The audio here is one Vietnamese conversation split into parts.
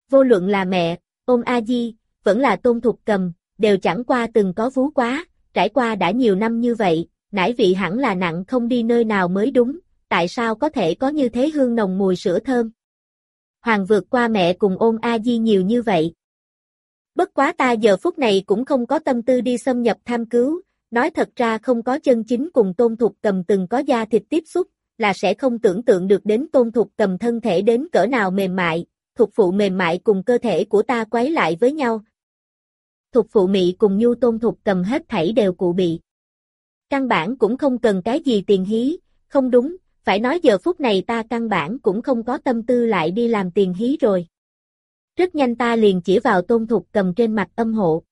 Vô luận là mẹ, Ôn A Di, vẫn là Tôn Thục Cầm, đều chẳng qua từng có vú quá, trải qua đã nhiều năm như vậy, nải vị hẳn là nặng không đi nơi nào mới đúng, tại sao có thể có như thế hương nồng mùi sữa thơm. Hoàng vượt qua mẹ cùng Ôn A Di nhiều như vậy. Bất quá ta giờ phút này cũng không có tâm tư đi xâm nhập tham cứu, nói thật ra không có chân chính cùng Tôn Thục Cầm từng có da thịt tiếp xúc, là sẽ không tưởng tượng được đến Tôn Thục Cầm thân thể đến cỡ nào mềm mại, thục phụ mềm mại cùng cơ thể của ta quấy lại với nhau. Thục phụ mị cùng nhu Tôn Thục Cầm hết thảy đều cụ bị. Căn bản cũng không cần cái gì tiền hí, không đúng, phải nói giờ phút này ta căn bản cũng không có tâm tư lại đi làm tiền hí rồi. Rất nhanh ta liền chỉ vào Tôn Thục Cầm trên mặt âm hộ.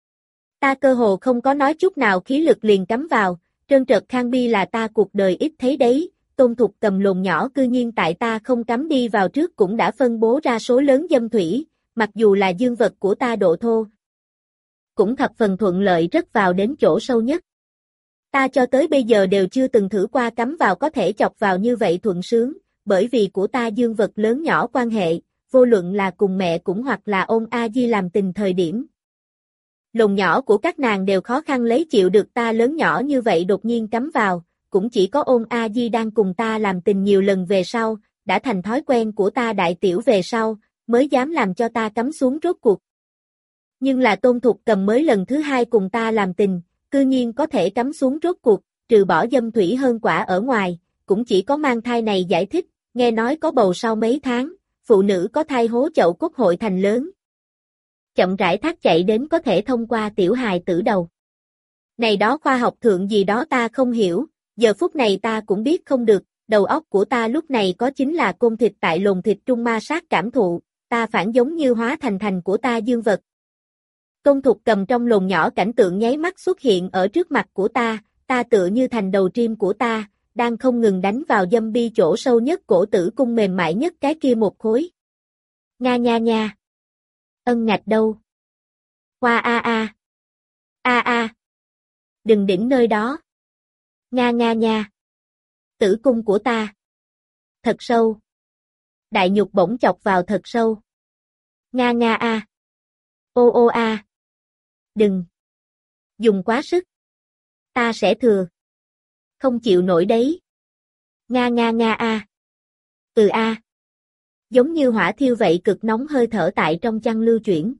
Ta cơ hồ không có nói chút nào khí lực liền cắm vào, trơn trợt khang bi là ta cuộc đời ít thấy đấy, Tôn Thục Cầm lồn nhỏ cư nhiên tại ta không cắm đi vào trước cũng đã phân bố ra số lớn dâm thủy, mặc dù là dương vật của ta độ thô. Cũng thập phần thuận lợi rất vào đến chỗ sâu nhất. Ta cho tới bây giờ đều chưa từng thử qua cắm vào có thể chọc vào như vậy thuận sướng, bởi vì của ta dương vật lớn nhỏ quan hệ, vô luận là cùng mẹ cũng hoặc là Ôn A Di làm tình thời điểm. Lồn nhỏ của các nàng đều khó khăn lấy chịu được ta lớn nhỏ như vậy đột nhiên cắm vào, cũng chỉ có Ôn A Di đang cùng ta làm tình nhiều lần về sau, đã thành thói quen của ta đại tiểu về sau, mới dám làm cho ta cắm xuống rốt cuộc. Nhưng là Tôn Thục Cầm mới lần thứ hai cùng ta làm tình, cư nhiên có thể cắm xuống rốt cuộc, trừ bỏ dâm thủy hơn quả ở ngoài, cũng chỉ có mang thai này giải thích, nghe nói có bầu sau mấy tháng, phụ nữ có thai hố chậu cốt hội thành lớn. Chậm rãi thác chạy đến có thể thông qua tiểu hài tử đầu. Này đó khoa học thượng gì đó ta không hiểu, giờ phút này ta cũng biết không được, đầu óc của ta lúc này có chính là côn thịt tại lồn thịt trung ma sát cảm thụ, ta phản giống như hóa thành của ta dương vật. Tôn Thục Cầm trong lồn nhỏ cảnh tượng nháy mắt xuất hiện ở trước mặt của ta tựa như thành đầu chim của ta, đang không ngừng đánh vào dâm bi chỗ sâu nhất cổ tử cung mềm mại nhất cái kia một khối. Nga nha nha. Ân ngạch đâu? Hoa a a. A a. Đừng đỉnh nơi đó. Nga nga nha. Tử cung của ta. Thật sâu. Đại nhục bỗng chọc vào thật sâu. Nga nga a. Ô ô a. Đừng. Dùng quá sức. Ta sẽ thừa. Không chịu nổi đấy. Nga nga nga a. Ừ a. Giống như hỏa thiêu vậy cực nóng hơi thở tại trong chăn lưu chuyển.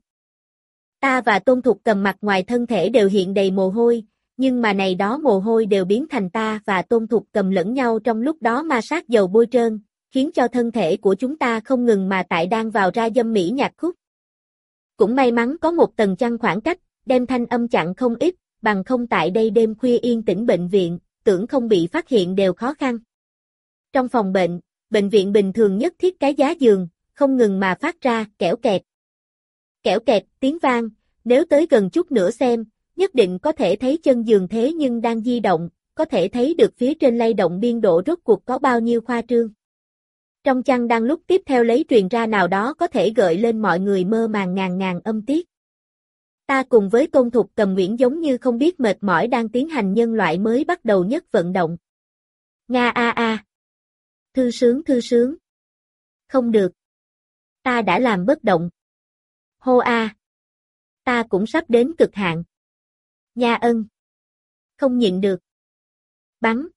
Ta và Tôn Thục Cầm mặt ngoài thân thể đều hiện đầy mồ hôi, nhưng mà này đó mồ hôi đều biến thành ta và Tôn Thục Cầm lẫn nhau trong lúc đó ma sát dầu bôi trơn, khiến cho thân thể của chúng ta không ngừng mà tại đang vào ra dâm mỹ nhạc khúc. Cũng may mắn có một tầng chăn khoảng cách, đem thanh âm chặn không ít, bằng không tại đây đêm khuya yên tĩnh bệnh viện, tưởng không bị phát hiện đều khó khăn. Trong phòng bệnh viện bình thường nhất thiết cái giá giường, không ngừng mà phát ra kẽo kẹt. Kẽo kẹt, tiếng vang, nếu tới gần chút nữa xem, nhất định có thể thấy chân giường thế nhưng đang di động, có thể thấy được phía trên lay động biên độ rốt cuộc có bao nhiêu khoa trương. Trong chăn đang lúc tiếp theo lấy truyền ra nào đó có thể gợi lên mọi người mơ màng ngàn ngàn âm tiết. Ta cùng với Tôn Thục Cầm Nguyễn giống như không biết mệt mỏi đang tiến hành nhân loại mới bắt đầu nhất vận động. Nga a a. Thư sướng. Không được. Ta đã làm bất động. Hô a. Ta cũng sắp đến cực hạn. Nha ân. Không nhịn được. Bắn.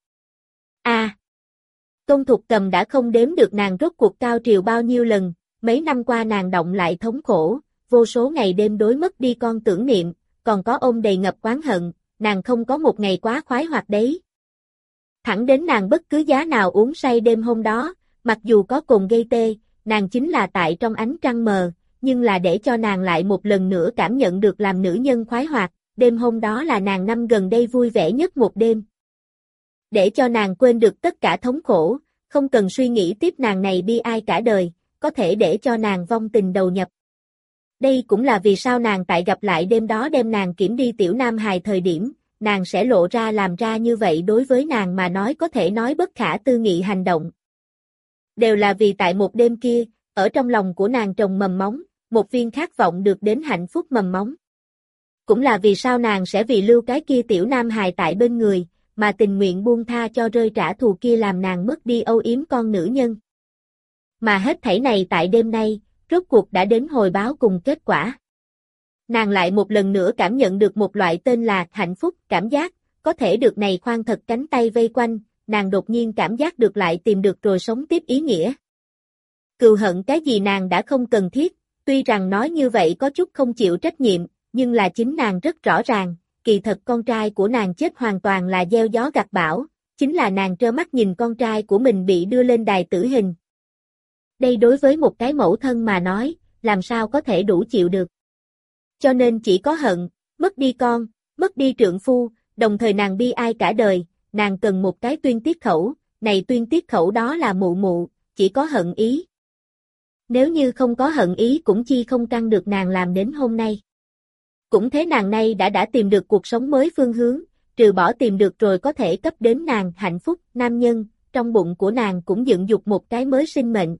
A. Tôn Thục Cầm đã không đếm được nàng rốt cuộc cao triều bao nhiêu lần, mấy năm qua nàng động lại thống khổ, vô số ngày đêm đối mất đi con tưởng niệm, còn có ôm đầy ngập oán hận, nàng không có một ngày quá khoái hoạt đấy. Thẳng đến nàng bất cứ giá nào uống say đêm hôm đó, mặc dù có cồn gây tê, nàng chính là tại trong ánh trăng mờ, nhưng là để cho nàng lại một lần nữa cảm nhận được làm nữ nhân khoái hoạt, đêm hôm đó là nàng năm gần đây vui vẻ nhất một đêm. Để cho nàng quên được tất cả thống khổ, không cần suy nghĩ tiếp nàng này bi ai cả đời, có thể để cho nàng vong tình đầu nhập. Đây cũng là vì sao nàng tại gặp lại đêm đó đem nàng kiểm đi tiểu nam hài thời điểm, nàng sẽ lộ ra làm ra như vậy đối với nàng mà nói có thể nói bất khả tư nghị hành động. Đều là vì tại một đêm kia, ở trong lòng của nàng trồng mầm móng, một viên khát vọng được đến hạnh phúc mầm móng. Cũng là vì sao nàng sẽ vì lưu cái kia tiểu nam hài tại bên người, mà tình nguyện buông tha cho rơi trả thù kia làm nàng mất đi âu yếm con nữ nhân. Mà hết thảy này tại đêm nay, rốt cuộc đã đến hồi báo cùng kết quả. Nàng lại một lần nữa cảm nhận được một loại tên là hạnh phúc cảm giác, có thể được này khoan thật cánh tay vây quanh, nàng đột nhiên cảm giác được lại tìm được rồi sống tiếp ý nghĩa. Cừu hận cái gì nàng đã không cần thiết, tuy rằng nói như vậy có chút không chịu trách nhiệm, nhưng là chính nàng rất rõ ràng, kỳ thật con trai của nàng chết hoàn toàn là gieo gió gặt bão, chính là nàng trơ mắt nhìn con trai của mình bị đưa lên đài tử hình. Đây đối với một cái mẫu thân mà nói, làm sao có thể đủ chịu được. Cho nên chỉ có hận, mất đi con, mất đi trượng phu, đồng thời nàng bi ai cả đời, nàng cần một cái tuyên tiết khẩu, này tuyên tiết khẩu đó là mụ mụ, chỉ có hận ý. Nếu như không có hận ý cũng chi không căng được nàng làm đến hôm nay. Cũng thế nàng nay đã tìm được cuộc sống mới phương hướng, trừ bỏ tìm được rồi có thể cấp đến nàng hạnh phúc, nam nhân, trong bụng của nàng cũng dựng dục một cái mới sinh mệnh.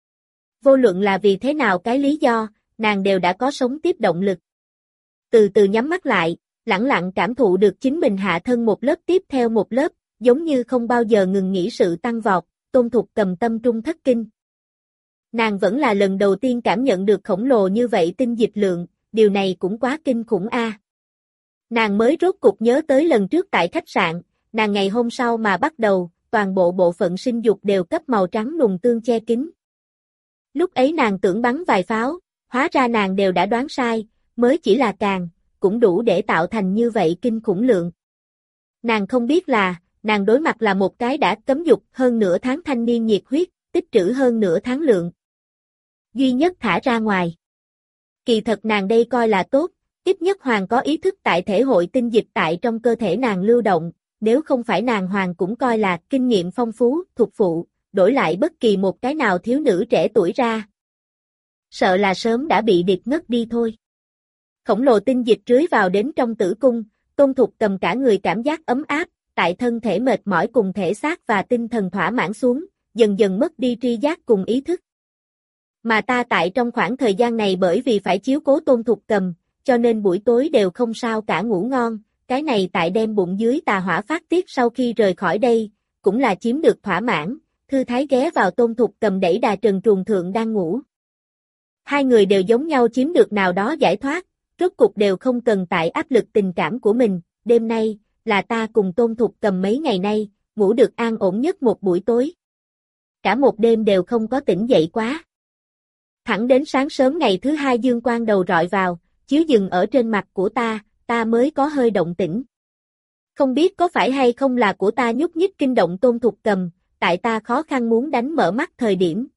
Vô luận là vì thế nào cái lý do, nàng đều đã có sống tiếp động lực. Từ từ nhắm mắt lại, lẳng lặng cảm thụ được chính mình hạ thân một lớp tiếp theo một lớp, giống như không bao giờ ngừng nghỉ sự tăng vọt, Tôn Thục Cầm tâm trung thất kinh. Nàng vẫn là lần đầu tiên cảm nhận được khổng lồ như vậy tinh dịch lượng, điều này cũng quá kinh khủng a. Nàng mới rốt cục nhớ tới lần trước tại khách sạn, nàng ngày hôm sau mà bắt đầu, toàn bộ bộ phận sinh dục đều cấp màu trắng nùng tương che kín. Lúc ấy nàng tưởng bắn vài pháo, hóa ra nàng đều đã đoán sai, mới chỉ là càng, cũng đủ để tạo thành như vậy kinh khủng lượng. Nàng không biết là, nàng đối mặt là một cái đã cấm dục hơn nửa tháng thanh niên nhiệt huyết, tích trữ hơn nửa tháng lượng. Duy nhất thả ra ngoài. Kỳ thật nàng đây coi là tốt, ít nhất Hoàng có ý thức tại thể hội tinh dịch tại trong cơ thể nàng lưu động, nếu không phải nàng Hoàng cũng coi là kinh nghiệm phong phú, thuộc phụ, đổi lại bất kỳ một cái nào thiếu nữ trẻ tuổi ra. Sợ là sớm đã bị điệp ngất đi thôi. Khổng lồ tinh dịch rưới vào đến trong tử cung, Tôn Thục Cầm cả người cảm giác ấm áp, tại thân thể mệt mỏi cùng thể xác và tinh thần thỏa mãn xuống, dần dần mất đi tri giác cùng ý thức. Mà ta tại trong khoảng thời gian này bởi vì phải chiếu cố Tôn Thục Cầm, cho nên buổi tối đều không sao cả ngủ ngon, cái này tại đem bụng dưới tà hỏa phát tiết sau khi rời khỏi đây, cũng là chiếm được thỏa mãn, thư thái ghé vào Tôn Thục Cầm đẩy đà trần truồng thượng đang ngủ. Hai người đều giống nhau chiếm được nào đó giải thoát, rốt cục đều không cần tại áp lực tình cảm của mình, đêm nay, là ta cùng Tôn Thục Cầm mấy ngày nay, ngủ được an ổn nhất một buổi tối. Cả một đêm đều không có tỉnh dậy quá. Thẳng đến sáng sớm ngày thứ hai dương quang đầu rọi vào, chiếu dừng ở trên mặt của ta mới có hơi động tĩnh. Không biết có phải hay không là của ta nhúc nhích kinh động Tôn Thục Cầm, tại ta khó khăn muốn đánh mở mắt thời điểm.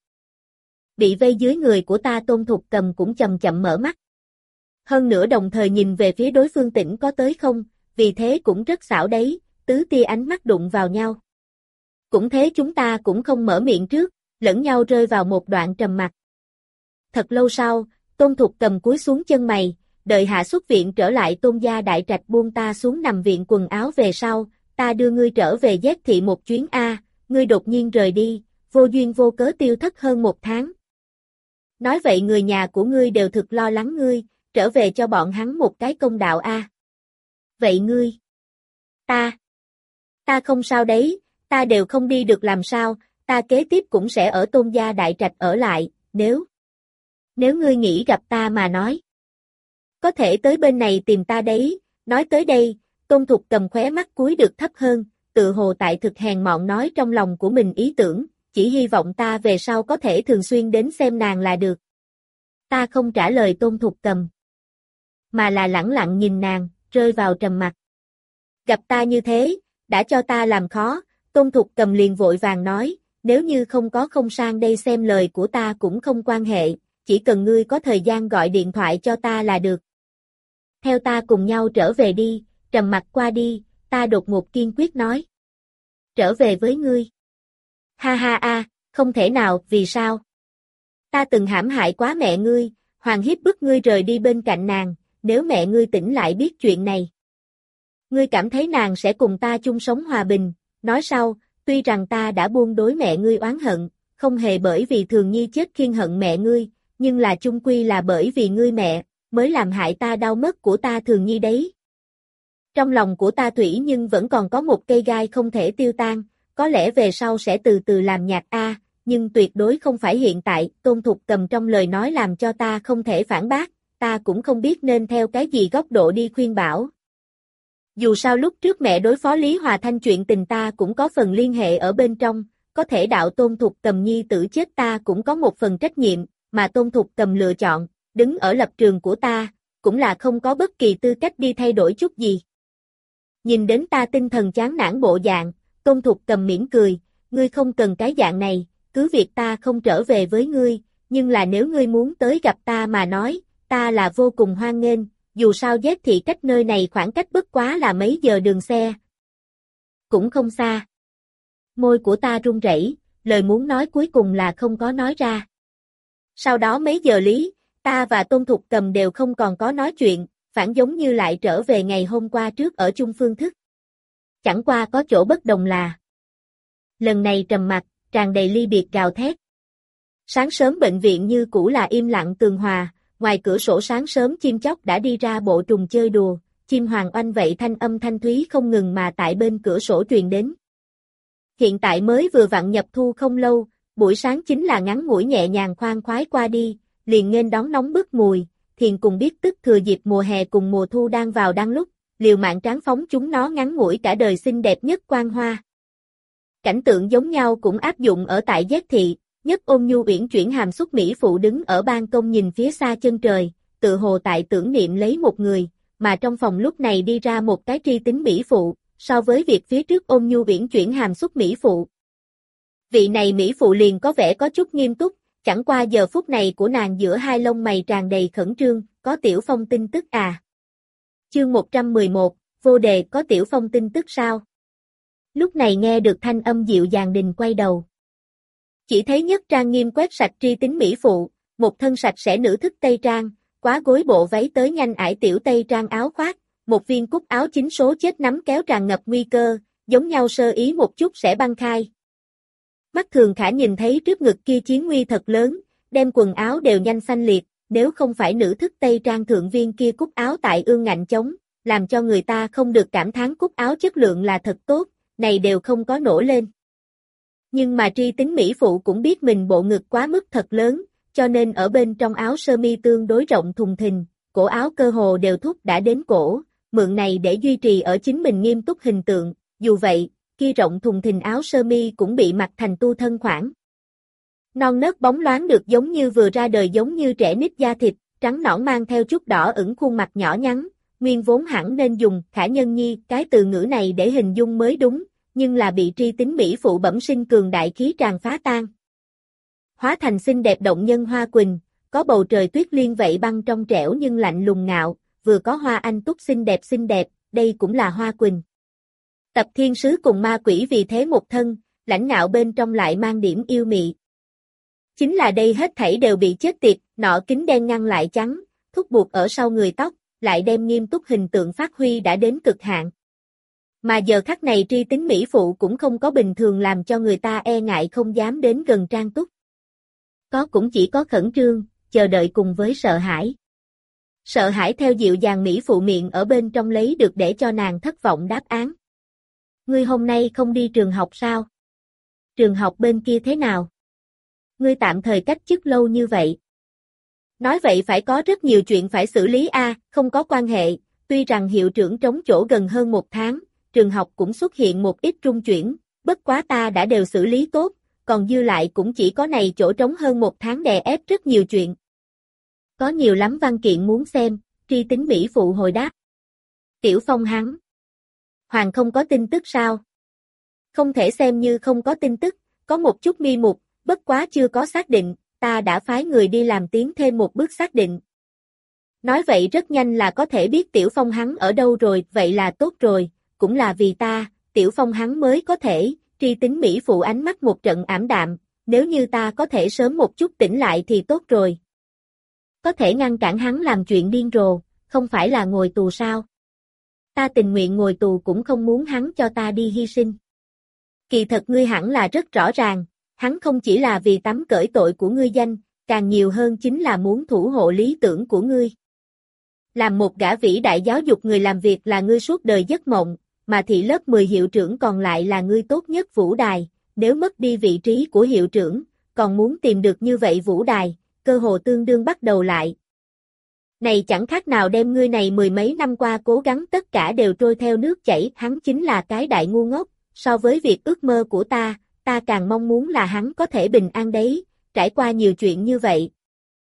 Bị vây dưới người của ta Tôn Thục Cầm cũng chậm chậm mở mắt. Hơn nữa đồng thời nhìn về phía đối phương tỉnh có tới không, vì thế cũng rất xảo đấy, tứ tia ánh mắt đụng vào nhau. Cũng thế chúng ta cũng không mở miệng trước, lẫn nhau rơi vào một đoạn trầm mặc. Thật lâu sau, Tôn Thục Cầm cúi xuống chân mày, đợi hạ xuất viện trở lại Tôn gia đại trạch buông ta xuống nằm viện quần áo về sau, ta đưa ngươi trở về Giác thị một chuyến ngươi đột nhiên rời đi, vô duyên vô cớ tiêu thất hơn một tháng. Nói vậy người nhà của ngươi đều thực lo lắng ngươi, trở về cho bọn hắn một cái công đạo Vậy ngươi? Ta không sao đấy, ta đều không đi được làm sao, ta kế tiếp cũng sẽ ở Tôn gia đại trạch ở lại, nếu ngươi nghĩ gặp ta mà nói. Có thể tới bên này tìm ta đấy, nói tới đây, Tôn Thục Cầm khóe mắt cúi được thấp hơn, tự hồ tại thực hèn mọn nói trong lòng của mình ý tưởng, chỉ hy vọng ta về sau có thể thường xuyên đến xem nàng là được. Ta không trả lời Tôn Thục Cầm, mà là lẳng lặng nhìn nàng, rơi vào trầm mặc. Gặp ta như thế, đã cho ta làm khó, Tôn Thục Cầm liền vội vàng nói, nếu như không sang đây xem lời của ta cũng không quan hệ, chỉ cần ngươi có thời gian gọi điện thoại cho ta là được. Theo ta cùng nhau trở về đi, trầm mặc qua đi, ta đột ngột kiên quyết nói. Trở về với ngươi. Ha ha không thể nào, vì sao? Ta từng hãm hại quá mẹ ngươi, Hoàng hiếp bức ngươi rời đi bên cạnh nàng, nếu mẹ ngươi tỉnh lại biết chuyện này. Ngươi cảm thấy nàng sẽ cùng ta chung sống hòa bình, nói sau, tuy rằng ta đã buông đối mẹ ngươi oán hận, không hề bởi vì Thường Nhi chết khiên hận mẹ ngươi, nhưng là chung quy là bởi vì ngươi mẹ, mới làm hại ta đau mất của ta Thường Nhi đấy. Trong lòng của ta thủy nhưng vẫn còn có một cây gai không thể tiêu tan, có lẽ về sau sẽ từ từ làm nhạt nhưng tuyệt đối không phải hiện tại, Tôn Thục Cầm trong lời nói làm cho ta không thể phản bác, ta cũng không biết nên theo cái gì góc độ đi khuyên bảo. Dù sao lúc trước mẹ đối phó Lý Hòa Thanh chuyện tình ta cũng có phần liên hệ ở bên trong, có thể đạo Tôn Thục Cầm nhi tử chết ta cũng có một phần trách nhiệm, mà Tôn Thục Cầm lựa chọn, đứng ở lập trường của ta, cũng là không có bất kỳ tư cách đi thay đổi chút gì. Nhìn đến ta tinh thần chán nản bộ dạng, Tôn Thục Cầm mỉm cười, ngươi không cần cái dạng này, cứ việc ta không trở về với ngươi, nhưng là nếu ngươi muốn tới gặp ta mà nói, ta là vô cùng hoan nghênh, dù sao Giết Thị cách nơi này khoảng cách bất quá là mấy giờ đường xe. Cũng không xa. Môi của ta run rẩy, lời muốn nói cuối cùng là không có nói ra. Sau đó mấy giờ lý, ta và Tôn Thục Cầm đều không còn có nói chuyện, phản giống như lại trở về ngày hôm qua trước ở chung phương thức. Chẳng qua có chỗ bất đồng là lần này trầm mặc, tràn đầy ly biệt gào thét. Sáng sớm bệnh viện như cũ là im lặng tường hòa, ngoài cửa sổ sáng sớm chim chóc đã đi ra bộ trùng chơi đùa, chim hoàng oanh vậy thanh âm thanh thúy không ngừng mà tại bên cửa sổ truyền đến. Hiện tại mới vừa vặn nhập thu không lâu, buổi sáng chính là ngắn ngủi nhẹ nhàng khoan khoái qua đi, liền nghênh đón nóng bức mùi, Thiền cùng biết tức thừa dịp mùa hè cùng mùa thu đang vào đang lúc, liều mạng tráng phóng chúng nó ngắn ngủi cả đời xinh đẹp nhất quang hoa. Cảnh tượng giống nhau cũng áp dụng ở tại Giết Thị, nhất ôn nhu uyển chuyển hàm xúc mỹ phụ đứng ở ban công nhìn phía xa chân trời, tự hồ tại tưởng niệm lấy một người, mà trong phòng lúc này đi ra một cái tri tính mỹ phụ, so với việc phía trước ôn nhu uyển chuyển hàm xúc mỹ phụ. Vị này mỹ phụ liền có vẻ có chút nghiêm túc, chẳng qua giờ phút này của nàng giữa hai lông mày tràn đầy khẩn trương, có Tiểu Phong tin tức à? Chương 111, vô đề có Tiểu Phong tin tức sao? Lúc này nghe được thanh âm dịu dàng Đình quay đầu. Chỉ thấy nhất trang nghiêm quét sạch tri tính mỹ phụ, một thân sạch sẽ nữ thức tây trang, quá gối bộ váy tới nhanh ải tiểu tây trang áo khoác, một viên cúc áo chính số chết nắm kéo tràn ngập nguy cơ, giống nhau sơ ý một chút sẽ băng khai. Mắt thường khả nhìn thấy trước ngực kia chiến nguy thật lớn, đem quần áo đều nhanh xanh liệt, nếu không phải nữ thức tây trang thượng viên kia cúc áo tại ương ngạnh chống, làm cho người ta không được cảm thán cúc áo chất lượng là thật tốt, này đều không có nổ lên. Nhưng mà tri tính mỹ phụ cũng biết mình bộ ngực quá mức thật lớn, cho nên ở bên trong áo sơ mi tương đối rộng thùng thình, cổ áo cơ hồ đều thúc đã đến cổ, mượn này để duy trì ở chính mình nghiêm túc hình tượng, dù vậy, kia rộng thùng thình áo sơ mi cũng bị mặc thành tu thân khoảng. Non nớt bóng loáng được giống như vừa ra đời giống như trẻ nít da thịt, trắng nõn mang theo chút đỏ ửng khuôn mặt nhỏ nhắn, nguyên vốn hẳn nên dùng khả nhân nhi cái từ ngữ này để hình dung mới đúng, nhưng là bị tri tính mỹ phụ bẩm sinh cường đại khí tràn phá tan. Hóa thành xinh đẹp động nhân hoa quỳnh, có bầu trời tuyết liên vậy băng trong trẻo nhưng lạnh lùng ngạo, vừa có hoa anh túc xinh đẹp, đây cũng là hoa quỳnh. Tập thiên sứ cùng ma quỷ vì thế một thân, lãnh ngạo bên trong lại mang điểm yêu mị. Chính là đây hết thảy đều bị chết tiệt, nọ kính đen ngăn lại trắng, thúc buộc ở sau người tóc, lại đem nghiêm túc hình tượng phát huy đã đến cực hạn. Mà giờ khắc này tri tính mỹ phụ cũng không có bình thường làm cho người ta e ngại không dám đến gần Trang Túc. Có cũng chỉ có khẩn trương, chờ đợi cùng với sợ hãi. Sợ hãi theo dịu dàng mỹ phụ miệng ở bên trong lấy được để cho nàng thất vọng đáp án. Ngươi hôm nay không đi trường học sao? Trường học bên kia thế nào? Ngươi tạm thời cách chức lâu như vậy. Nói vậy phải có rất nhiều chuyện phải xử lý không có quan hệ, tuy rằng hiệu trưởng trống chỗ gần hơn một tháng, trường học cũng xuất hiện một ít trung chuyển, bất quá ta đã đều xử lý tốt, còn dư lại cũng chỉ có này chỗ trống hơn một tháng đè ép rất nhiều chuyện. Có nhiều lắm văn kiện muốn xem, tri tính mỹ phụ hồi đáp. Tiểu Phong hắn. Hoàng không có tin tức sao? Không thể xem như không có tin tức, có một chút mi mục, bất quá chưa có xác định, ta đã phái người đi làm tiến thêm một bước xác định. Nói vậy rất nhanh là có thể biết Tiểu Phong hắn ở đâu rồi, vậy là tốt rồi, cũng là vì ta, Tiểu Phong hắn mới có thể, tri tính mỹ phụ ánh mắt một trận ảm đạm, nếu như ta có thể sớm một chút tỉnh lại thì tốt rồi. Có thể ngăn cản hắn làm chuyện điên rồ, không phải là ngồi tù sao? Ta tình nguyện ngồi tù cũng không muốn hắn cho ta đi hy sinh. Kỳ thật ngươi hẳn là rất rõ ràng, hắn không chỉ là vì tắm cởi tội của ngươi danh, càng nhiều hơn chính là muốn thủ hộ lý tưởng của ngươi. Làm một gã vĩ đại giáo dục người làm việc là ngươi suốt đời giấc mộng, mà thị lớp 10 hiệu trưởng còn lại là ngươi tốt nhất vũ đài, nếu mất đi vị trí của hiệu trưởng, còn muốn tìm được như vậy vũ đài, cơ hồ tương đương bắt đầu lại. Này chẳng khác nào đem ngươi này mười mấy năm qua cố gắng tất cả đều trôi theo nước chảy, hắn chính là cái đại ngu ngốc, so với việc ước mơ của ta càng mong muốn là hắn có thể bình an đấy, trải qua nhiều chuyện như vậy.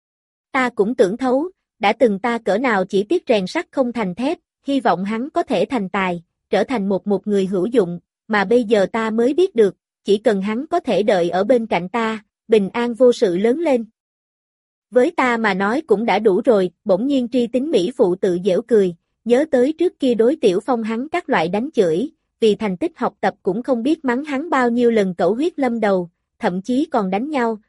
Ta cũng tưởng thấu, đã từng ta cỡ nào chỉ tiếc rèn sắt không thành thép, hy vọng hắn có thể thành tài, trở thành một người hữu dụng, mà bây giờ ta mới biết được, chỉ cần hắn có thể đợi ở bên cạnh ta, bình an vô sự lớn lên. Với ta mà nói cũng đã đủ rồi, bỗng nhiên Tri Tính Mỹ phụ tự giễu cười, nhớ tới trước kia đối Tiểu Phong hắn các loại đánh chửi, vì thành tích học tập cũng không biết mắng hắn bao nhiêu lần cẩu huyết lâm đầu, thậm chí còn đánh nhau.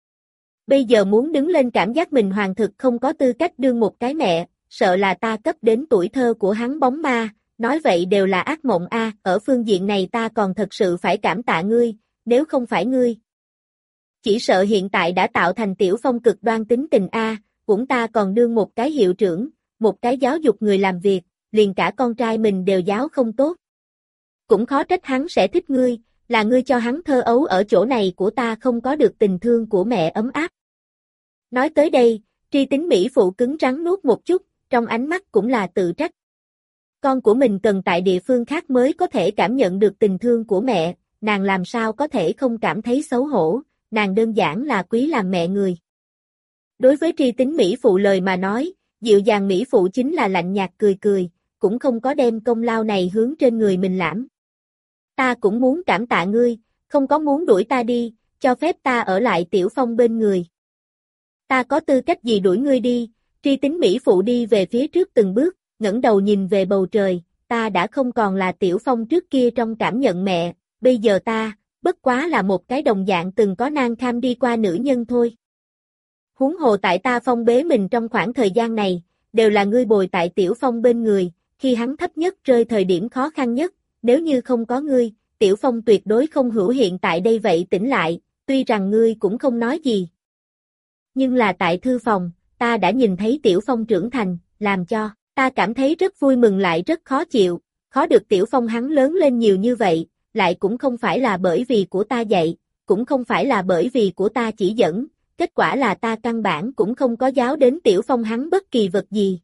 Bây giờ muốn đứng lên cảm giác mình hoàn thực không có tư cách đương một cái mẹ, sợ là ta cấp đến tuổi thơ của hắn bóng ma, nói vậy đều là ác mộng a. Ở phương diện này ta còn thật sự phải cảm tạ ngươi, nếu không phải ngươi. Chỉ sợ hiện tại đã tạo thành Tiểu Phong cực đoan tính tình a, cũng ta còn đương một cái hiệu trưởng, một cái giáo dục người làm việc, liền cả con trai mình đều giáo không tốt. Cũng khó trách hắn sẽ thích ngươi, là ngươi cho hắn thơ ấu ở chỗ này của ta không có được tình thương của mẹ ấm áp. Nói tới đây, Tri Tính Mỹ phụ cứng rắn nuốt một chút, trong ánh mắt cũng là tự trách. Con của mình cần tại địa phương khác mới có thể cảm nhận được tình thương của mẹ, nàng làm sao có thể không cảm thấy xấu hổ, nàng đơn giản là quý làm mẹ người. Đối với Tri Tính Mỹ phụ lời mà nói, dịu dàng Mỹ phụ chính là lạnh nhạt cười cười, cũng không có đem công lao này hướng trên người mình lãm. Ta cũng muốn cảm tạ ngươi, không có muốn đuổi ta đi, cho phép ta ở lại Tiểu Phong bên người. Ta có tư cách gì đuổi ngươi đi? Tri Tính Mỹ phụ đi về phía trước từng bước, ngẩng đầu nhìn về bầu trời, ta đã không còn là Tiểu Phong trước kia trong cảm nhận mẹ, bây giờ ta, bất quá là một cái đồng dạng từng có nan kham đi qua nữ nhân thôi. Huống hồ tại ta phong bế mình trong khoảng thời gian này, đều là ngươi bồi tại Tiểu Phong bên người, khi hắn thấp nhất rơi thời điểm khó khăn nhất, nếu như không có ngươi, Tiểu Phong tuyệt đối không hữu hiện tại đây vậy tỉnh lại, tuy rằng ngươi cũng không nói gì. Nhưng là tại thư phòng, ta đã nhìn thấy Tiểu Phong trưởng thành, làm cho ta cảm thấy rất vui mừng lại rất khó chịu, khó được Tiểu Phong hắn lớn lên nhiều như vậy, lại cũng không phải là bởi vì của ta dạy, cũng không phải là bởi vì của ta chỉ dẫn, kết quả là ta căn bản cũng không có giáo đến Tiểu Phong hắn bất kỳ vật gì.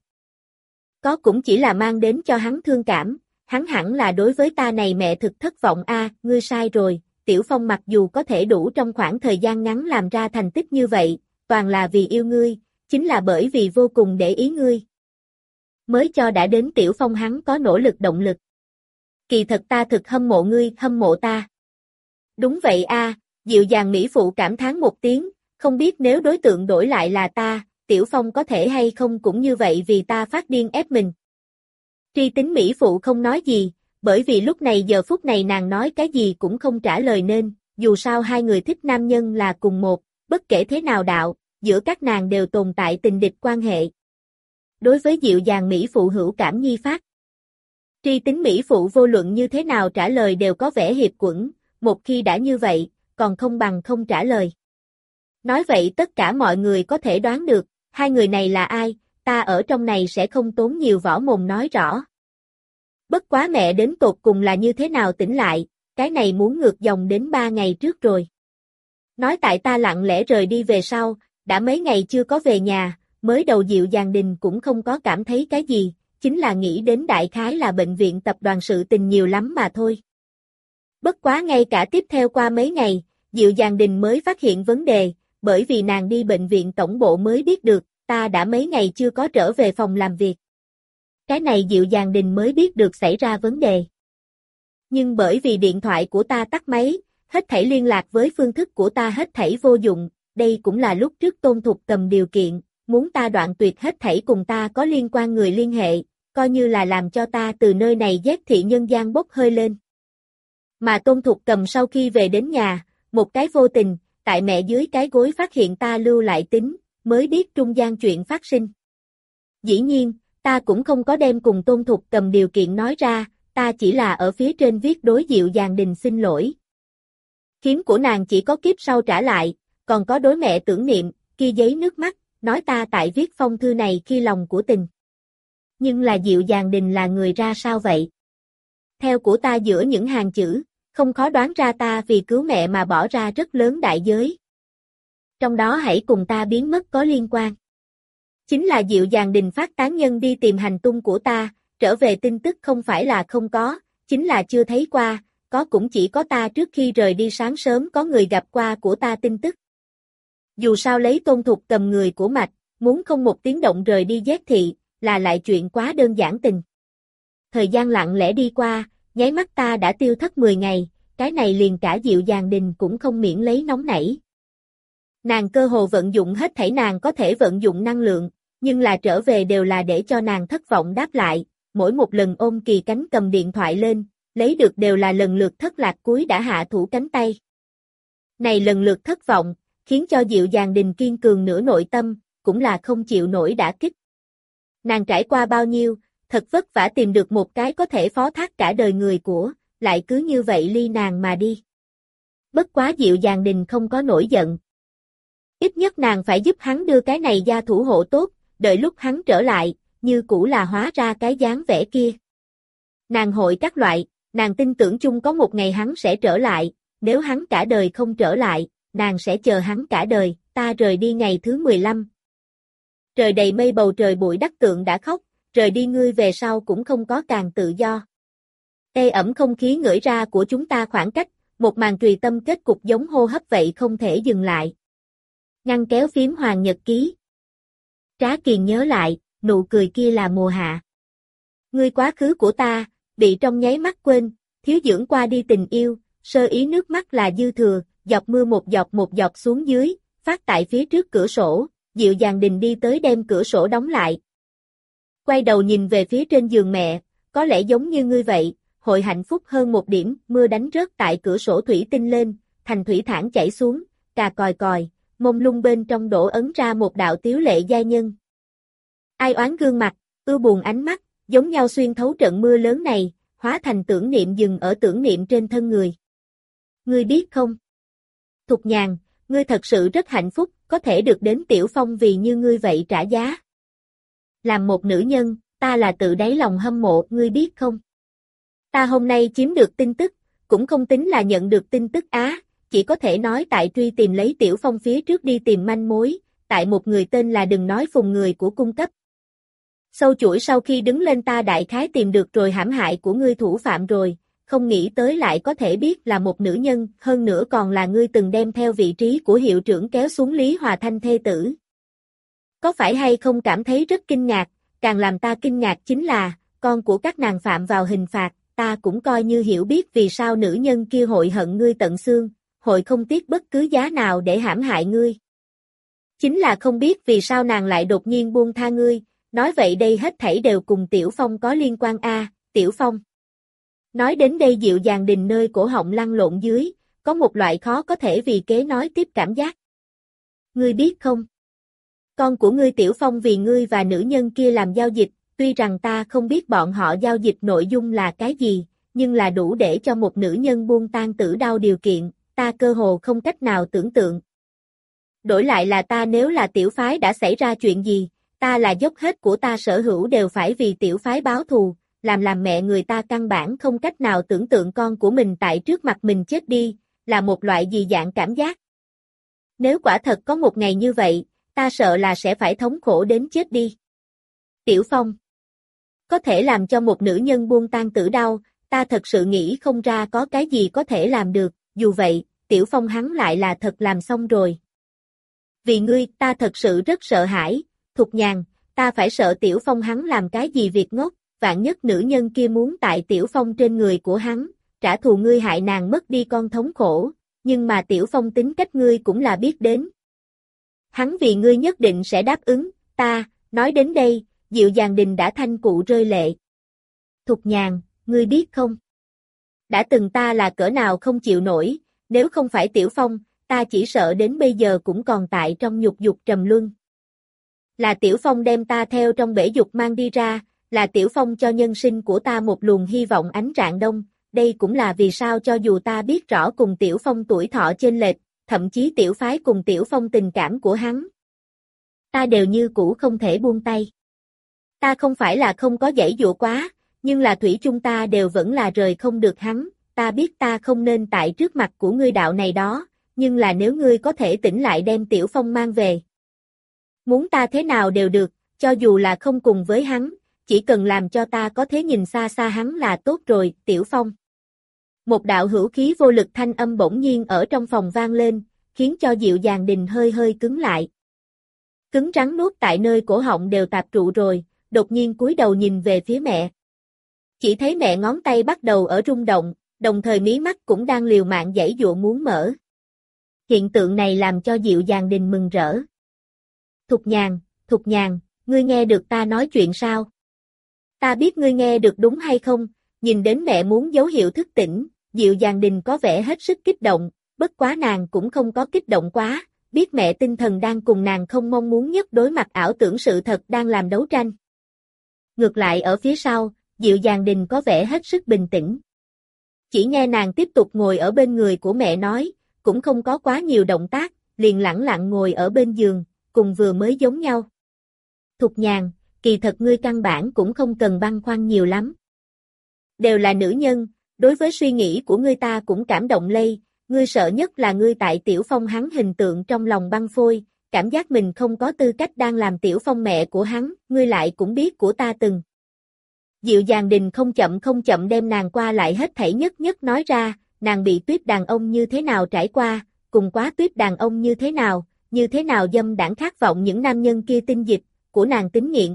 Có cũng chỉ là mang đến cho hắn thương cảm, hắn hẳn là đối với ta này mẹ thực thất vọng a, ngươi sai rồi, Tiểu Phong mặc dù có thể đủ trong khoảng thời gian ngắn làm ra thành tích như vậy, toàn là vì yêu ngươi, chính là bởi vì vô cùng để ý ngươi. Mới cho đã đến Tiểu Phong hắn có nỗ lực động lực. Kỳ thật ta thực hâm mộ ngươi, hâm mộ ta. Đúng vậy a, dịu dàng Mỹ phụ cảm thán một tiếng, không biết nếu đối tượng đổi lại là ta, Tiểu Phong có thể hay không cũng như vậy vì ta phát điên ép mình. Tri Tính Mỹ phụ không nói gì, bởi vì lúc này giờ phút này nàng nói cái gì cũng không trả lời nên, dù sao hai người thích nam nhân là cùng một, bất kể thế nào đạo, giữa các nàng đều tồn tại tình địch quan hệ. Đối với dịu dàng Mỹ phụ hữu cảm nhi phát. Tri Tính Mỹ phụ vô luận như thế nào trả lời đều có vẻ hiệp quẩn, một khi đã như vậy, còn không bằng không trả lời. Nói vậy tất cả mọi người có thể đoán được, hai người này là ai, ta ở trong này sẽ không tốn nhiều võ mồm nói rõ. Bất quá mẹ đến tột cùng là như thế nào tỉnh lại, cái này muốn ngược dòng đến 3 ngày trước rồi. Nói tại ta lặng lẽ rời đi về sau, đã mấy ngày chưa có về nhà, mới đầu dịu dàng đình cũng không có cảm thấy cái gì, chính là nghĩ đến đại khái là bệnh viện tập đoàn sự tình nhiều lắm mà thôi. Bất quá ngay cả tiếp theo qua mấy ngày, dịu dàng đình mới phát hiện vấn đề, bởi vì nàng đi bệnh viện tổng bộ mới biết được, ta đã mấy ngày chưa có trở về phòng làm việc. Cái này dịu dàng đình mới biết được xảy ra vấn đề. Nhưng bởi vì điện thoại của ta tắt máy, hết thảy liên lạc với phương thức của ta hết thảy vô dụng, đây cũng là lúc trước Tôn Thục cầm điều kiện, muốn ta đoạn tuyệt hết thảy cùng ta có liên quan người liên hệ, coi như là làm cho ta từ nơi này giết thị nhân gian bốc hơi lên. Mà Tôn Thục cầm sau khi về đến nhà, một cái vô tình, tại mẹ dưới cái gối phát hiện ta lưu lại tính, mới biết trung gian chuyện phát sinh. Dĩ nhiên, ta cũng không có đem cùng Tôn Thục cầm điều kiện nói ra, ta chỉ là ở phía trên viết đối dịu dàng đình xin lỗi. Kiếm của nàng chỉ có kiếp sau trả lại, còn có đối mẹ tưởng niệm, kia giấy nước mắt, nói ta tại viết phong thư này khi lòng của tình. Nhưng là dịu dàng đình là người ra sao vậy? Theo của ta giữa những hàng chữ, không khó đoán ra ta vì cứu mẹ mà bỏ ra rất lớn đại giới. Trong đó hãy cùng ta biến mất có liên quan. Chính là Diệu Dàng Đình phát tán nhân đi tìm hành tung của ta, trở về tin tức không phải là không có, chính là chưa thấy qua, có cũng chỉ có ta trước khi rời đi sáng sớm có người gặp qua của ta tin tức. Dù sao lấy Tôn Thục cầm người của Mạch, muốn không một tiếng động rời đi Giác Thị, là lại chuyện quá đơn giản tình. Thời gian lặng lẽ đi qua, nháy mắt ta đã tiêu thất 10 ngày, cái này liền cả Diệu Dàng Đình cũng không miễn lấy nóng nảy. Nàng cơ hồ vận dụng hết thảy nàng có thể vận dụng năng lượng, nhưng là trở về đều là để cho nàng thất vọng đáp lại, mỗi một lần ôm kỳ cánh cầm điện thoại lên, lấy được đều là lần lượt thất lạc cuối đã hạ thủ cánh tay. Này lần lượt thất vọng, khiến cho Diệu Dàng Đình kiên cường nửa nội tâm, cũng là không chịu nổi đả kích. Nàng trải qua bao nhiêu, thật vất vả tìm được một cái có thể phó thác cả đời người của, lại cứ như vậy ly nàng mà đi. Bất quá Diệu Dàng Đình không có nổi giận. Ít nhất nàng phải giúp hắn đưa cái này gia thủ hộ tốt, đợi lúc hắn trở lại, như cũ là hóa ra cái dáng vẻ kia. Nàng hội các loại, nàng tin tưởng chung có một ngày hắn sẽ trở lại, nếu hắn cả đời không trở lại, nàng sẽ chờ hắn cả đời, ta rời đi ngày thứ 15. Trời đầy mây bầu trời bụi đắc tượng đã khóc, rời đi ngươi về sau cũng không có càng tự do. Ê ẩm không khí ngửi ra của chúng ta khoảng cách, một màn tùy tâm kết cục giống hô hấp vậy không thể dừng lại. Ngăn kéo phím Hoàng Nhật Ký. Trá Kiền nhớ lại, nụ cười kia là mùa hạ. Ngươi quá khứ của ta, bị trong nháy mắt quên, thiếu dưỡng qua đi tình yêu, sơ ý nước mắt là dư thừa, giọt mưa một giọt xuống dưới, phát tại phía trước cửa sổ, Diệu Dàng Đình đi tới đem cửa sổ đóng lại. Quay đầu nhìn về phía trên giường mẹ, có lẽ giống như ngươi vậy, hội hạnh phúc hơn một điểm, mưa đánh rớt tại cửa sổ thủy tinh lên, thành thủy thản chảy xuống, cà còi còi, mông lung bên trong đổ ấn ra một đạo tiếu lệ giai nhân. Ai oán gương mặt, ưa buồn ánh mắt, giống nhau xuyên thấu trận mưa lớn này, hóa thành tưởng niệm dừng ở tưởng niệm trên thân người. Ngươi biết không? Thục Nhàn, ngươi thật sự rất hạnh phúc, có thể được đến Tiểu Phong vì như ngươi vậy trả giá. Làm một nữ nhân, ta là tự đáy lòng hâm mộ, ngươi biết không? Ta hôm nay chiếm được tin tức, cũng không tính là nhận được tin tức á, chỉ có thể nói tại truy tìm lấy Tiểu Phong phía trước đi tìm manh mối, tại một người tên là đừng nói Phùng người của cung cấp. Sâu chuỗi sau khi đứng lên ta đại khái tìm được rồi hãm hại của ngươi thủ phạm rồi, không nghĩ tới lại có thể biết là một nữ nhân, hơn nữa còn là ngươi từng đem theo vị trí của hiệu trưởng kéo xuống Lý Hòa Thanh thê tử. Có phải hay không cảm thấy rất kinh ngạc, càng làm ta kinh ngạc chính là, con của các nàng phạm vào hình phạt, ta cũng coi như hiểu biết vì sao nữ nhân kia hội hận ngươi tận xương, hội không tiếc bất cứ giá nào để hãm hại ngươi. Chính là không biết vì sao nàng lại đột nhiên buông tha ngươi, nói vậy đây hết thảy đều cùng Tiểu Phong có liên quan a, Tiểu Phong. Nói đến đây Diệu Dàng Đình nơi cổ họng lăn lộn dưới, có một loại khó có thể vì kế nói tiếp cảm giác. Ngươi biết không? Con của ngươi Tiểu Phong vì ngươi và nữ nhân kia làm giao dịch, tuy rằng ta không biết bọn họ giao dịch nội dung là cái gì, nhưng là đủ để cho một nữ nhân buông tan tử đau điều kiện, ta cơ hồ không cách nào tưởng tượng. Đổi lại là ta nếu là tiểu phái đã xảy ra chuyện gì, ta là dốc hết của ta sở hữu đều phải vì tiểu phái báo thù, làm mẹ người ta căn bản không cách nào tưởng tượng con của mình tại trước mặt mình chết đi, là một loại gì dạng cảm giác. Nếu quả thật có một ngày như vậy, ta sợ là sẽ phải thống khổ đến chết đi. Tiểu Phong có thể làm cho một nữ nhân buông tan tử đau, ta thật sự nghĩ không ra có cái gì có thể làm được, dù vậy, Tiểu Phong hắn lại là thật làm xong rồi. Vì ngươi, ta thật sự rất sợ hãi, Thục Nhàn, ta phải sợ Tiểu Phong hắn làm cái gì việc ngốc, vạn nhất nữ nhân kia muốn tại Tiểu Phong trên người của hắn, trả thù ngươi hại nàng mất đi con thống khổ, nhưng mà Tiểu Phong tính cách ngươi cũng là biết đến. Hắn vì ngươi nhất định sẽ đáp ứng, ta, nói đến đây, Diệu Dàng Đình đã thanh cụ rơi lệ. Thục Nhàn, ngươi biết không? Đã từng ta là cỡ nào không chịu nổi, nếu không phải Tiểu Phong, ta chỉ sợ đến bây giờ cũng còn tại trong nhục dục trầm luân. Là Tiểu Phong đem ta theo trong bể dục mang đi ra, là Tiểu Phong cho nhân sinh của ta một luồng hy vọng ánh rạng đông, đây cũng là vì sao cho dù ta biết rõ cùng Tiểu Phong tuổi thọ chênh lệch, thậm chí tiểu phái cùng Tiểu Phong tình cảm của hắn, ta đều như cũ không thể buông tay. Ta không phải là không có giãy giụa quá, nhưng là thủy chung ta đều vẫn là rời không được hắn, ta biết ta không nên tại trước mặt của ngươi đạo này đó, nhưng là nếu ngươi có thể tỉnh lại đem Tiểu Phong mang về. Muốn ta thế nào đều được, cho dù là không cùng với hắn, chỉ cần làm cho ta có thể nhìn xa xa hắn là tốt rồi, Tiểu Phong. Một đạo hữu khí vô lực thanh âm bỗng nhiên ở trong phòng vang lên, khiến cho Dịu Dàng Đình hơi hơi cứng lại. Cứng rắn nuốt tại nơi cổ họng đều tạp trụ rồi, đột nhiên cúi đầu nhìn về phía mẹ. Chỉ thấy mẹ ngón tay bắt đầu ở rung động, đồng thời mí mắt cũng đang liều mạng giãy giụa muốn mở. Hiện tượng này làm cho Dịu Dàng Đình mừng rỡ. Thục Nhàn, ngươi nghe được ta nói chuyện sao? Ta biết ngươi nghe được đúng hay không? Nhìn đến mẹ muốn dấu hiệu thức tỉnh, Dịu Dàng Đình có vẻ hết sức kích động, bất quá nàng cũng không có kích động quá, biết mẹ tinh thần đang cùng nàng không mong muốn nhất đối mặt ảo tưởng sự thật đang làm đấu tranh. Ngược lại ở phía sau, Dịu Dàng Đình có vẻ hết sức bình tĩnh. Chỉ nghe nàng tiếp tục ngồi ở bên người của mẹ nói, cũng không có quá nhiều động tác, liền lẳng lặng ngồi ở bên giường, cùng vừa mới giống nhau. Thục Nhàn, kỳ thật ngươi căn bản cũng không cần băn khoăn nhiều lắm. Đều là nữ nhân, đối với suy nghĩ của ngươi ta cũng cảm động lây, ngươi sợ nhất là ngươi tại Tiểu Phong hắn hình tượng trong lòng băng phôi, cảm giác mình không có tư cách đang làm Tiểu Phong mẹ của hắn, ngươi lại cũng biết của ta từng. Dịu Dàng Đình không chậm đem nàng qua lại hết thảy nhất nhất nói ra, nàng bị tuyết đàn ông như thế nào trải qua, cùng quá tuyết đàn ông như thế nào dâm đãng khát vọng những nam nhân kia tinh dịch, của nàng tính nghiện.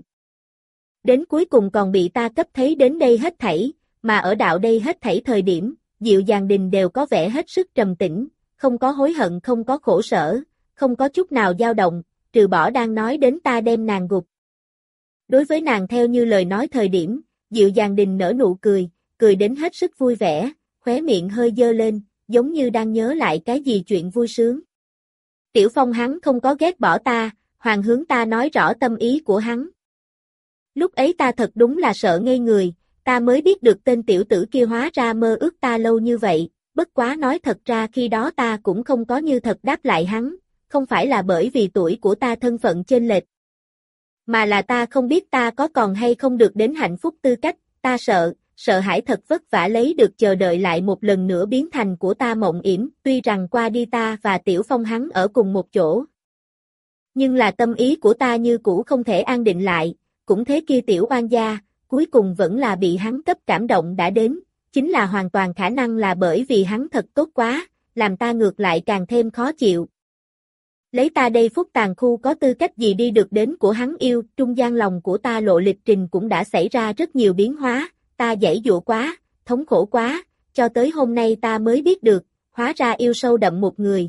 Đến cuối cùng còn bị ta cấp thấy đến đây hết thảy, mà ở đạo đây hết thảy thời điểm, Dịu Dàng Đình đều có vẻ hết sức trầm tĩnh, không có hối hận không có khổ sở, không có chút nào dao động, trừ bỏ đang nói đến ta đem nàng gục. Đối với nàng theo như lời nói thời điểm, Dịu Dàng Đình nở nụ cười, cười đến hết sức vui vẻ, khóe miệng hơi dơ lên, giống như đang nhớ lại cái gì chuyện vui sướng. Tiểu Phong hắn không có ghét bỏ ta, hoàng hướng ta nói rõ tâm ý của hắn. Lúc ấy ta thật đúng là sợ ngây người, ta mới biết được tên tiểu tử kia hóa ra mơ ước ta lâu như vậy, bất quá nói thật ra khi đó ta cũng không có như thật đáp lại hắn, không phải là bởi vì tuổi của ta thân phận chênh lệch, mà là ta không biết ta có còn hay không được đến hạnh phúc tư cách, ta sợ hãi thật vất vả lấy được chờ đợi lại một lần nữa biến thành của ta mộng yểm, tuy rằng qua đi ta và Tiểu Phong hắn ở cùng một chỗ. Nhưng là tâm ý của ta như cũ không thể an định lại, cũng thế kia tiểu oan gia, cuối cùng vẫn là bị hắn cấp cảm động đã đến, chính là hoàn toàn khả năng là bởi vì hắn thật tốt quá, làm ta ngược lại càng thêm khó chịu. Lấy ta đây phúc tàn khu có tư cách gì đi được đến của hắn yêu, trung gian lòng của ta lộ lịch trình cũng đã xảy ra rất nhiều biến hóa, ta giãy giụa quá, thống khổ quá, cho tới hôm nay ta mới biết được, hóa ra yêu sâu đậm một người.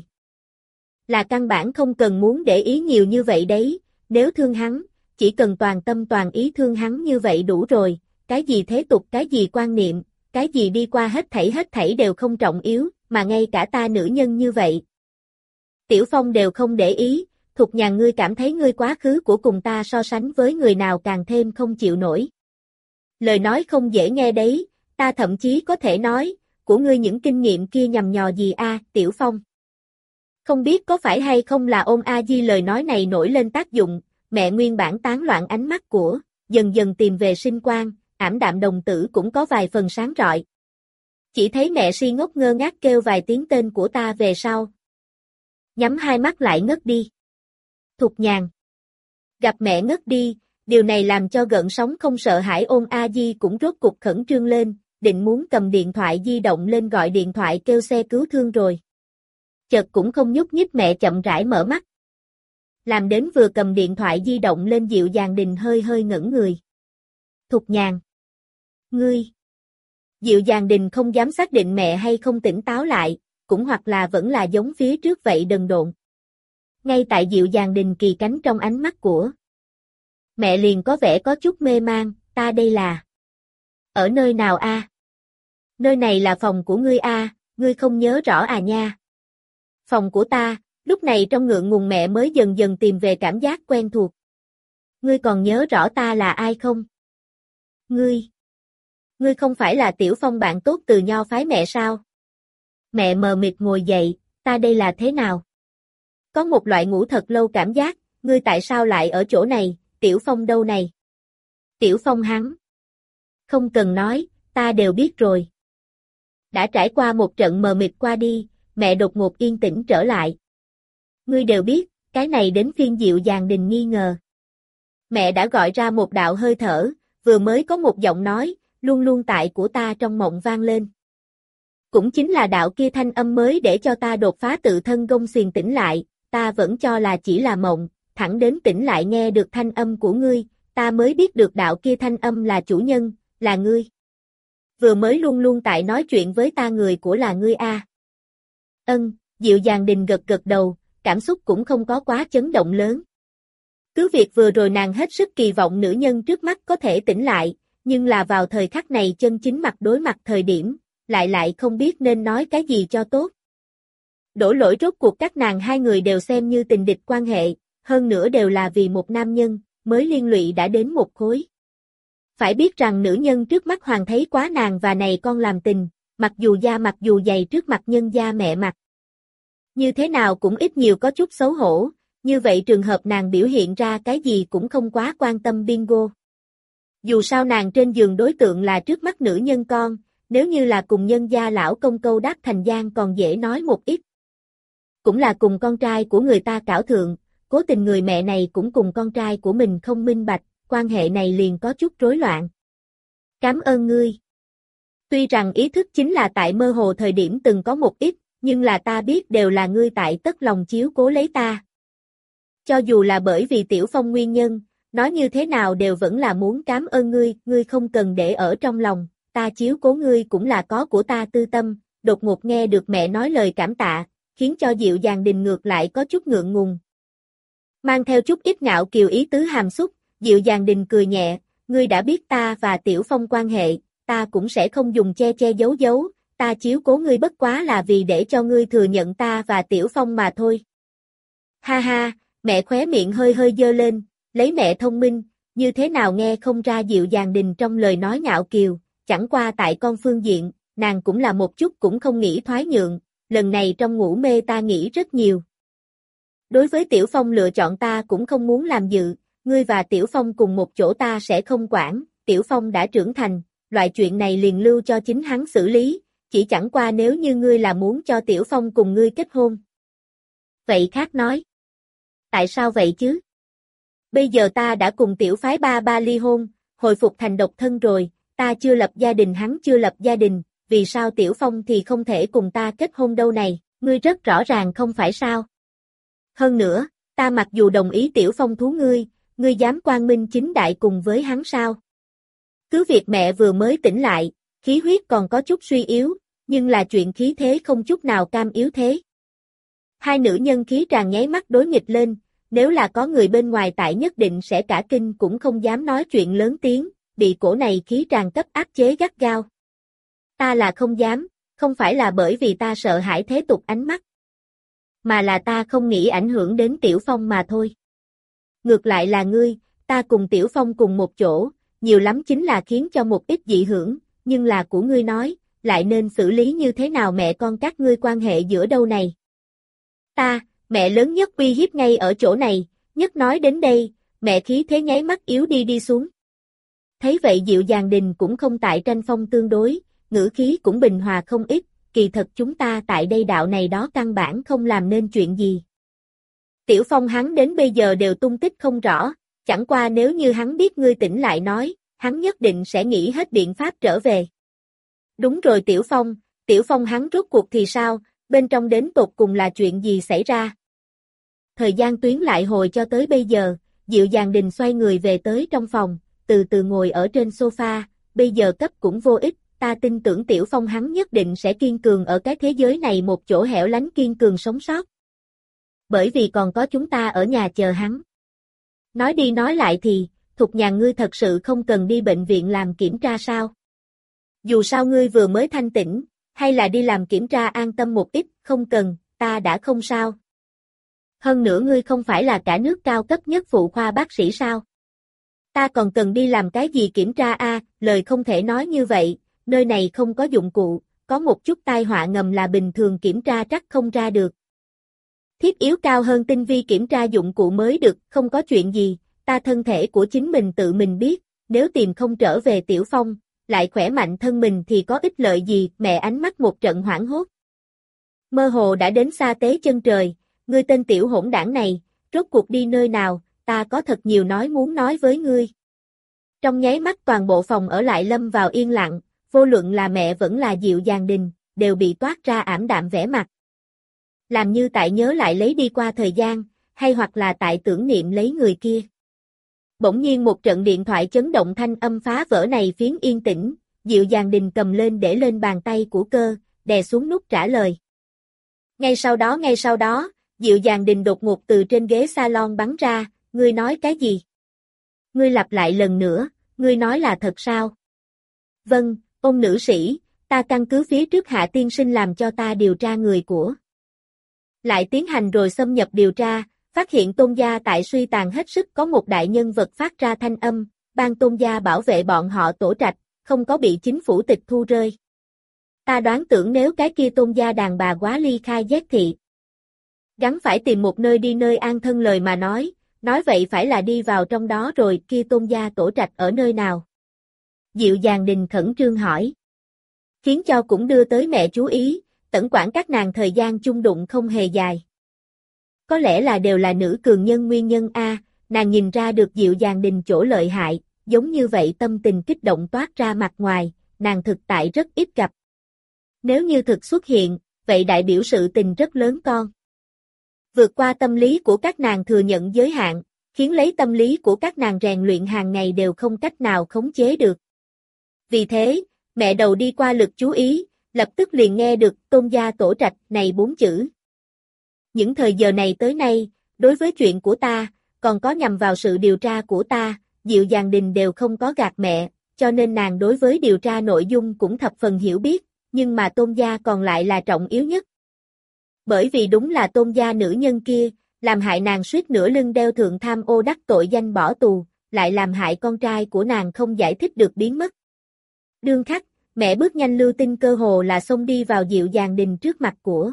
Là căn bản không cần muốn để ý nhiều như vậy đấy, nếu thương hắn, chỉ cần toàn tâm toàn ý thương hắn như vậy đủ rồi, cái gì thế tục cái gì quan niệm, cái gì đi qua hết thảy đều không trọng yếu, mà ngay cả ta nữ nhân như vậy. Tiểu Phong đều không để ý, Thục Nhàn ngươi cảm thấy ngươi quá khứ của cùng ta so sánh với người nào càng thêm không chịu nổi. Lời nói không dễ nghe đấy, ta thậm chí có thể nói, của ngươi những kinh nghiệm kia nhằm nhò gì a, Tiểu Phong. Không biết có phải hay không là ôn A Di lời nói này nổi lên tác dụng, mẹ nguyên bản tán loạn ánh mắt của, dần dần tìm về sinh quang, ảm đạm đồng tử cũng có vài phần sáng rọi. Chỉ thấy mẹ si ngốc ngơ ngác kêu vài tiếng tên của ta về sau. Nhắm hai mắt lại ngất đi. Thục Nhàn. Gặp mẹ ngất đi, điều này làm cho gợn sóng không sợ hãi ôn A Di cũng rốt cục khẩn trương lên, định muốn cầm điện thoại di động lên gọi điện thoại kêu xe cứu thương rồi. Chợt cũng không nhúc nhích mẹ chậm rãi mở mắt. Làm đến vừa cầm điện thoại di động lên Dịu Dàng Đình hơi hơi ngẩn người. Thục Nhàn. Ngươi. Dịu Dàng Đình không dám xác định mẹ hay không tỉnh táo lại, cũng hoặc là vẫn là giống phía trước vậy đần độn. Ngay tại Dịu Dàng Đình kỳ cánh trong ánh mắt của mẹ liền có vẻ có chút mê mang, ta đây là ở nơi nào a? Nơi này là phòng của ngươi a, ngươi không nhớ rõ à nha. Phòng của ta, lúc này trong ngượng ngùng mẹ mới dần dần tìm về cảm giác quen thuộc. Ngươi còn nhớ rõ ta là ai không? Ngươi không phải là Tiểu Phong bạn tốt từ Nho phái mẹ sao? Mẹ mờ mịt ngồi dậy, ta đây là thế nào? Có một loại ngủ thật lâu cảm giác, ngươi tại sao lại ở chỗ này, Tiểu Phong đâu này? Tiểu Phong hắn. Không cần nói, ta đều biết rồi. Đã trải qua một trận mờ mịt qua đi, mẹ đột ngột yên tĩnh trở lại. Ngươi đều biết, cái này đến phiên Dịu Dàng Đình nghi ngờ. Mẹ đã gọi ra một đạo hơi thở, vừa mới có một giọng nói, luôn luôn tại của ta trong mộng vang lên. Cũng chính là đạo kia thanh âm mới để cho ta đột phá tự thân gông xiềng tỉnh lại, ta vẫn cho là chỉ là mộng, thẳng đến tỉnh lại nghe được thanh âm của ngươi, ta mới biết được đạo kia thanh âm là chủ nhân, là ngươi. Vừa mới luôn luôn tại nói chuyện với ta người của là ngươi a. Dịu Dàng Đình gật gật đầu, cảm xúc cũng không có quá chấn động lớn. Cứ việc vừa rồi nàng hết sức kỳ vọng nữ nhân trước mắt có thể tỉnh lại, nhưng là vào thời khắc này chân chính mặt đối mặt thời điểm, lại không biết nên nói cái gì cho tốt. Đổ lỗi rốt cuộc các nàng hai người đều xem như tình địch quan hệ, hơn nữa đều là vì một nam nhân, mới liên lụy đã đến một khối. Phải biết rằng nữ nhân trước mắt hoàng thấy quá nàng và này con làm tình, mặc dù da mặc dù dày trước mặt nhân gia mẹ mặt. Như thế nào cũng ít nhiều có chút xấu hổ, như vậy trường hợp nàng biểu hiện ra cái gì cũng không quá quan tâm bingo. Dù sao nàng trên giường đối tượng là trước mắt nữ nhân con, nếu như là cùng nhân gia lão công câu đáp thành gian còn dễ nói một ít. Cũng là cùng con trai của người ta cảo thượng, cố tình người mẹ này cũng cùng con trai của mình không minh bạch, quan hệ này liền có chút rối loạn. Cảm ơn ngươi. Tuy rằng ý thức chính là tại mơ hồ thời điểm từng có một ít, nhưng là ta biết đều là ngươi tại tất lòng chiếu cố lấy ta. Cho dù là bởi vì Tiểu Phong nguyên nhân, nói như thế nào đều vẫn là muốn cảm ơn ngươi, ngươi không cần để ở trong lòng, ta chiếu cố ngươi cũng là có của ta tư tâm, đột ngột nghe được mẹ nói lời cảm tạ, khiến cho Dịu Dàng Đình ngược lại có chút ngượng ngùng. Mang theo chút ít ngạo kiều ý tứ hàm xúc, Dịu Dàng Đình cười nhẹ, ngươi đã biết ta và Tiểu Phong quan hệ, ta cũng sẽ không dùng che che giấu giấu, ta chiếu cố ngươi bất quá là vì để cho ngươi thừa nhận ta và Tiểu Phong mà thôi. Ha ha, mẹ khóe miệng hơi hơi dơ lên, lấy mẹ thông minh, như thế nào nghe không ra Dịu Dàng Đình trong lời nói ngạo kiều, chẳng qua tại con phương diện, nàng cũng là một chút cũng không nghĩ thoái nhượng, lần này trong ngủ mê ta nghĩ rất nhiều. Đối với Tiểu Phong lựa chọn ta cũng không muốn làm dự, ngươi và Tiểu Phong cùng một chỗ ta sẽ không quản, Tiểu Phong đã trưởng thành, loại chuyện này liền lưu cho chính hắn xử lý, chỉ chẳng qua nếu như ngươi là muốn cho Tiểu Phong cùng ngươi kết hôn. Vậy khác nói. Tại sao vậy chứ? Bây giờ ta đã cùng Tiểu phái ba ly hôn, hồi phục thành độc thân rồi, ta chưa lập gia đình hắn chưa lập gia đình, vì sao Tiểu Phong thì không thể cùng ta kết hôn đâu này, ngươi rất rõ ràng không phải sao? Hơn nữa, ta mặc dù đồng ý Tiểu Phong thú ngươi dám quang minh chính đại cùng với hắn sao? Cứ việc mẹ vừa mới tỉnh lại, khí huyết còn có chút suy yếu, nhưng là chuyện khí thế không chút nào cam yếu thế. Hai nữ nhân khí tràn nháy mắt đối nghịch lên, nếu là có người bên ngoài tại nhất định sẽ cả kinh cũng không dám nói chuyện lớn tiếng, bị cổ này khí tràn cấp áp chế gắt gao. Ta là không dám, không phải là bởi vì ta sợ hãi thế tục ánh mắt, mà là ta không nghĩ ảnh hưởng đến Tiểu Phong mà thôi. Ngược lại là ngươi, ta cùng Tiểu Phong cùng một chỗ, nhiều lắm chính là khiến cho một ít dị hưởng, nhưng là của ngươi nói, lại nên xử lý như thế nào mẹ con các ngươi quan hệ giữa đâu này. Mẹ lớn nhất uy hiếp ngay ở chỗ này, nhất nói đến đây, mẹ khí thế nháy mắt yếu đi xuống. Thấy vậy Dịu Dàng Đình cũng không tại tranh phong tương đối, ngữ khí cũng bình hòa không ít, kỳ thật chúng ta tại đây đạo này đó căn bản không làm nên chuyện gì. Tiểu Phong hắn đến bây giờ đều tung tích không rõ, chẳng qua nếu như hắn biết ngươi tỉnh lại nói, hắn nhất định sẽ nghĩ hết biện pháp trở về. Đúng rồi Tiểu Phong hắn rốt cuộc thì sao, bên trong đến tột cùng là chuyện gì xảy ra? Thời gian tuyến lại hồi cho tới bây giờ, Dịu Dàng Đình xoay người về tới trong phòng, từ từ ngồi ở trên sofa, bây giờ cấp cũng vô ích, ta tin tưởng Tiểu Phong hắn nhất định sẽ kiên cường ở cái thế giới này một chỗ hẻo lánh kiên cường sống sót. Bởi vì còn có chúng ta ở nhà chờ hắn. Nói đi nói lại thì, Thục Nhàn ngươi thật sự không cần đi bệnh viện làm kiểm tra sao? Dù sao ngươi vừa mới thanh tỉnh, hay là đi làm kiểm tra an tâm một ít, không cần, ta đã không sao. Hơn nữa ngươi không phải là cả nước cao cấp nhất phụ khoa bác sĩ sao? Ta còn cần đi làm cái gì kiểm tra lời không thể nói như vậy, nơi này không có dụng cụ, có một chút tai họa ngầm là bình thường kiểm tra trắc không ra được. Thiết yếu cao hơn tinh vi kiểm tra dụng cụ mới được, không có chuyện gì, ta thân thể của chính mình tự mình biết, nếu tìm không trở về Tiểu Phong, lại khỏe mạnh thân mình thì có ích lợi gì, mẹ ánh mắt một trận hoảng hốt. Mơ hồ đã đến xa tế chân trời, ngươi tên tiểu hỗn đảng này, rốt cuộc đi nơi nào, ta có thật nhiều nói muốn nói với ngươi. Trong nháy mắt toàn bộ phòng ở lại lâm vào yên lặng, vô luận là mẹ vẫn là Dịu Dàng Đình, đều bị toát ra ảm đạm vẻ mặt. Làm như tại nhớ lại lấy đi qua thời gian, hay hoặc là tại tưởng niệm lấy người kia. Bỗng nhiên một trận điện thoại chấn động thanh âm phá vỡ này phiến yên tĩnh, Dịu Dàng Đình cầm lên để lên bàn tay của Cơ, đè xuống nút trả lời. Ngay sau đó, Dịu Dàng Đình đột ngột từ trên ghế salon bắn ra, ngươi nói cái gì? Ngươi lặp lại lần nữa, ngươi nói là thật sao? Vâng, ông nữ sĩ, ta căn cứ phía trước Hạ tiên sinh làm cho ta điều tra người của. Lại tiến hành rồi xâm nhập điều tra, phát hiện Tôn gia tại suy tàn hết sức có một đại nhân vật phát ra thanh âm, ban Tôn gia bảo vệ bọn họ Tổ Trạch, không có bị chính phủ tịch thu rơi. Ta đoán tưởng nếu cái kia Tôn gia đàn bà quá ly khai giác thị. Gắn phải tìm một nơi đi nơi an thân lời mà nói vậy phải là đi vào trong đó rồi kia Tôn gia Tổ Trạch ở nơi nào? Dịu Dàng Đình khẩn trương hỏi. Khiến cho cũng đưa tới mẹ chú ý, tẩn quản các nàng thời gian chung đụng không hề dài. Có lẽ là đều là nữ cường nhân nguyên nhân a, nàng nhìn ra được Dịu Dàng Đình chỗ lợi hại, giống như vậy tâm tình kích động toát ra mặt ngoài, nàng thực tại rất ít gặp. Nếu như thực xuất hiện, vậy đại biểu sự tình rất lớn con. Vượt qua tâm lý của các nàng thừa nhận giới hạn, khiến lấy tâm lý của các nàng rèn luyện hàng ngày đều không cách nào khống chế được. Vì thế, mẹ đầu đi qua lực chú ý, lập tức liền nghe được Tôn gia Tổ Trạch này 4 chữ. Những thời giờ này tới nay, đối với chuyện của ta, còn có nhằm vào sự điều tra của ta, Dịu Dàng Đình đều không có gạt mẹ, cho nên nàng đối với điều tra nội dung cũng thập phần hiểu biết, nhưng mà Tôn gia còn lại là trọng yếu nhất. Bởi vì đúng là Tôn gia nữ nhân kia, làm hại nàng suýt nửa lưng đeo thượng tham ô đắc tội danh bỏ tù, lại làm hại con trai của nàng không giải thích được biến mất. Đương khắc, mẹ bước nhanh lưu tinh cơ hồ là xông đi vào Dịu Dàng Đình trước mặt của.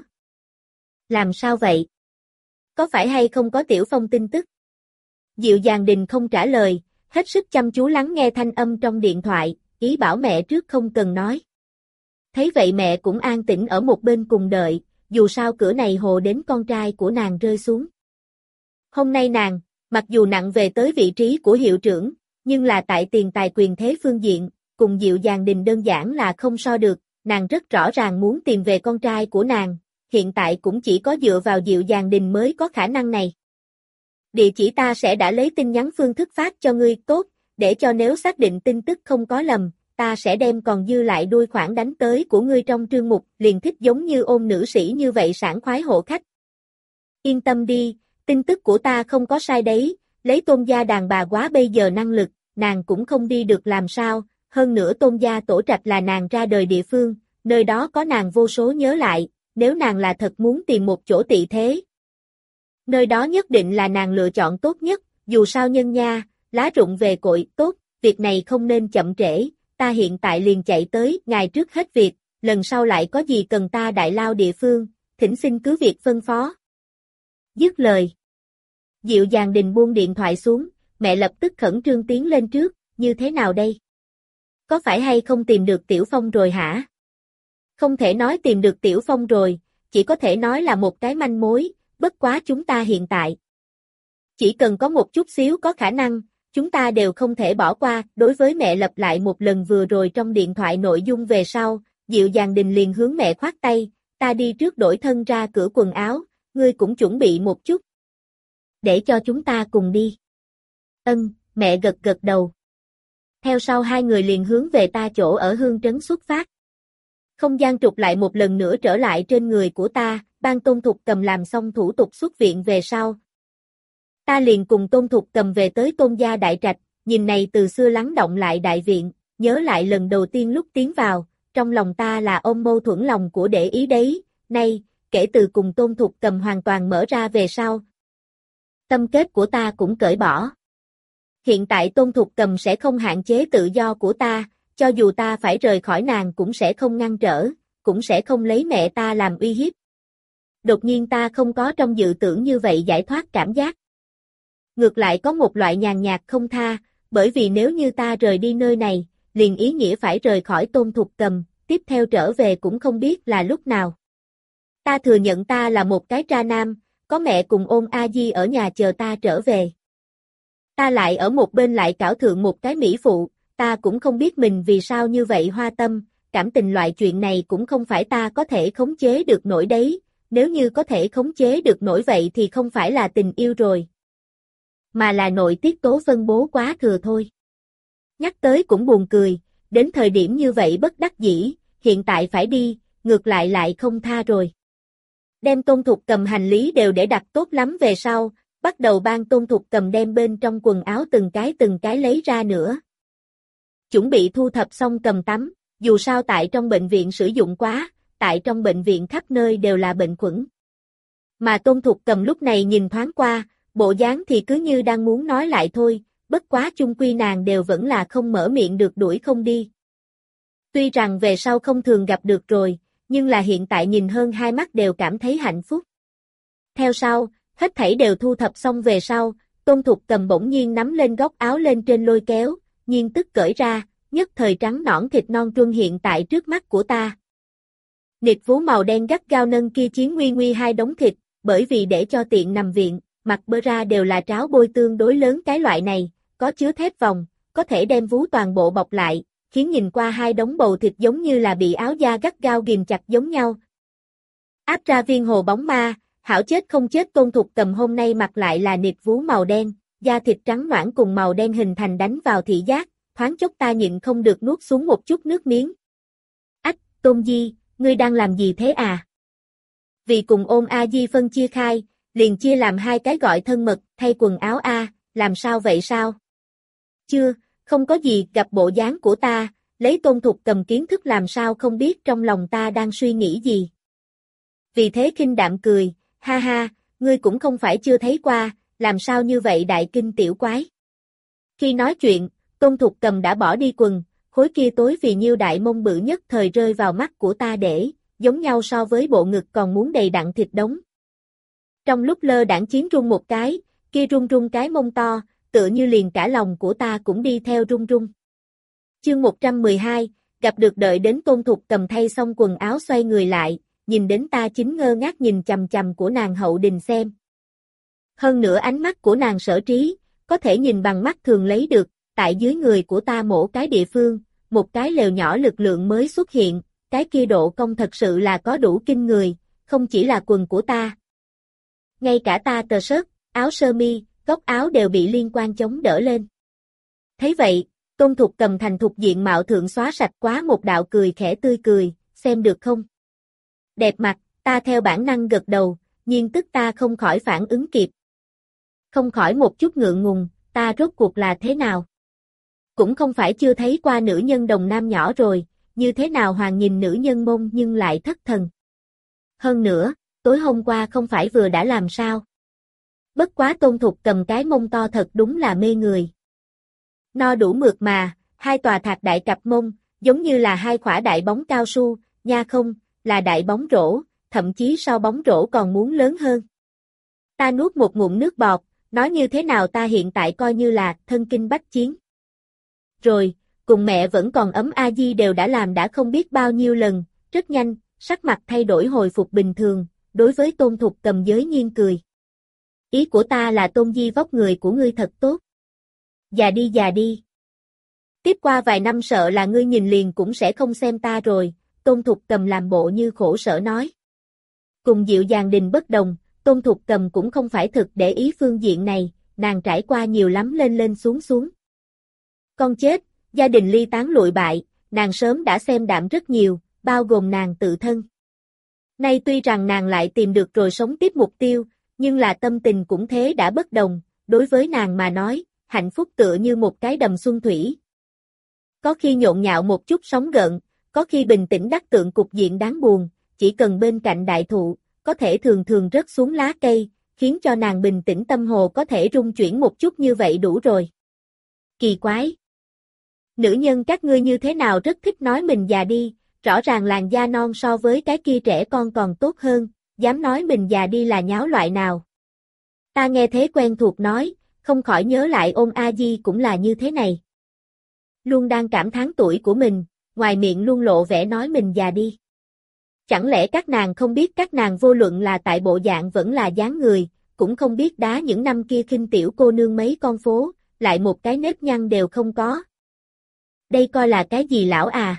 Làm sao vậy? Có phải hay không có Tiểu Phong tin tức? Dịu Dàng Đình không trả lời, hết sức chăm chú lắng nghe thanh âm trong điện thoại, ý bảo mẹ trước không cần nói. Thấy vậy mẹ cũng an tĩnh ở một bên cùng đợi, dù sao cửa này hồ đến con trai của nàng rơi xuống. Hôm nay nàng, mặc dù nặng về tới vị trí của hiệu trưởng, nhưng là tại tiền tài quyền thế phương diện, cùng Dịu Dàng Đình đơn giản là không so được, nàng rất rõ ràng muốn tìm về con trai của nàng, hiện tại cũng chỉ có dựa vào Dịu Dàng Đình mới có khả năng này. Địa chỉ ta sẽ đã lấy tin nhắn phương thức phát cho ngươi tốt, để cho nếu xác định tin tức không có lầm, ta sẽ đem còn dư lại đuôi khoản đánh tới của ngươi trong trương mục, liền thích giống như ôn nữ sĩ như vậy sảng khoái hộ khách. Yên tâm đi, tin tức của ta không có sai đấy, lấy Tôn gia đàn bà quá bây giờ năng lực, nàng cũng không đi được làm sao, hơn nữa Tôn gia Tổ Trạch là nàng ra đời địa phương, nơi đó có nàng vô số nhớ lại, nếu nàng là thật muốn tìm một chỗ tị thế. Nơi đó nhất định là nàng lựa chọn tốt nhất, dù sao nhân nha, lá rụng về cội, tốt, việc này không nên chậm trễ, ta hiện tại liền chạy tới, ngài trước hết việc, lần sau lại có gì cần ta đại lao địa phương, thỉnh xin cứ việc phân phó. Dứt lời. Dịu Dàng Đình buông điện thoại xuống, mẹ lập tức khẩn trương tiến lên trước, như thế nào đây? Có phải hay không tìm được Tiểu Phong rồi hả? Không thể nói tìm được Tiểu Phong rồi, chỉ có thể nói là một cái manh mối, bất quá chúng ta hiện tại. Chỉ cần có một chút xíu có khả năng, chúng ta đều không thể bỏ qua, đối với mẹ lặp lại một lần vừa rồi trong điện thoại nội dung về sau, Dịu Dàng Đình liền hướng mẹ khoát tay, ta đi trước đổi thân ra cửa quần áo, ngươi cũng chuẩn bị một chút. Để cho chúng ta cùng đi. Mẹ gật gật đầu. Theo sau hai người liền hướng về ta chỗ ở Hương Trấn xuất phát. Không gian trục lại một lần nữa trở lại trên người của ta, ban Tôn Thục Cầm làm xong thủ tục xuất viện về sau. Ta liền cùng Tôn Thục Cầm về tới Tôn gia đại trạch, nhìn này từ xưa lắng động lại đại viện, nhớ lại lần đầu tiên lúc tiến vào, trong lòng ta là ôm mâu thuẫn lòng của để ý đấy, nay, kể từ cùng Tôn Thục Cầm hoàn toàn mở ra về sau. Tâm kết của ta cũng cởi bỏ. Hiện tại Tôn Thục Cầm sẽ không hạn chế tự do của ta, cho dù ta phải rời khỏi nàng cũng sẽ không ngăn trở, cũng sẽ không lấy mẹ ta làm uy hiếp. Đột nhiên ta không có trong dự tưởng như vậy giải thoát cảm giác. Ngược lại có một loại nhàn nhạt không tha, bởi vì nếu như ta rời đi nơi này, liền ý nghĩa phải rời khỏi Tôn Thục Cầm, tiếp theo trở về cũng không biết là lúc nào. Ta thừa nhận ta là một cái tra nam, có mẹ cùng Ôn A Di ở nhà chờ ta trở về. Ta lại ở một bên lại cảo thượng một cái mỹ phụ, ta cũng không biết mình vì sao như vậy hoa tâm, cảm tình loại chuyện này cũng không phải ta có thể khống chế được nổi đấy, nếu như có thể khống chế được nổi vậy thì không phải là tình yêu rồi, mà là nội tiết tố phân bố quá thừa thôi. Nhắc tới cũng buồn cười, đến thời điểm như vậy bất đắc dĩ, hiện tại phải đi, ngược lại không tha rồi. Đem Tôn Thục Cầm hành lý đều để đặt tốt lắm về sau, bắt đầu ban Tôn Thục Cầm đem bên trong quần áo từng cái lấy ra nữa. Chuẩn bị thu thập xong cầm tắm, dù sao tại trong bệnh viện sử dụng quá, tại trong bệnh viện khắp nơi đều là bệnh khuẩn. Mà Tôn Thục Cầm lúc này nhìn thoáng qua, bộ dáng thì cứ như đang muốn nói lại thôi, bất quá chung quy nàng đều vẫn là không mở miệng được đuổi không đi. Tuy rằng về sau không thường gặp được rồi, nhưng là hiện tại nhìn hơn hai mắt đều cảm thấy hạnh phúc. Theo sau, hết thảy đều thu thập xong về sau, Tôn Thục Cầm bỗng nhiên nắm lên góc áo lên trên lôi kéo, nhiên tức cởi ra, nhất thời trắng nõn thịt non truân hiện tại trước mắt của ta. Nịt vú màu đen gắt gao nâng kia chiến nguy hai đống thịt, bởi vì để cho tiện nằm viện, mặt bơ ra đều là tráo bôi tương đối lớn cái loại này, có chứa thép vòng, có thể đem vú toàn bộ bọc lại, khiến nhìn qua hai đống bầu thịt giống như là bị áo da gắt gao ghìm chặt giống nhau. Áp ra viên hồ bóng ma, hảo chết không chết. Tôn Thục Cầm hôm nay mặc lại là nịt vú màu đen, da thịt trắng nõn cùng màu đen hình thành đánh vào thị giác, thoáng chốc ta nhịn không được nuốt xuống một chút nước miếng. Ách, Tôn Di, ngươi đang làm gì thế à? Vì cùng Ôn A Di phân chia khai, liền chia làm hai cái gọi thân mật, thay quần áo a, làm sao vậy sao? Chưa, không có gì, gặp bộ dáng của ta, lấy Tôn Thục Cầm kiến thức làm sao không biết trong lòng ta đang suy nghĩ gì. Vì thế khinh đạm cười, ha ha, ngươi cũng không phải chưa thấy qua, làm sao như vậy đại kinh tiểu quái. Khi nói chuyện, Tôn Thục Cầm đã bỏ đi quần, khối kia tối vì nhiêu đại mông bự nhất thời rơi vào mắt của ta để, giống nhau so với bộ ngực còn muốn đầy đặn thịt đống. Trong lúc lơ đãng chiến rung một cái, kia rung cái mông to, tựa như liền cả lòng của ta cũng đi theo rung. Chương 112, gặp được đợi đến Tôn Thục Cầm thay xong quần áo xoay người lại, nhìn đến ta chính ngơ ngác nhìn chằm chằm của nàng hậu đình xem. Hơn nữa ánh mắt của nàng sở trí, có thể nhìn bằng mắt thường lấy được, tại dưới người của ta mỗi cái địa phương, một cái lều nhỏ lực lượng mới xuất hiện, cái kia độ cong thật sự là có đủ kinh người, không chỉ là quần của ta. Ngay cả ta tờ sớt, áo sơ mi, góc áo đều bị liên quan chống đỡ lên. Thấy vậy, Tôn Thục Cầm thành thục diện mạo thượng xóa sạch quá một đạo cười khẽ tươi cười, xem được không? Đẹp mặt, ta theo bản năng gật đầu, nhưng tức ta không khỏi phản ứng kịp. Không khỏi một chút ngượng ngùng, ta rốt cuộc là thế nào? Cũng không phải chưa thấy qua nữ nhân đồng nam nhỏ rồi, như thế nào hoàng nhìn nữ nhân mông nhưng lại thất thần. Hơn nữa, tối hôm qua không phải vừa đã làm sao? Bất quá Tôn Thục Cầm cái mông to thật đúng là mê người. No đủ mượt mà, hai tòa thạc đại cặp mông, giống như là hai khỏa đại bóng cao su, nha không, là đại bóng rổ, thậm chí so bóng rổ còn muốn lớn hơn. Ta nuốt một ngụm nước bọt, nói như thế nào ta hiện tại coi như là thân kinh bách chiến. Rồi, cùng mẹ vẫn còn ấm A Di đều đã làm đã không biết bao nhiêu lần, rất nhanh, sắc mặt thay đổi hồi phục bình thường, đối với Tôn Thục Cầm giới nhiên cười. Ý của ta là Tôn Di vóc người của ngươi thật tốt. Già đi. Tiếp qua vài năm sợ là ngươi nhìn liền cũng sẽ không xem ta rồi, Tôn Thục Cầm làm bộ như khổ sở nói. Cùng dịu dàng đình bất đồng, Tôn Thục Cầm cũng không phải thực để ý phương diện này, nàng trải qua nhiều lắm lên xuống. Con chết, gia đình ly tán lụi bại, nàng sớm đã xem đạm rất nhiều, bao gồm nàng tự thân. Nay tuy rằng nàng lại tìm được rồi sống tiếp mục tiêu, nhưng là tâm tình cũng thế đã bất đồng, đối với nàng mà nói, hạnh phúc tựa như một cái đầm xuân thủy. Có khi nhộn nhạo một chút sóng gợn, có khi bình tĩnh đắc tượng cục diện đáng buồn, chỉ cần bên cạnh đại thụ, có thể thường rớt xuống lá cây, khiến cho nàng bình tĩnh tâm hồ có thể rung chuyển một chút như vậy đủ rồi. Kỳ quái! Nữ nhân các ngươi như thế nào rất thích nói mình già đi, rõ ràng làn da non so với cái kia trẻ con còn tốt hơn, dám nói mình già đi là nháo loại nào. Ta nghe thế quen thuộc nói, không khỏi nhớ lại Ôn A Di cũng là như thế này. Luôn đang cảm thán tuổi của mình, ngoài miệng luôn lộ vẻ nói mình già đi. Chẳng lẽ các nàng không biết các nàng vô luận là tại bộ dạng vẫn là dáng người, cũng không biết đá những năm kia khinh tiểu cô nương mấy con phố, lại một cái nếp nhăn đều không có. Đây coi là cái gì lão à?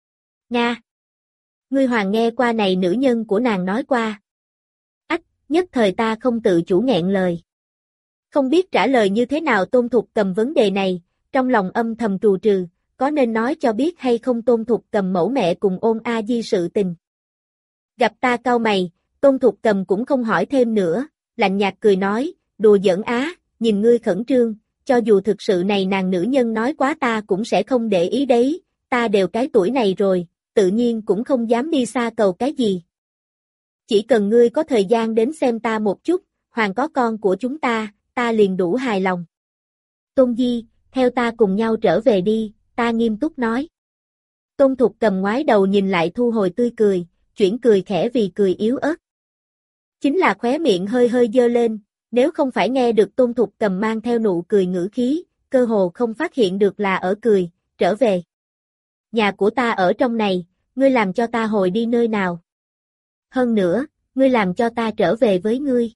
Nga! Ngươi Hoàng nghe qua này nữ nhân của nàng nói qua. Ách, nhất thời ta không tự chủ nghẹn lời. Không biết trả lời như thế nào Tôn Thục Cầm vấn đề này, trong lòng âm thầm trù trừ, có nên nói cho biết hay không Tôn Thục Cầm mẫu mẹ cùng Ôn A Di sự tình. Gặp ta cau mày, Tôn Thục Cầm cũng không hỏi thêm nữa, lạnh nhạt cười nói, đùa giỡn á, nhìn ngươi khẩn trương, cho dù thực sự này nàng nữ nhân nói quá ta cũng sẽ không để ý đấy, ta đều cái tuổi này rồi, tự nhiên cũng không dám đi xa cầu cái gì. Chỉ cần ngươi có thời gian đến xem ta một chút, Hoàng có con của chúng ta liền đủ hài lòng. Tôn Di, theo ta cùng nhau trở về đi, ta nghiêm túc nói. Tôn Thục Cầm ngoái đầu nhìn lại thu hồi tươi cười, chuyển cười khẽ vì cười yếu ớt. Chính là khóe miệng hơi hơi dơ lên, nếu không phải nghe được Tôn Thục Cầm mang theo nụ cười ngữ khí, cơ hồ không phát hiện được là ở cười, trở về. Nhà của ta ở trong này, ngươi làm cho ta hồi đi nơi nào? Hơn nữa, ngươi làm cho ta trở về với ngươi.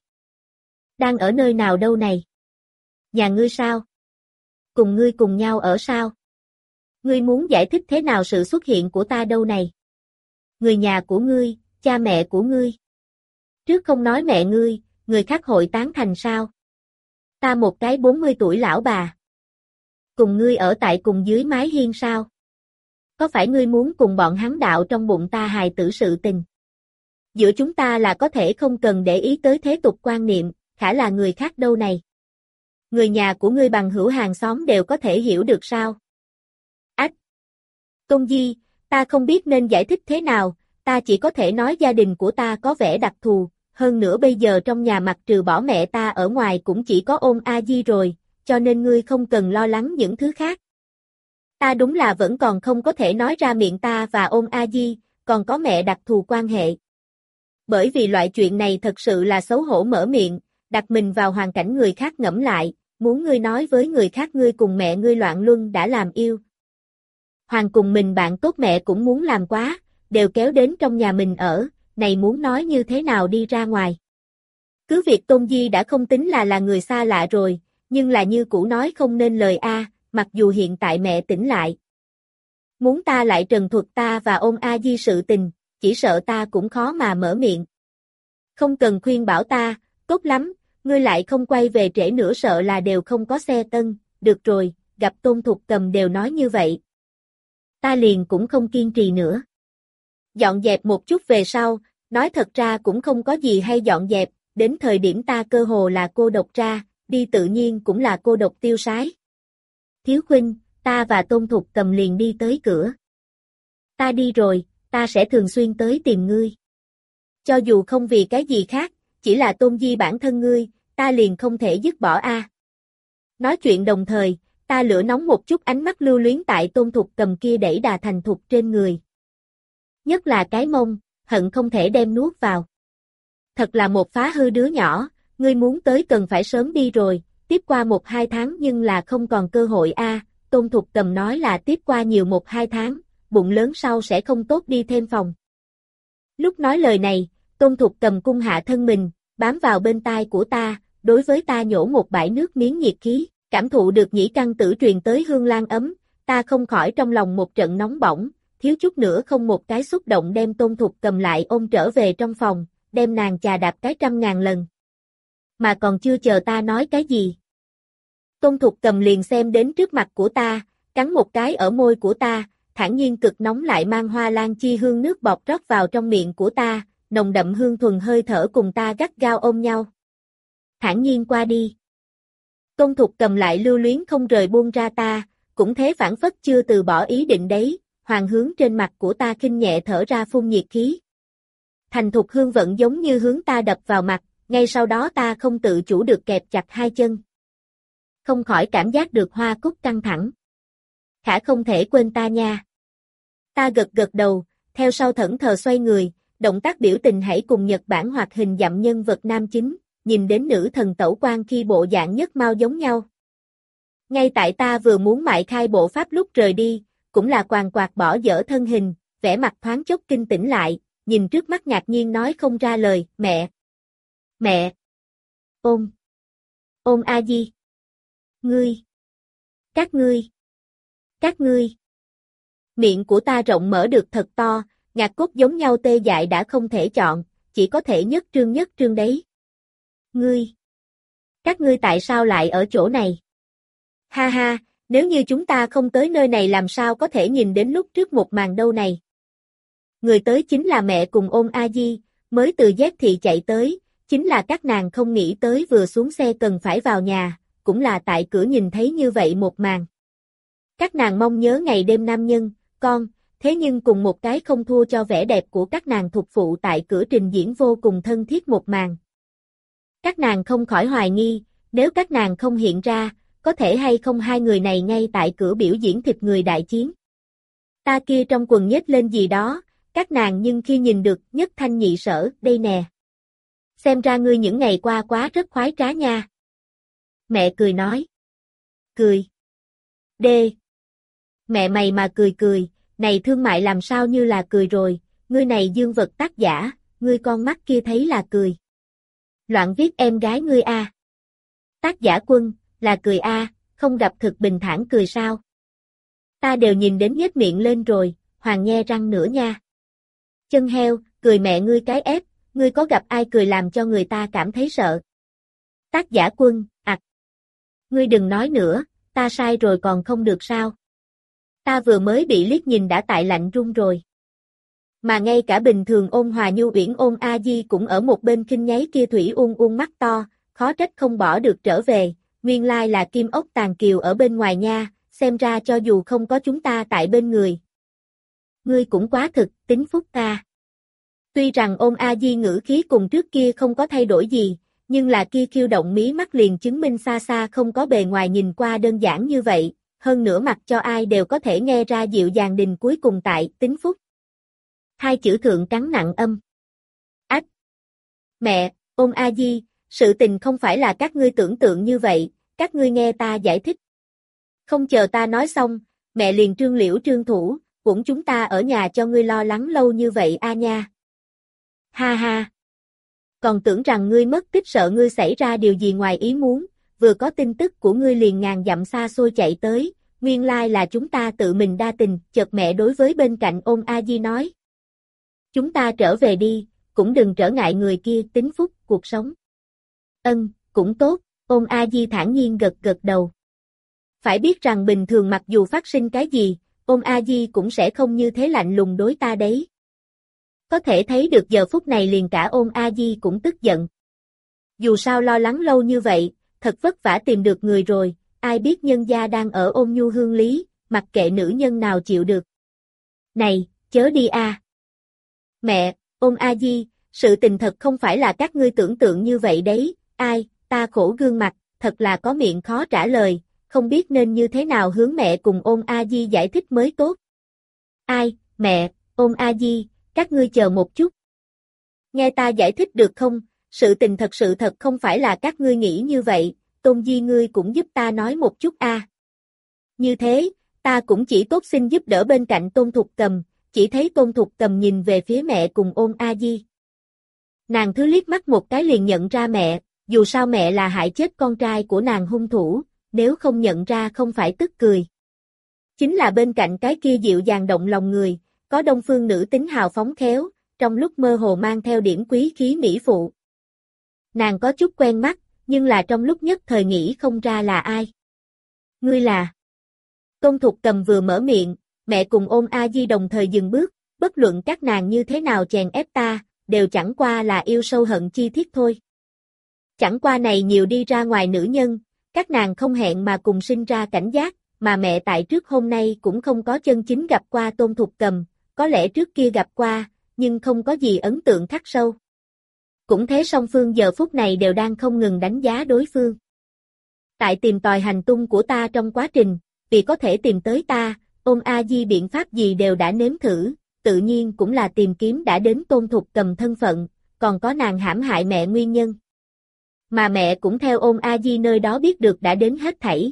Đang ở nơi nào đâu này? Nhà ngươi sao? Cùng ngươi cùng nhau ở sao? Ngươi muốn giải thích thế nào sự xuất hiện của ta đâu này? Người nhà của ngươi, cha mẹ của ngươi. Trước không nói mẹ ngươi, người khác hội tán thành sao? Ta một cái 40 tuổi lão bà. Cùng ngươi ở tại cùng dưới mái hiên sao? Có phải ngươi muốn cùng bọn hắn đạo trong bụng ta hài tử sự tình? Giữa chúng ta là có thể không cần để ý tới thế tục quan niệm, khả là người khác đâu này? Người nhà của ngươi bằng hữu hàng xóm đều có thể hiểu được sao? Ách! Tôn Di, ta không biết nên giải thích thế nào, ta chỉ có thể nói gia đình của ta có vẻ đặc thù, hơn nữa bây giờ trong nhà mặt trừ bỏ mẹ ta ở ngoài cũng chỉ có Ôn A Di rồi, cho nên ngươi không cần lo lắng những thứ khác. Ta đúng là vẫn còn không có thể nói ra miệng ta và Ôn A Di, còn có mẹ đặc thù quan hệ. Bởi vì loại chuyện này thật sự là xấu hổ mở miệng, đặt mình vào hoàn cảnh người khác ngẫm lại, muốn ngươi nói với người khác ngươi cùng mẹ ngươi loạn luân đã làm yêu. Hoàng cùng mình bạn tốt mẹ cũng muốn làm quá, đều kéo đến trong nhà mình ở, này muốn nói như thế nào đi ra ngoài. Cứ việc Tôn Di đã không tính là người xa lạ rồi, nhưng là như cũ nói không nên lời a, mặc dù hiện tại mẹ tỉnh lại. Muốn ta lại trần thuật ta và Ôn A Di sự tình, chỉ sợ ta cũng khó mà mở miệng. Không cần khuyên bảo ta, tốt lắm, ngươi lại không quay về trễ nữa sợ là đều không có xe tân, được rồi, gặp Tôn Thục Cầm đều nói như vậy. Ta liền cũng không kiên trì nữa. Dọn dẹp một chút về sau, nói thật ra cũng không có gì hay dọn dẹp, đến thời điểm ta cơ hồ là cô độc ra, đi tự nhiên cũng là cô độc tiêu sái. Thiếu Khuynh, ta và Tôn Thục Cầm liền đi tới cửa. Ta đi rồi, ta sẽ thường xuyên tới tìm ngươi. Cho dù không vì cái gì khác, chỉ là Tôn Di bản thân ngươi, ta liền không thể dứt bỏ a. Nói chuyện đồng thời, ta lửa nóng một chút ánh mắt lưu luyến tại Tôn Thục Cầm kia đẩy đà thành thục trên người. Nhất là cái mông, hận không thể đem nuốt vào. Thật là một phá hư đứa nhỏ, ngươi muốn tới cần phải sớm đi rồi, tiếp qua 1-2 tháng nhưng là không còn cơ hội a. Tôn Thục Cầm nói là tiếp qua nhiều 1-2 tháng, bụng lớn sau sẽ không tốt đi thêm phòng. Lúc nói lời này, Tôn Thục Cầm cung hạ thân mình, bám vào bên tai của ta, đối với ta nhổ một bãi nước miếng nhiệt khí, cảm thụ được nhĩ căn tử truyền tới hương lan ấm, ta không khỏi trong lòng một trận nóng bỏng, thiếu chút nữa không một cái xúc động đem Tôn Thục Cầm lại ôm trở về trong phòng, đem nàng chà đạp cái 100.000 lần. Mà còn chưa chờ ta nói cái gì. Tôn Thục Cầm liền xem đến trước mặt của ta, cắn một cái ở môi của ta, thản nhiên cực nóng lại mang hoa lan chi hương nước bọt rót vào trong miệng của ta, nồng đậm hương thuần hơi thở cùng ta gắt gao ôm nhau. Thản nhiên qua đi. Tôn Thục Cầm lại lưu luyến không rời buông ra ta, cũng thế phản phất chưa từ bỏ ý định đấy, hoàng hướng trên mặt của ta khinh nhẹ thở ra phun nhiệt khí. Thành thục hương vận giống như hướng ta đập vào mặt, ngay sau đó ta không tự chủ được kẹp chặt hai chân. Không khỏi cảm giác được hoa cúc căng thẳng. Khả không thể quên ta nha. Ta gật gật đầu, theo sau thẫn thờ xoay người, động tác biểu tình hãy cùng Nhật Bản hoạt hình dặm nhân vật nam chính, nhìn đến nữ thần tẩu quan khi bộ dạng nhất mau giống nhau. Ngay tại ta vừa muốn mại khai bộ pháp lúc rời đi, cũng là quàng quạt bỏ dở thân hình, vẻ mặt thoáng chốc kinh tỉnh lại, nhìn trước mắt ngạc nhiên nói không ra lời, mẹ. Mẹ. Ôn A Di. Ngươi. Các ngươi. Miệng của ta rộng mở được thật to, ngạc cốt giống nhau tê dại đã không thể chọn, chỉ có thể nhất trương đấy. Các ngươi tại sao lại ở chỗ này? Ha ha, nếu như chúng ta không tới nơi này làm sao có thể nhìn đến lúc trước một màn đâu này. Người tới chính là mẹ cùng Ôn A Di, mới từ Z thị chạy tới, chính là các nàng không nghĩ tới vừa xuống xe cần phải vào nhà, cũng là tại cửa nhìn thấy như vậy một màn. Các nàng mong nhớ ngày đêm nam nhân, con, thế nhưng cùng một cái không thua cho vẻ đẹp của các nàng thuộc phụ tại cửa trình diễn vô cùng thân thiết một màn. Các nàng không khỏi hoài nghi, nếu các nàng không hiện ra, có thể hay không hai người này ngay tại cửa biểu diễn thịt người đại chiến. Ta kia trong quần nhếch lên gì đó, các nàng nhưng khi nhìn được nhất thanh nhị sở, đây nè. Xem ra ngươi những ngày qua quá rất khoái trá nha. Mẹ cười nói. Cười. Đê. Mẹ mày mà cười, này thương mại làm sao như là cười rồi, ngươi này dương vật tác giả, ngươi con mắt kia thấy là cười. Loạn viết em gái ngươi a. Tác giả Quân, là cười a, không gặp thực bình thản cười sao. Ta đều nhìn đến nhếch miệng lên rồi, hoàng nhe răng nữa nha. Chân heo, cười mẹ ngươi cái ép, ngươi có gặp ai cười làm cho người ta cảm thấy sợ. Tác giả Quân, ngươi đừng nói nữa, ta sai rồi còn không được sao. Ta vừa mới bị liếc nhìn đã tại lạnh run rồi. Mà ngay cả bình thường ôn hòa nhu uyển Ôn A Di cũng ở một bên khinh nháy kia thủy uông mắt to, khó trách không bỏ được trở về, nguyên lai là kim ốc tàng kiều ở bên ngoài nha, xem ra cho dù không có chúng ta tại bên người. Ngươi cũng quá thực, tính phúc ta. Tuy rằng Ôn A Di ngữ khí cùng trước kia không có thay đổi gì, nhưng là kia khiêu động mí mắt liền chứng minh xa xa không có bề ngoài nhìn qua đơn giản như vậy, hơn nữa mặc cho ai đều có thể nghe ra dịu dàng đình cuối cùng tại tính phúc. Hai chữ thượng cắn nặng âm. Ách! Mẹ, Ôn A Di, sự tình không phải là các ngươi tưởng tượng như vậy, các ngươi nghe ta giải thích. Không chờ ta nói xong, mẹ liền trương liễu trương thủ, cũng chúng ta ở nhà cho ngươi lo lắng lâu như vậy a nha. Ha ha! Còn tưởng rằng ngươi mất tích sợ ngươi xảy ra điều gì ngoài ý muốn, vừa có tin tức của ngươi liền ngàn dặm xa xôi chạy tới, nguyên lai là chúng ta tự mình đa tình, chợt mẹ đối với bên cạnh Ôn A Di nói. Chúng ta trở về đi, cũng đừng trở ngại người kia tính phúc, cuộc sống. Cũng tốt, Ôn A Di thản nhiên gật gật đầu. Phải biết rằng bình thường mặc dù phát sinh cái gì, Ôn A Di cũng sẽ không như thế lạnh lùng đối ta đấy. Có thể thấy được giờ phút này liền cả Ôn A Di cũng tức giận. Dù sao lo lắng lâu như vậy, thật vất vả tìm được người rồi, ai biết nhân gia đang ở ôn nhu hương lý, mặc kệ nữ nhân nào chịu được. Này, chớ đi a. Mẹ, Ôn A Di, sự tình thật không phải là các ngươi tưởng tượng như vậy đấy, ai, ta khổ gương mặt, thật là có miệng khó trả lời, không biết nên như thế nào hướng mẹ cùng Ôn A Di giải thích mới tốt. Ai, mẹ, Ôn A Di, các ngươi chờ một chút. Nghe ta giải thích được không, sự tình thật sự thật không phải là các ngươi nghĩ như vậy, Tôn Di ngươi cũng giúp ta nói một chút a. Như thế, ta cũng chỉ tốt xin giúp đỡ bên cạnh Tôn Thục Cầm, chỉ thấy Tôn Thục Cầm nhìn về phía mẹ cùng Ôn A Di. Nàng thứ liếc mắt một cái liền nhận ra mẹ, dù sao mẹ là hại chết con trai của nàng hung thủ, nếu không nhận ra không phải tức cười. Chính là bên cạnh cái kia dịu dàng động lòng người, có đông phương nữ tính hào phóng khéo, trong lúc mơ hồ mang theo điểm quý khí mỹ phụ. Nàng có chút quen mắt, nhưng là trong lúc nhất thời nghĩ không ra là ai. Ngươi là... Tôn Thục Cầm vừa mở miệng, mẹ cùng Ôn A Di đồng thời dừng bước, bất luận các nàng như thế nào chèn ép ta, đều chẳng qua là yêu sâu hận chi thiết thôi. Chẳng qua này nhiều đi ra ngoài nữ nhân, các nàng không hẹn mà cùng sinh ra cảnh giác, mà mẹ tại trước hôm nay cũng không có chân chính gặp qua Tôn Thục Cầm, có lẽ trước kia gặp qua, nhưng không có gì ấn tượng khắc sâu. Cũng thế song phương giờ phút này đều đang không ngừng đánh giá đối phương. Tại tìm tòi hành tung của ta trong quá trình, vì có thể tìm tới ta, Ôn A Di biện pháp gì đều đã nếm thử, tự nhiên cũng là tìm kiếm đã đến Tôn Thục Cầm thân phận, còn có nàng hãm hại mẹ nguyên nhân. Mà mẹ cũng theo Ôn A Di nơi đó biết được đã đến hết thảy.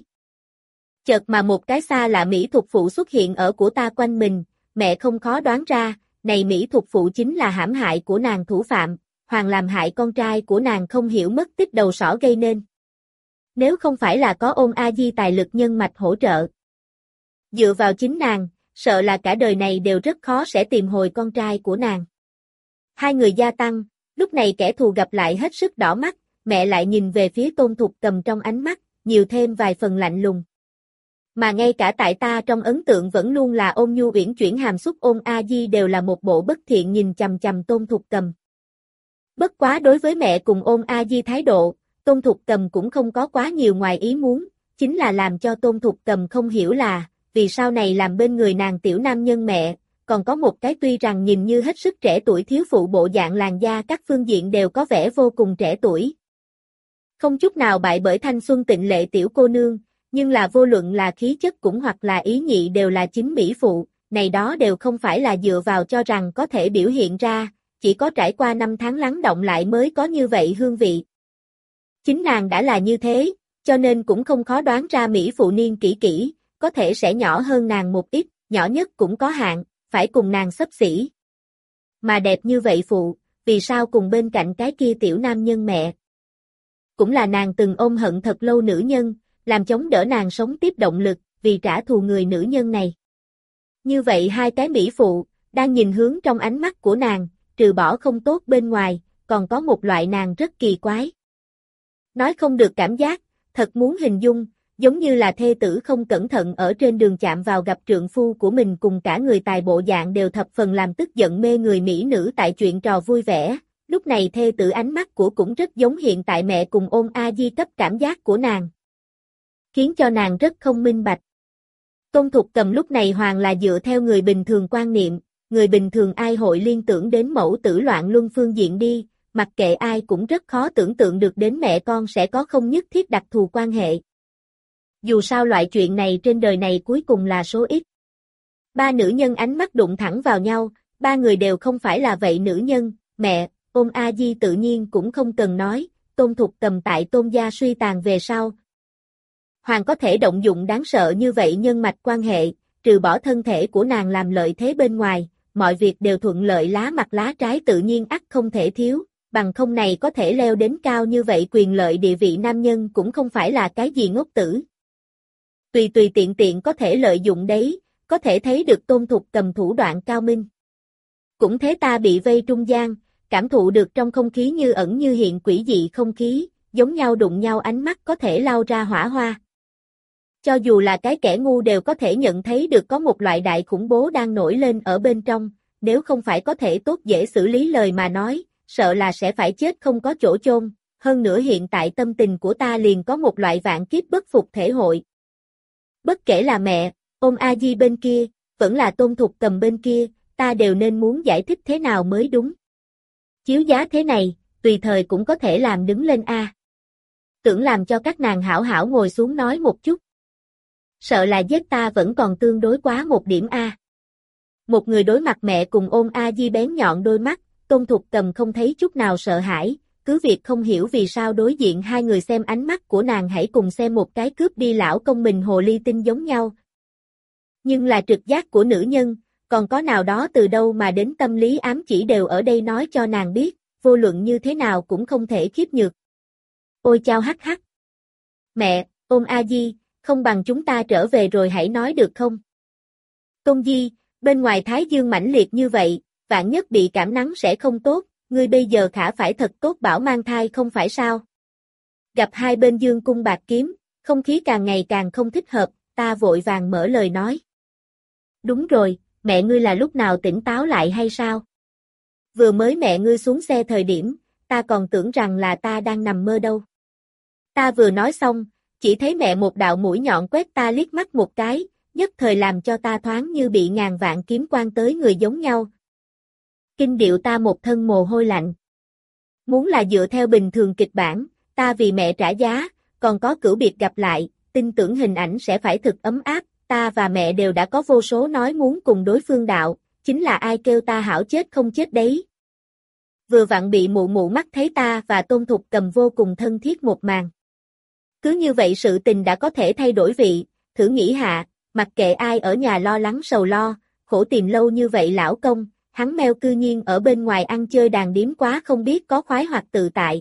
Chợt mà một cái xa lạ mỹ thuật phụ xuất hiện ở của ta quanh mình, mẹ không khó đoán ra, này Mỹ Thục Phụ chính là hãm hại của nàng thủ phạm, Hoàng làm hại con trai của nàng không hiểu mất tích đầu sỏ gây nên. Nếu không phải là có Ôn A Di tài lực nhân mạch hỗ trợ, dựa vào chính nàng, sợ là cả đời này đều rất khó sẽ tìm hồi con trai của nàng. Hai người gia tăng, lúc này kẻ thù gặp lại hết sức đỏ mắt, mẹ lại nhìn về phía Tôn Thục Cầm trong ánh mắt, nhiều thêm vài phần lạnh lùng. Mà ngay cả tại ta trong ấn tượng vẫn luôn là ôn nhu uyển chuyển hàm xúc Ôn A Di đều là một bộ bất thiện nhìn chằm chằm Tôn Thục Cầm. Bất quá đối với mẹ cùng Ôn A Di thái độ, Tôn Thục Cầm cũng không có quá nhiều ngoài ý muốn, chính là làm cho Tôn Thục Cầm không hiểu là, vì sao này làm bên người nàng tiểu nam nhân mẹ, còn có một cái tuy rằng nhìn như hết sức trẻ tuổi thiếu phụ bộ dạng làn da các phương diện đều có vẻ vô cùng trẻ tuổi. Không chút nào bại bởi thanh xuân tịnh lệ tiểu cô nương, nhưng là vô luận là khí chất cũng hoặc là ý nhị đều là chính mỹ phụ, này đó đều không phải là dựa vào cho rằng có thể biểu hiện ra, chỉ có trải qua 5 tháng lắng động lại mới có như vậy hương vị. Chính nàng đã là như thế, cho nên cũng không khó đoán ra mỹ phụ niên kỷ kỷ, có thể sẽ nhỏ hơn nàng một ít, nhỏ nhất cũng có hạn, phải cùng nàng xấp xỉ. Mà đẹp như vậy phụ, vì sao cùng bên cạnh cái kia tiểu nam nhân mẹ? Cũng là nàng từng ôm hận thật lâu nữ nhân, làm chống đỡ nàng sống tiếp động lực, vì trả thù người nữ nhân này. Như vậy hai cái mỹ phụ, đang nhìn hướng trong ánh mắt của nàng, trừ bỏ không tốt bên ngoài, còn có một loại nàng rất kỳ quái. Nói không được cảm giác, thật muốn hình dung, giống như là thê tử không cẩn thận ở trên đường chạm vào gặp trượng phu của mình cùng cả người tài bộ dạng đều thập phần làm tức giận mê người mỹ nữ tại chuyện trò vui vẻ. Lúc này thê tử ánh mắt của cũng rất giống hiện tại mẹ cùng Ôn A Di cấp cảm giác của nàng, khiến cho nàng rất không minh bạch. Tôn Thục Cầm lúc này hoàng là dựa theo người bình thường quan niệm, người bình thường ai hội liên tưởng đến mẫu tử loạn luân phương diện đi, mặc kệ ai cũng rất khó tưởng tượng được đến mẹ con sẽ có không nhất thiết đặc thù quan hệ. Dù sao loại chuyện này trên đời này cuối cùng là số ít. Ba nữ nhân ánh mắt đụng thẳng vào nhau, ba người đều không phải là vậy nữ nhân, mẹ, Ôn A Di tự nhiên cũng không cần nói, Tôn Thục Cầm tại Tôn gia suy tàn về sau. Hoàng có thể động dụng đáng sợ như vậy nhân mạch quan hệ, trừ bỏ thân thể của nàng làm lợi thế bên ngoài, mọi việc đều thuận lợi lá mặt lá trái tự nhiên ắt không thể thiếu, bằng không này có thể leo đến cao như vậy quyền lợi địa vị nam nhân cũng không phải là cái gì ngốc tử. Tùy tùy tiện tiện có thể lợi dụng đấy, có thể thấy được Tôn Thục Cầm thủ đoạn cao minh. Cũng thế ta bị vây trung gian, cảm thụ được trong không khí như ẩn như hiện quỷ dị không khí, giống nhau đụng nhau ánh mắt có thể lao ra hỏa hoa. Cho dù là cái kẻ ngu đều có thể nhận thấy được có một loại đại khủng bố đang nổi lên ở bên trong, nếu không phải có thể tốt dễ xử lý lời mà nói, sợ là sẽ phải chết không có chỗ chôn, hơn nữa hiện tại tâm tình của ta liền có một loại vạn kiếp bất phục thể hội. Bất kể là mẹ, Ôn A Di bên kia, vẫn là Tôn Thục Cầm bên kia, ta đều nên muốn giải thích thế nào mới đúng. Chiếu giá thế này, tùy thời cũng có thể làm đứng lên a. Tưởng làm cho các nàng hảo hảo ngồi xuống nói một chút. Sợ là giết ta vẫn còn tương đối quá một điểm a. Một người đối mặt mẹ cùng Ôn A Di bén nhọn đôi mắt, Tôn Thục Cầm không thấy chút nào sợ hãi, cứ việc không hiểu vì sao đối diện hai người xem ánh mắt của nàng hãy cùng xem một cái cướp đi lão công mình hồ ly tinh giống nhau. Nhưng là trực giác của nữ nhân, còn có nào đó từ đâu mà đến tâm lý ám chỉ đều ở đây nói cho nàng biết, vô luận như thế nào cũng không thể khiếp nhược. Ôi chao hắc hắc. Mẹ, Ôn A Di, không bằng chúng ta trở về rồi hãy nói được không? Tôn Di, bên ngoài Thái Dương mãnh liệt như vậy, vạn nhất bị cảm nắng sẽ không tốt, ngươi bây giờ khả phải thật tốt bảo mang thai không phải sao? Gặp hai bên dương cung bạc kiếm, không khí càng ngày càng không thích hợp, ta vội vàng mở lời nói. Đúng rồi, mẹ ngươi là lúc nào tỉnh táo lại hay sao? Vừa mới mẹ ngươi xuống xe thời điểm, ta còn tưởng rằng là ta đang nằm mơ đâu. Ta vừa nói xong, chỉ thấy mẹ một đạo mũi nhọn quét ta liếc mắt một cái, nhất thời làm cho ta thoáng như bị ngàn vạn kiếm quan tới người giống nhau. Kinh điệu ta một thân mồ hôi lạnh. Muốn là dựa theo bình thường kịch bản, ta vì mẹ trả giá, còn có cửu biệt gặp lại, tin tưởng hình ảnh sẽ phải thực ấm áp, ta và mẹ đều đã có vô số nói muốn cùng đối phương đạo, chính là ai kêu ta hảo chết không chết đấy. Vừa vặn bị mụ mụ mắt thấy ta và Tôn Thục Cầm vô cùng thân thiết một màn. Cứ như vậy sự tình đã có thể thay đổi vị, thử nghĩ hạ, mặc kệ ai ở nhà lo lắng sầu lo, khổ tìm lâu như vậy lão công, hắn meo cư nhiên ở bên ngoài ăn chơi đàn điếm quá không biết có khoái hoặc tự tại.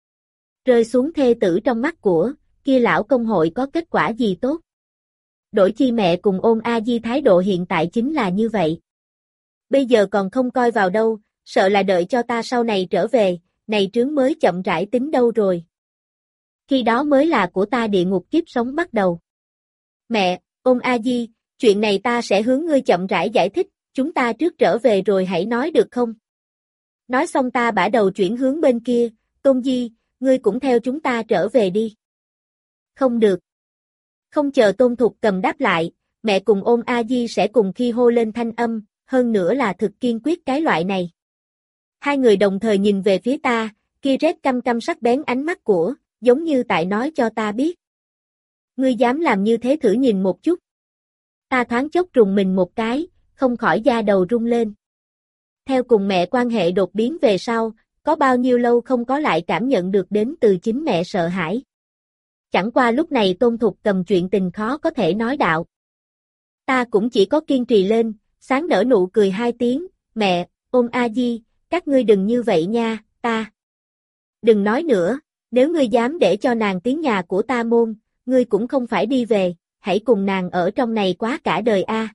Rơi xuống thê tử trong mắt của, kia lão công hội có kết quả gì tốt. Đổi chi mẹ cùng Ôn A Di thái độ hiện tại chính là như vậy. Bây giờ còn không coi vào đâu, sợ là đợi cho ta sau này trở về, này trướng mới chậm rãi tính đâu rồi. Khi đó mới là của ta địa ngục kiếp sống bắt đầu. Mẹ, Ôn A Di, chuyện này ta sẽ hướng ngươi chậm rãi giải thích, chúng ta trước trở về rồi hãy nói được không? Nói xong ta bả đầu chuyển hướng bên kia, Tôn Di, ngươi cũng theo chúng ta trở về đi. Không được. Không chờ Tôn Thục Cầm đáp lại, mẹ cùng Ôn A Di sẽ cùng khi hô lên thanh âm, hơn nữa là thực kiên quyết cái loại này. Hai người đồng thời nhìn về phía ta, kia rét căm căm sắc bén ánh mắt của, giống như tại nói cho ta biết. Ngươi dám làm như thế thử nhìn một chút. Ta thoáng chốc rùng mình một cái, không khỏi da đầu rung lên. Theo cùng mẹ quan hệ đột biến về sau, có bao nhiêu lâu không có lại cảm nhận được đến từ chính mẹ sợ hãi. Chẳng qua lúc này Tôn Thục Cầm chuyện tình khó có thể nói đạo. Ta cũng chỉ có kiên trì lên, sáng nở nụ cười hai tiếng, mẹ, Ôn A Di, các ngươi đừng như vậy nha, ta. Đừng nói nữa, nếu ngươi dám để cho nàng tiến nhà của ta môn, ngươi cũng không phải đi về, hãy cùng nàng ở trong này quá cả đời a.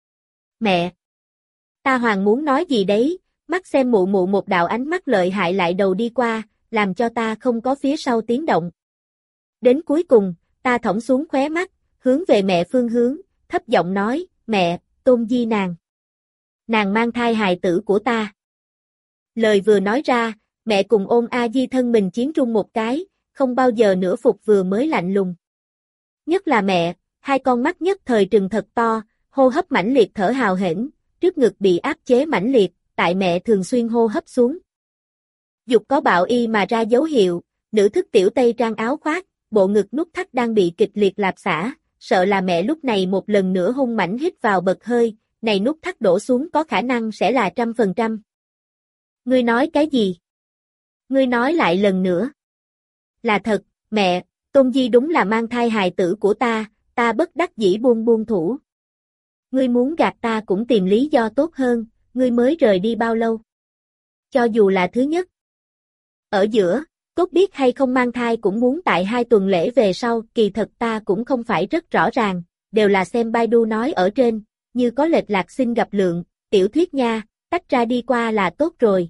Mẹ! Ta hoàng muốn nói gì đấy, mắt xem mụ mụ một đạo ánh mắt lợi hại lại đầu đi qua, làm cho ta không có phía sau tiếng động. Đến cuối cùng, ta thõng xuống khóe mắt, hướng về mẹ phương hướng, thấp giọng nói, mẹ, Tôn Di nàng. Nàng mang thai hài tử của ta. Lời vừa nói ra, mẹ cùng Ôn A Di thân mình chiến trung một cái, không bao giờ nữa phục vừa mới lạnh lùng. Nhất là mẹ, hai con mắt nhất thời trừng thật to, hô hấp mãnh liệt thở hào hển, trước ngực bị áp chế mãnh liệt, tại mẹ thường xuyên hô hấp xuống. Dục có bạo y mà ra dấu hiệu, nữ thức tiểu tây trang áo khoác, bộ ngực nút thắt đang bị kịch liệt lạp xả, sợ là mẹ lúc này một lần nữa hung mãnh hít vào bật hơi, này nút thắt đổ xuống có khả năng sẽ là 100%. Ngươi nói cái gì? Ngươi nói lại lần nữa. Là thật, mẹ, Tôn Di đúng là mang thai hài tử của ta bất đắc dĩ buông thủ. Ngươi muốn gạt ta cũng tìm lý do tốt hơn, ngươi mới rời đi bao lâu? Cho dù là thứ nhất. Ở giữa, cốt biết hay không mang thai cũng muốn tại 2 tuần lễ về sau, kỳ thật ta cũng không phải rất rõ ràng, đều là xem Baidu nói ở trên, như có lệch lạc xin gặp lượng, tiểu thuyết nha, tách ra đi qua là tốt rồi.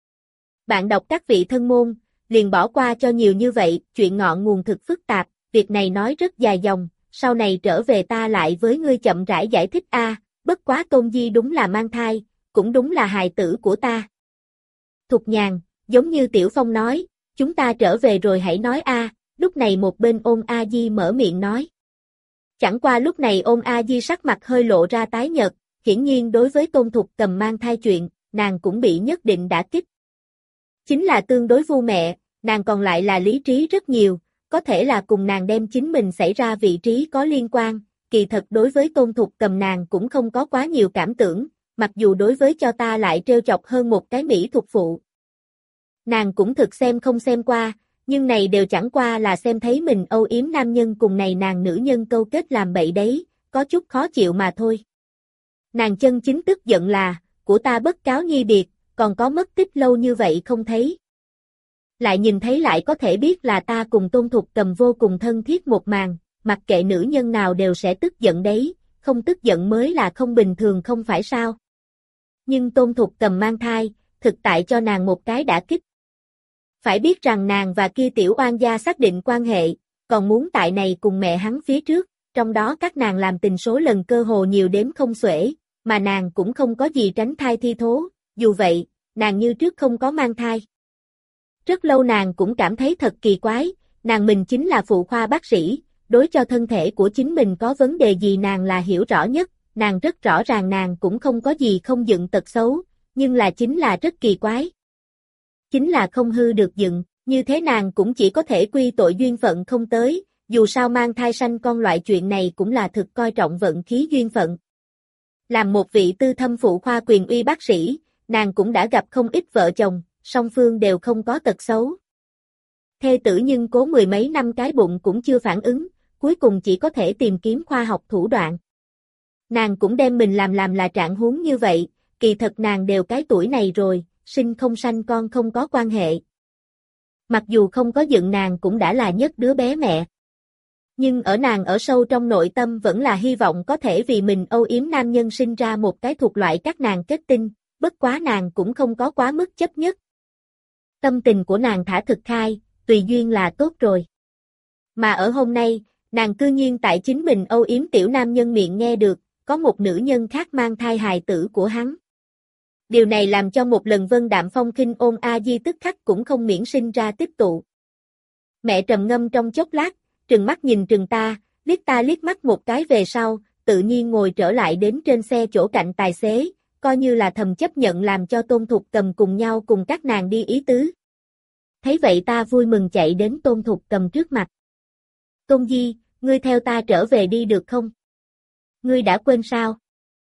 Bạn đọc các vị thân môn, liền bỏ qua cho nhiều như vậy, chuyện ngọn nguồn thực phức tạp, việc này nói rất dài dòng, sau này trở về ta lại với ngươi chậm rãi giải thích a. Bất quá Tôn Di đúng là mang thai, cũng đúng là hài tử của ta. Thục Nhàn, giống như Tiểu Phong nói, chúng ta trở về rồi hãy nói a. Lúc này một bên Ôn A Di mở miệng nói. Chẳng qua lúc này Ôn A Di sắc mặt hơi lộ ra tái nhợt, hiển nhiên đối với Tôn Thục Cầm mang thai chuyện, nàng cũng bị nhất định đả kích. Chính là tương đối vu mẹ, nàng còn lại là lý trí rất nhiều, có thể là cùng nàng đem chính mình xảy ra vị trí có liên quan, kỳ thật đối với Tôn Thục Cầm nàng cũng không có quá nhiều cảm tưởng, mặc dù đối với cho ta lại trêu chọc hơn một cái mỹ thuộc phụ. Nàng cũng thực xem không xem qua, nhưng này đều chẳng qua là xem thấy mình âu yếm nam nhân cùng này nàng nữ nhân câu kết làm bậy đấy, có chút khó chịu mà thôi. Nàng chân chính tức giận là, của ta bất cáo nhi biệt, còn có mất tích lâu như vậy không thấy. Lại nhìn thấy lại có thể biết là ta cùng Tôn Thục Cầm vô cùng thân thiết một màn, mặc kệ nữ nhân nào đều sẽ tức giận đấy, không tức giận mới là không bình thường không phải sao. Nhưng Tôn Thục Cầm mang thai, thực tại cho nàng một cái đả kích. Phải biết rằng nàng và kia tiểu oan gia xác định quan hệ, còn muốn tại này cùng mẹ hắn phía trước, trong đó các nàng làm tình số lần cơ hồ nhiều đếm không xuể, mà nàng cũng không có gì tránh thai thi thố, dù vậy, nàng như trước không có mang thai. Rất lâu nàng cũng cảm thấy thật kỳ quái, nàng mình chính là phụ khoa bác sĩ, đối cho thân thể của chính mình có vấn đề gì nàng là hiểu rõ nhất, nàng rất rõ ràng nàng cũng không có gì không dựng tật xấu, nhưng là chính là rất kỳ quái. Chính là không hư được dựng, như thế nàng cũng chỉ có thể quy tội duyên phận không tới, dù sao mang thai sanh con loại chuyện này cũng là thực coi trọng vận khí duyên phận. Làm một vị tư thâm phụ khoa quyền uy bác sĩ, nàng cũng đã gặp không ít vợ chồng, song phương đều không có tật xấu. Thê tử nhưng cố 10 mấy năm cái bụng cũng chưa phản ứng, cuối cùng chỉ có thể tìm kiếm khoa học thủ đoạn. Nàng cũng đem mình làm là trạng huống như vậy, kỳ thật nàng đều cái tuổi này rồi, sinh không sanh con không có quan hệ. Mặc dù không có dựng nàng cũng đã là nhất đứa bé mẹ. Nhưng ở nàng ở sâu trong nội tâm vẫn là hy vọng có thể vì mình âu yếm nam nhân sinh ra một cái thuộc loại các nàng kết tinh, bất quá nàng cũng không có quá mức chấp nhất. Tâm tình của nàng thả thực khai, tùy duyên là tốt rồi. Mà ở hôm nay, nàng cư nhiên tại chính mình âu yếm tiểu nam nhân miệng nghe được, có một nữ nhân khác mang thai hài tử của hắn. Điều này làm cho một lần Vân Đạm Phong khinh ôn A Di tức khắc cũng không miễn sinh ra tích tụ. Mẹ trầm ngâm trong chốc lát, trừng mắt nhìn ta liếc mắt một cái về sau, tự nhiên ngồi trở lại đến trên xe chỗ cạnh tài xế, coi như là thầm chấp nhận làm cho Tôn Thục Cầm cùng nhau cùng các nàng đi ý tứ. Thấy vậy ta vui mừng chạy đến Tôn Thục Cầm trước mặt. Tôn Di, ngươi theo ta trở về đi được không? Ngươi đã quên sao?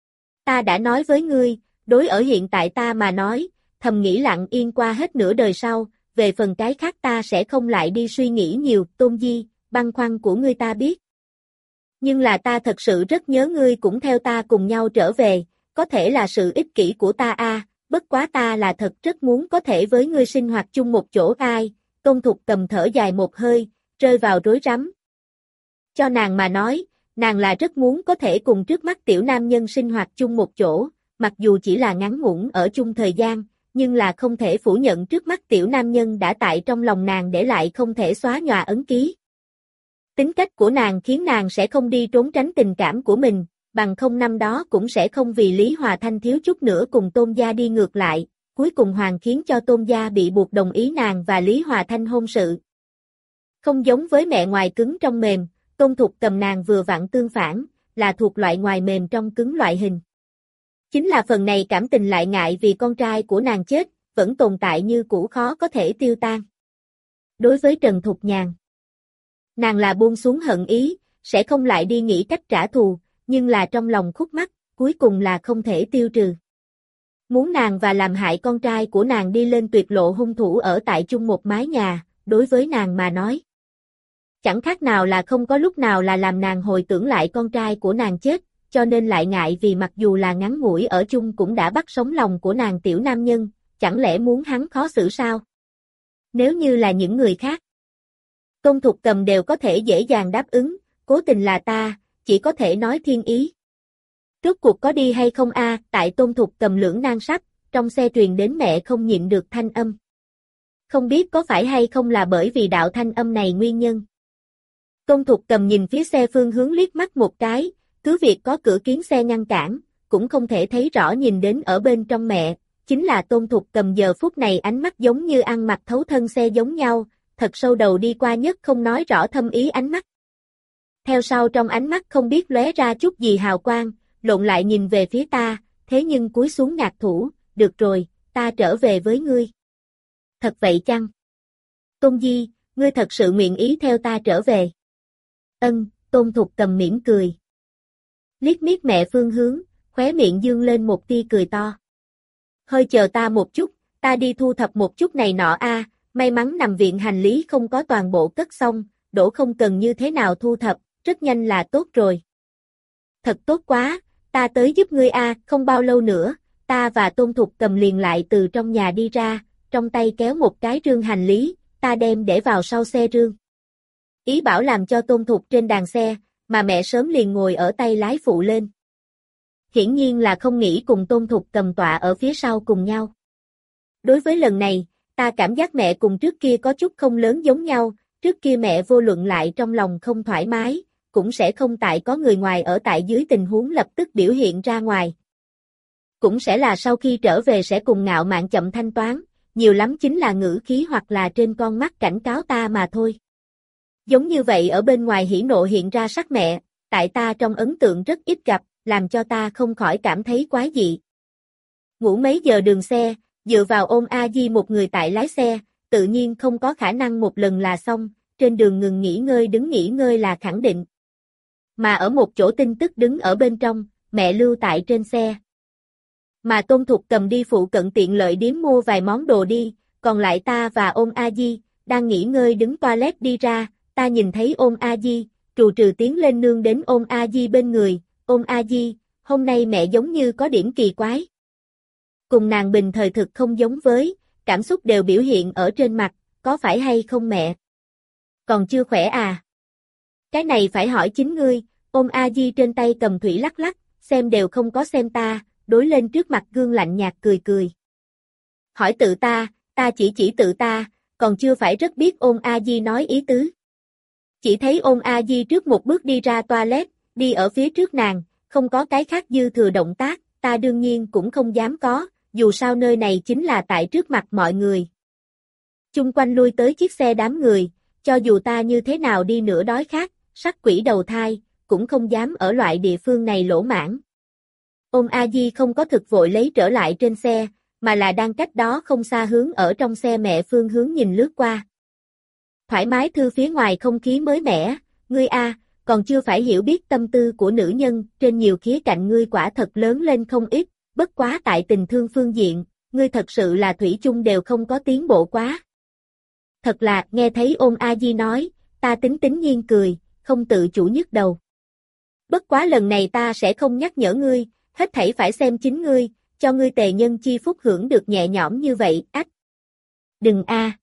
Ta đã nói với ngươi, đối ở hiện tại ta mà nói, thầm nghĩ lặng yên qua hết nửa đời sau, về phần cái khác ta sẽ không lại đi suy nghĩ nhiều, Tôn Di, băn khoăn của ngươi ta biết. Nhưng là ta thật sự rất nhớ ngươi cũng theo ta cùng nhau trở về, có thể là sự ích kỷ của ta bất quá ta là thật rất muốn có thể với ngươi sinh hoạt chung một chỗ ai, Tôn Thục Cầm thở dài một hơi, rơi vào rối rắm. Cho nàng mà nói, nàng là rất muốn có thể cùng trước mắt tiểu nam nhân sinh hoạt chung một chỗ, mặc dù chỉ là ngắn ngủn ở chung thời gian, nhưng là không thể phủ nhận trước mắt tiểu nam nhân đã tại trong lòng nàng để lại không thể xóa nhòa ấn ký. Tính cách của nàng khiến nàng sẽ không đi trốn tránh tình cảm của mình, bằng không năm đó cũng sẽ không vì Lý Hòa Thanh thiếu chút nữa cùng Tôn gia đi ngược lại, cuối cùng hoàng khiến cho Tôn gia bị buộc đồng ý nàng và Lý Hòa Thanh hôn sự. Không giống với mẹ ngoài cứng trong mềm, Tôn Thục Cầm nàng vừa vặn tương phản, là thuộc loại ngoài mềm trong cứng loại hình. Chính là phần này cảm tình lại ngại vì con trai của nàng chết, vẫn tồn tại như cũ khó có thể tiêu tan. Đối với Trần Thục Nhàn, nàng là buông xuống hận ý, sẽ không lại đi nghĩ cách trả thù, nhưng là trong lòng khúc mắc, cuối cùng là không thể tiêu trừ. Muốn nàng và làm hại con trai của nàng đi lên tuyệt lộ hung thủ ở tại chung một mái nhà, đối với nàng mà nói. Chẳng khác nào là không có lúc nào là làm nàng hồi tưởng lại con trai của nàng chết, cho nên lại ngại vì mặc dù là ngắn ngủi ở chung cũng đã bắt sống lòng của nàng tiểu nam nhân, chẳng lẽ muốn hắn khó xử sao? Nếu như là những người khác, Tôn Thục Cầm đều có thể dễ dàng đáp ứng, cố tình là ta, chỉ có thể nói thiên ý. Rốt cuộc có đi hay không tại Tôn Thục Cầm lưỡng nan sắp, trong xe truyền đến mẹ không nhịn được thanh âm. Không biết có phải hay không là bởi vì đạo thanh âm này nguyên nhân. Tôn Thục Cầm nhìn phía xe phương hướng liếc mắt một cái, cứ việc có cửa kiến xe ngăn cản, cũng không thể thấy rõ nhìn đến ở bên trong mẹ, chính là Tôn Thục Cầm giờ phút này ánh mắt giống như ăn mặc thấu thân xe giống nhau, thật sâu đầu đi qua nhất không nói rõ thâm ý ánh mắt. Theo sau trong ánh mắt không biết lóe ra chút gì hào quang, lộn lại nhìn về phía ta, thế nhưng cúi xuống ngạc thủ, được rồi, ta trở về với ngươi. Thật vậy chăng? Tôn Di, ngươi thật sự nguyện ý theo ta trở về. Tôn Thục Cầm mỉm cười. Liếc miết mẹ phương hướng, khóe miệng dương lên một tia cười to. Hơi chờ ta một chút, ta đi thu thập một chút này nọ may mắn nằm viện hành lý không có toàn bộ cất xong, đổ không cần như thế nào thu thập, rất nhanh là tốt rồi. Thật tốt quá, ta tới giúp ngươi không bao lâu nữa, ta và Tôn Thục Cầm liền lại từ trong nhà đi ra, trong tay kéo một cái rương hành lý, ta đem để vào sau xe rương. Ý bảo làm cho Tôn Thục trên đàn xe, mà mẹ sớm liền ngồi ở tay lái phụ lên. Hiển nhiên là không nghĩ cùng Tôn Thục Cầm tọa ở phía sau cùng nhau. Đối với lần này, ta cảm giác mẹ cùng trước kia có chút không lớn giống nhau, trước kia mẹ vô luận lại trong lòng không thoải mái, cũng sẽ không tại có người ngoài ở tại dưới tình huống lập tức biểu hiện ra ngoài. Cũng sẽ là sau khi trở về sẽ cùng ngạo mạn chậm thanh toán, nhiều lắm chính là ngữ khí hoặc là trên con mắt cảnh cáo ta mà thôi. Giống như vậy ở bên ngoài hỉ nộ hiện ra sắc mẹ, tại ta trong ấn tượng rất ít gặp, làm cho ta không khỏi cảm thấy quái dị. Ngủ mấy giờ đường xe, dựa vào ôm A Di một người tại lái xe, tự nhiên không có khả năng một lần là xong, trên đường ngừng nghỉ ngơi đứng nghỉ ngơi là khẳng định. Mà ở một chỗ tin tức đứng ở bên trong, mẹ lưu tại trên xe. Mà Tôn Thục Cầm đi phụ cận tiện lợi điếm mua vài món đồ đi, còn lại ta và ôm A Di, đang nghỉ ngơi đứng toilet đi ra, ta nhìn thấy ôm A Di, trù trừ tiến lên nương đến ôm A Di bên người, ôm A Di, hôm nay mẹ giống như có điểm kỳ quái. cùng nàng bình thời thực không giống với, cảm xúc đều biểu hiện ở trên mặt, có phải hay không mẹ? Còn chưa khỏe à? Cái này phải hỏi chính ngươi, ôm A Di trên tay cầm thủy lắc lắc, xem đều không có xem ta, đối lên trước mặt gương lạnh nhạt cười cười. Hỏi tự ta chỉ tự ta, còn chưa phải rất biết ôm A Di nói ý tứ. Chỉ thấy ôm A Di trước một bước đi ra toilet, đi ở phía trước nàng, không có cái khác dư thừa động tác, ta đương nhiên cũng không dám có, dù sao nơi này chính là tại trước mặt mọi người. Chung quanh lui tới chiếc xe đám người, cho dù ta như thế nào đi nữa đói khát, sắc quỷ đầu thai, cũng không dám ở loại địa phương này lỗ mãng. Ôm A Di không có thực vội lấy trở lại trên xe, mà là đang cách đó không xa hướng ở trong xe mẹ phương hướng nhìn lướt qua. Thoải mái thư phía ngoài không khí mới mẻ, ngươi a, còn chưa phải hiểu biết tâm tư của nữ nhân, trên nhiều khía cạnh ngươi quả thật lớn lên không ít, bất quá tại tình thương phương diện, ngươi thật sự là thủy chung đều không có tiến bộ quá. Thật là, nghe thấy ôm A Di nói, ta tính nhiên cười, không tự chủ nhức đầu. Bất quá lần này ta sẽ không nhắc nhở ngươi, hết thảy phải xem chính ngươi, cho ngươi tề nhân chi phúc hưởng được nhẹ nhõm như vậy, ách. Đừng a.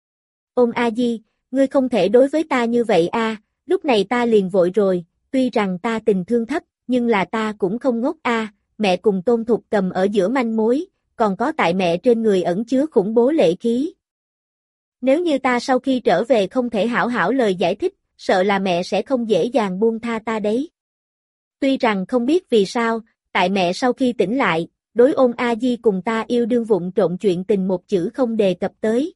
Ôm A Di, ngươi không thể đối với ta như vậy a, lúc này ta liền vội rồi, tuy rằng ta tình thương thấp, nhưng là ta cũng không ngốc a, mẹ cùng Tôn Thục Cầm ở giữa manh mối, còn có tại mẹ trên người ẩn chứa khủng bố lệ khí. Nếu như ta sau khi trở về không thể hảo hảo lời giải thích, sợ là mẹ sẽ không dễ dàng buông tha ta đấy. Tuy rằng không biết vì sao, tại mẹ sau khi tỉnh lại, đối ôn A Di cùng ta yêu đương vụng trộn chuyện tình một chữ không đề cập tới.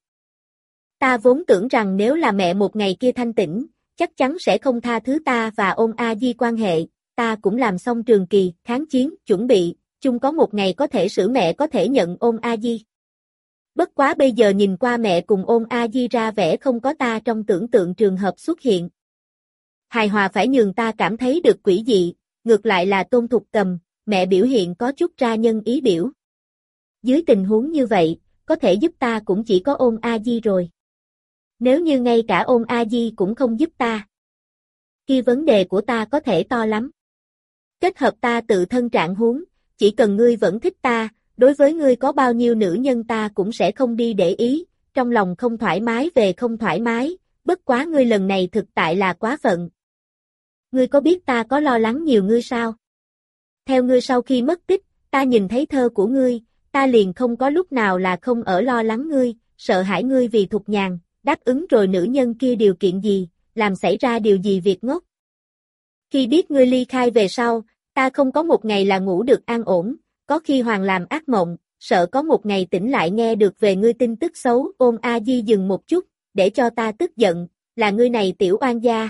Ta vốn tưởng rằng nếu là mẹ một ngày kia thanh tỉnh, chắc chắn sẽ không tha thứ ta và ôn A Di quan hệ, ta cũng làm xong trường kỳ, kháng chiến, chuẩn bị, chung có một ngày có thể xử mẹ có thể nhận ôn A Di. Bất quá bây giờ nhìn qua mẹ cùng ôn A Di ra vẻ không có ta trong tưởng tượng trường hợp xuất hiện. Hài hòa phải nhường ta cảm thấy được quỷ dị, ngược lại là Tôn Thục Cầm, mẹ biểu hiện có chút ra nhân ý biểu. Dưới tình huống như vậy, có thể giúp ta cũng chỉ có ôn A Di rồi. Nếu như ngay cả ôn A Di cũng không giúp ta, kia vấn đề của ta có thể to lắm. Kết hợp ta tự thân trạng huống, chỉ cần ngươi vẫn thích ta, đối với ngươi có bao nhiêu nữ nhân ta cũng sẽ không đi để ý, trong lòng không thoải mái về không thoải mái, bất quá ngươi lần này thực tại là quá phận. Ngươi có biết ta có lo lắng nhiều ngươi sao? Theo ngươi sau khi mất tích, ta nhìn thấy thơ của ngươi, ta liền không có lúc nào là không ở lo lắng ngươi, sợ hãi ngươi vì Thục Nhàn, đáp ứng rồi nữ nhân kia điều kiện gì, làm xảy ra điều gì việc ngốc. Khi biết ngươi ly khai về sau, ta không có một ngày là ngủ được an ổn, có khi hoàng làm ác mộng, sợ có một ngày tỉnh lại nghe được về ngươi tin tức xấu. Ôn A Di dừng một chút, để cho ta tức giận, là ngươi này tiểu oan gia.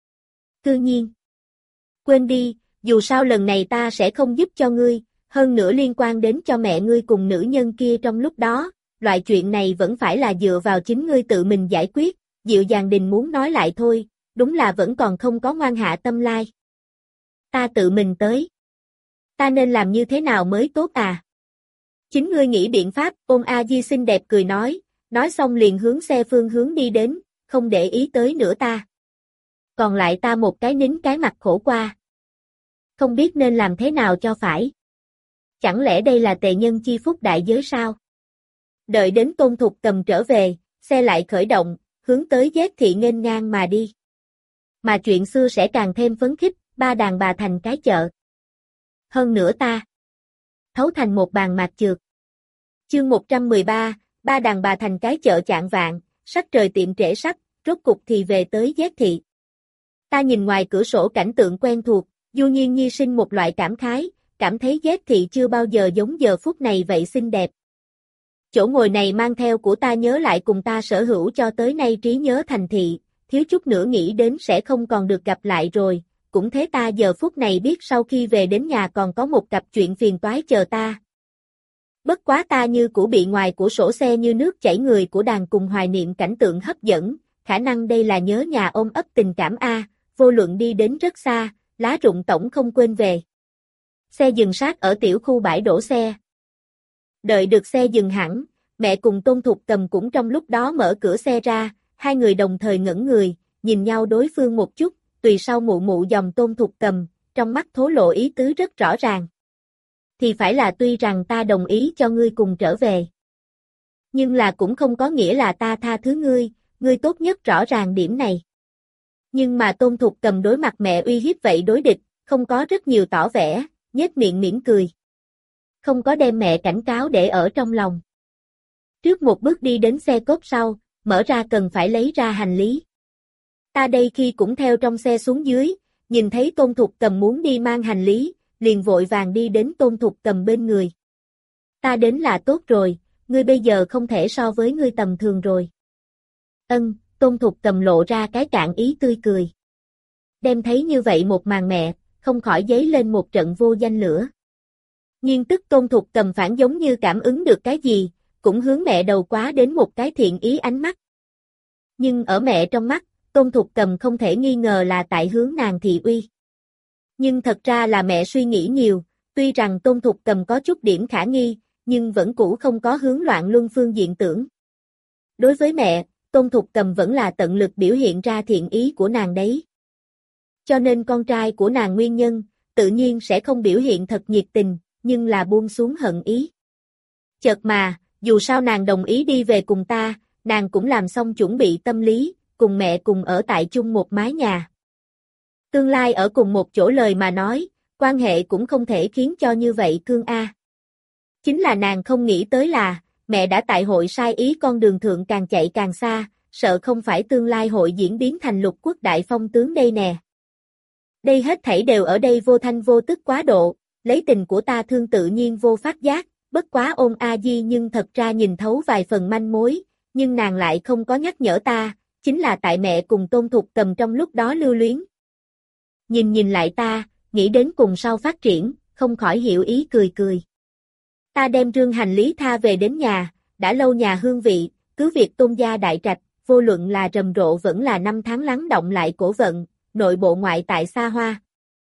Cư nhiên. Quên đi, dù sao lần này ta sẽ không giúp cho ngươi, hơn nữa liên quan đến cho mẹ ngươi cùng nữ nhân kia trong lúc đó, loại chuyện này vẫn phải là dựa vào chính ngươi tự mình giải quyết, dịu dàng đình muốn nói lại thôi, đúng là vẫn còn không có ngoan hạ tâm lai. Ta tự mình tới. Ta nên làm như thế nào mới tốt à? Chính ngươi nghĩ biện pháp, ôn A Di xinh đẹp cười nói xong liền hướng xe phương hướng đi đến, không để ý tới nữa ta. Còn lại ta một cái nín cái mặt khổ qua. Không biết nên làm thế nào cho phải. Chẳng lẽ đây là tề nhân chi phúc đại giới sao? Đợi đến Tôn Thục Cầm trở về, xe lại khởi động, hướng tới Giác Thị nghênh ngang mà đi. Mà chuyện xưa sẽ càng thêm phấn khích, ba đàn bà thành cái chợ. Hơn nữa ta thấu thành một bàn mạc chược. Chương 113, ba đàn bà thành cái chợ chạng vạn, sắc trời tiệm trễ sắp, rốt cục thì về tới Giác Thị. Ta nhìn ngoài cửa sổ cảnh tượng quen thuộc, Du Nhiên Nhi sinh một loại cảm khái, cảm thấy Giác Thị chưa bao giờ giống giờ phút này vậy xinh đẹp. Chỗ ngồi này mang theo của ta nhớ lại cùng ta sở hữu cho tới nay trí nhớ thành thị, thiếu chút nữa nghĩ đến sẽ không còn được gặp lại rồi, cũng thế ta giờ phút này biết sau khi về đến nhà còn có một cặp chuyện phiền toái chờ ta. Bất quá ta như cũ bị ngoài của sổ xe như nước chảy người của đàn cùng hoài niệm cảnh tượng hấp dẫn, khả năng đây là nhớ nhà ôm ấp tình cảm a, vô luận đi đến rất xa, lá rụng tổng không quên về. Xe dừng sát ở tiểu khu bãi đổ xe. Đợi được xe dừng hẳn, mẹ cùng Tôn Thục Cầm cũng trong lúc đó mở cửa xe ra, hai người đồng thời ngẩng người, nhìn nhau đối phương một chút, tùy sau mụ mụ dòng Tôn Thục Cầm, trong mắt thố lộ ý tứ rất rõ ràng. thì phải là tuy rằng ta đồng ý cho ngươi cùng trở về. Nhưng là cũng không có nghĩa là ta tha thứ ngươi tốt nhất rõ ràng điểm này. Nhưng mà Tôn Thục Cầm đối mặt mẹ uy hiếp vậy đối địch, không có rất nhiều tỏ vẻ, nhếch miệng mỉm cười. Không có đem mẹ cảnh cáo để ở trong lòng. Trước một bước đi đến xe cốp sau, mở ra cần phải lấy ra hành lý. Ta đây khi cũng theo trong xe xuống dưới, nhìn thấy Tôn Thục Cầm muốn đi mang hành lý, liền vội vàng đi đến Tôn Thục Cầm bên người. Ta đến là tốt rồi, ngươi bây giờ không thể so với ngươi tầm thường rồi. Tôn Thục Cầm lộ ra cái cạn ý tươi cười. Đem thấy như vậy một màn mẹ, không khỏi dấy lên một trận vô danh lửa. Nhưng tức Tôn Thục Cầm phản giống như cảm ứng được cái gì, cũng hướng mẹ đầu quá đến một cái thiện ý ánh mắt. Nhưng ở mẹ trong mắt, Tôn Thục Cầm không thể nghi ngờ là tại hướng nàng thị uy. Nhưng thật ra là mẹ suy nghĩ nhiều, tuy rằng Tôn Thục Cầm có chút điểm khả nghi, nhưng vẫn cũ không có hướng loạn luân phương diện tưởng. Đối với mẹ, Tôn Thục Cầm vẫn là tận lực biểu hiện ra thiện ý của nàng đấy. Cho nên con trai của nàng nguyên nhân, tự nhiên sẽ không biểu hiện thật nhiệt tình, nhưng là buông xuống hận ý. Chợt mà, dù sao nàng đồng ý đi về cùng ta, nàng cũng làm xong chuẩn bị tâm lý, cùng mẹ cùng ở tại chung một mái nhà. Tương lai ở cùng một chỗ lời mà nói, quan hệ cũng không thể khiến cho như vậy cương a. Chính là nàng không nghĩ tới là, mẹ đã tại hội sai ý con đường thượng càng chạy càng xa, sợ không phải tương lai hội diễn biến thành lục quốc đại phong tướng đây nè. Đây hết thảy đều ở đây vô thanh vô tức quá độ, lấy tình của ta thương tự nhiên vô phát giác, bất quá Ôn A Di nhưng thật ra nhìn thấu vài phần manh mối, nhưng nàng lại không có nhắc nhở ta, chính là tại mẹ cùng Tôn Thục Cầm trong lúc đó lưu luyến. Nhìn lại ta, nghĩ đến cùng sau phát triển, không khỏi hiểu ý cười cười. Ta đem rương hành lý tha về đến nhà, đã lâu nhà hương vị, cứ việc Tôn gia đại trạch, vô luận là rầm rộ vẫn là năm tháng lắng động lại cổ vận, nội bộ ngoại tại xa hoa.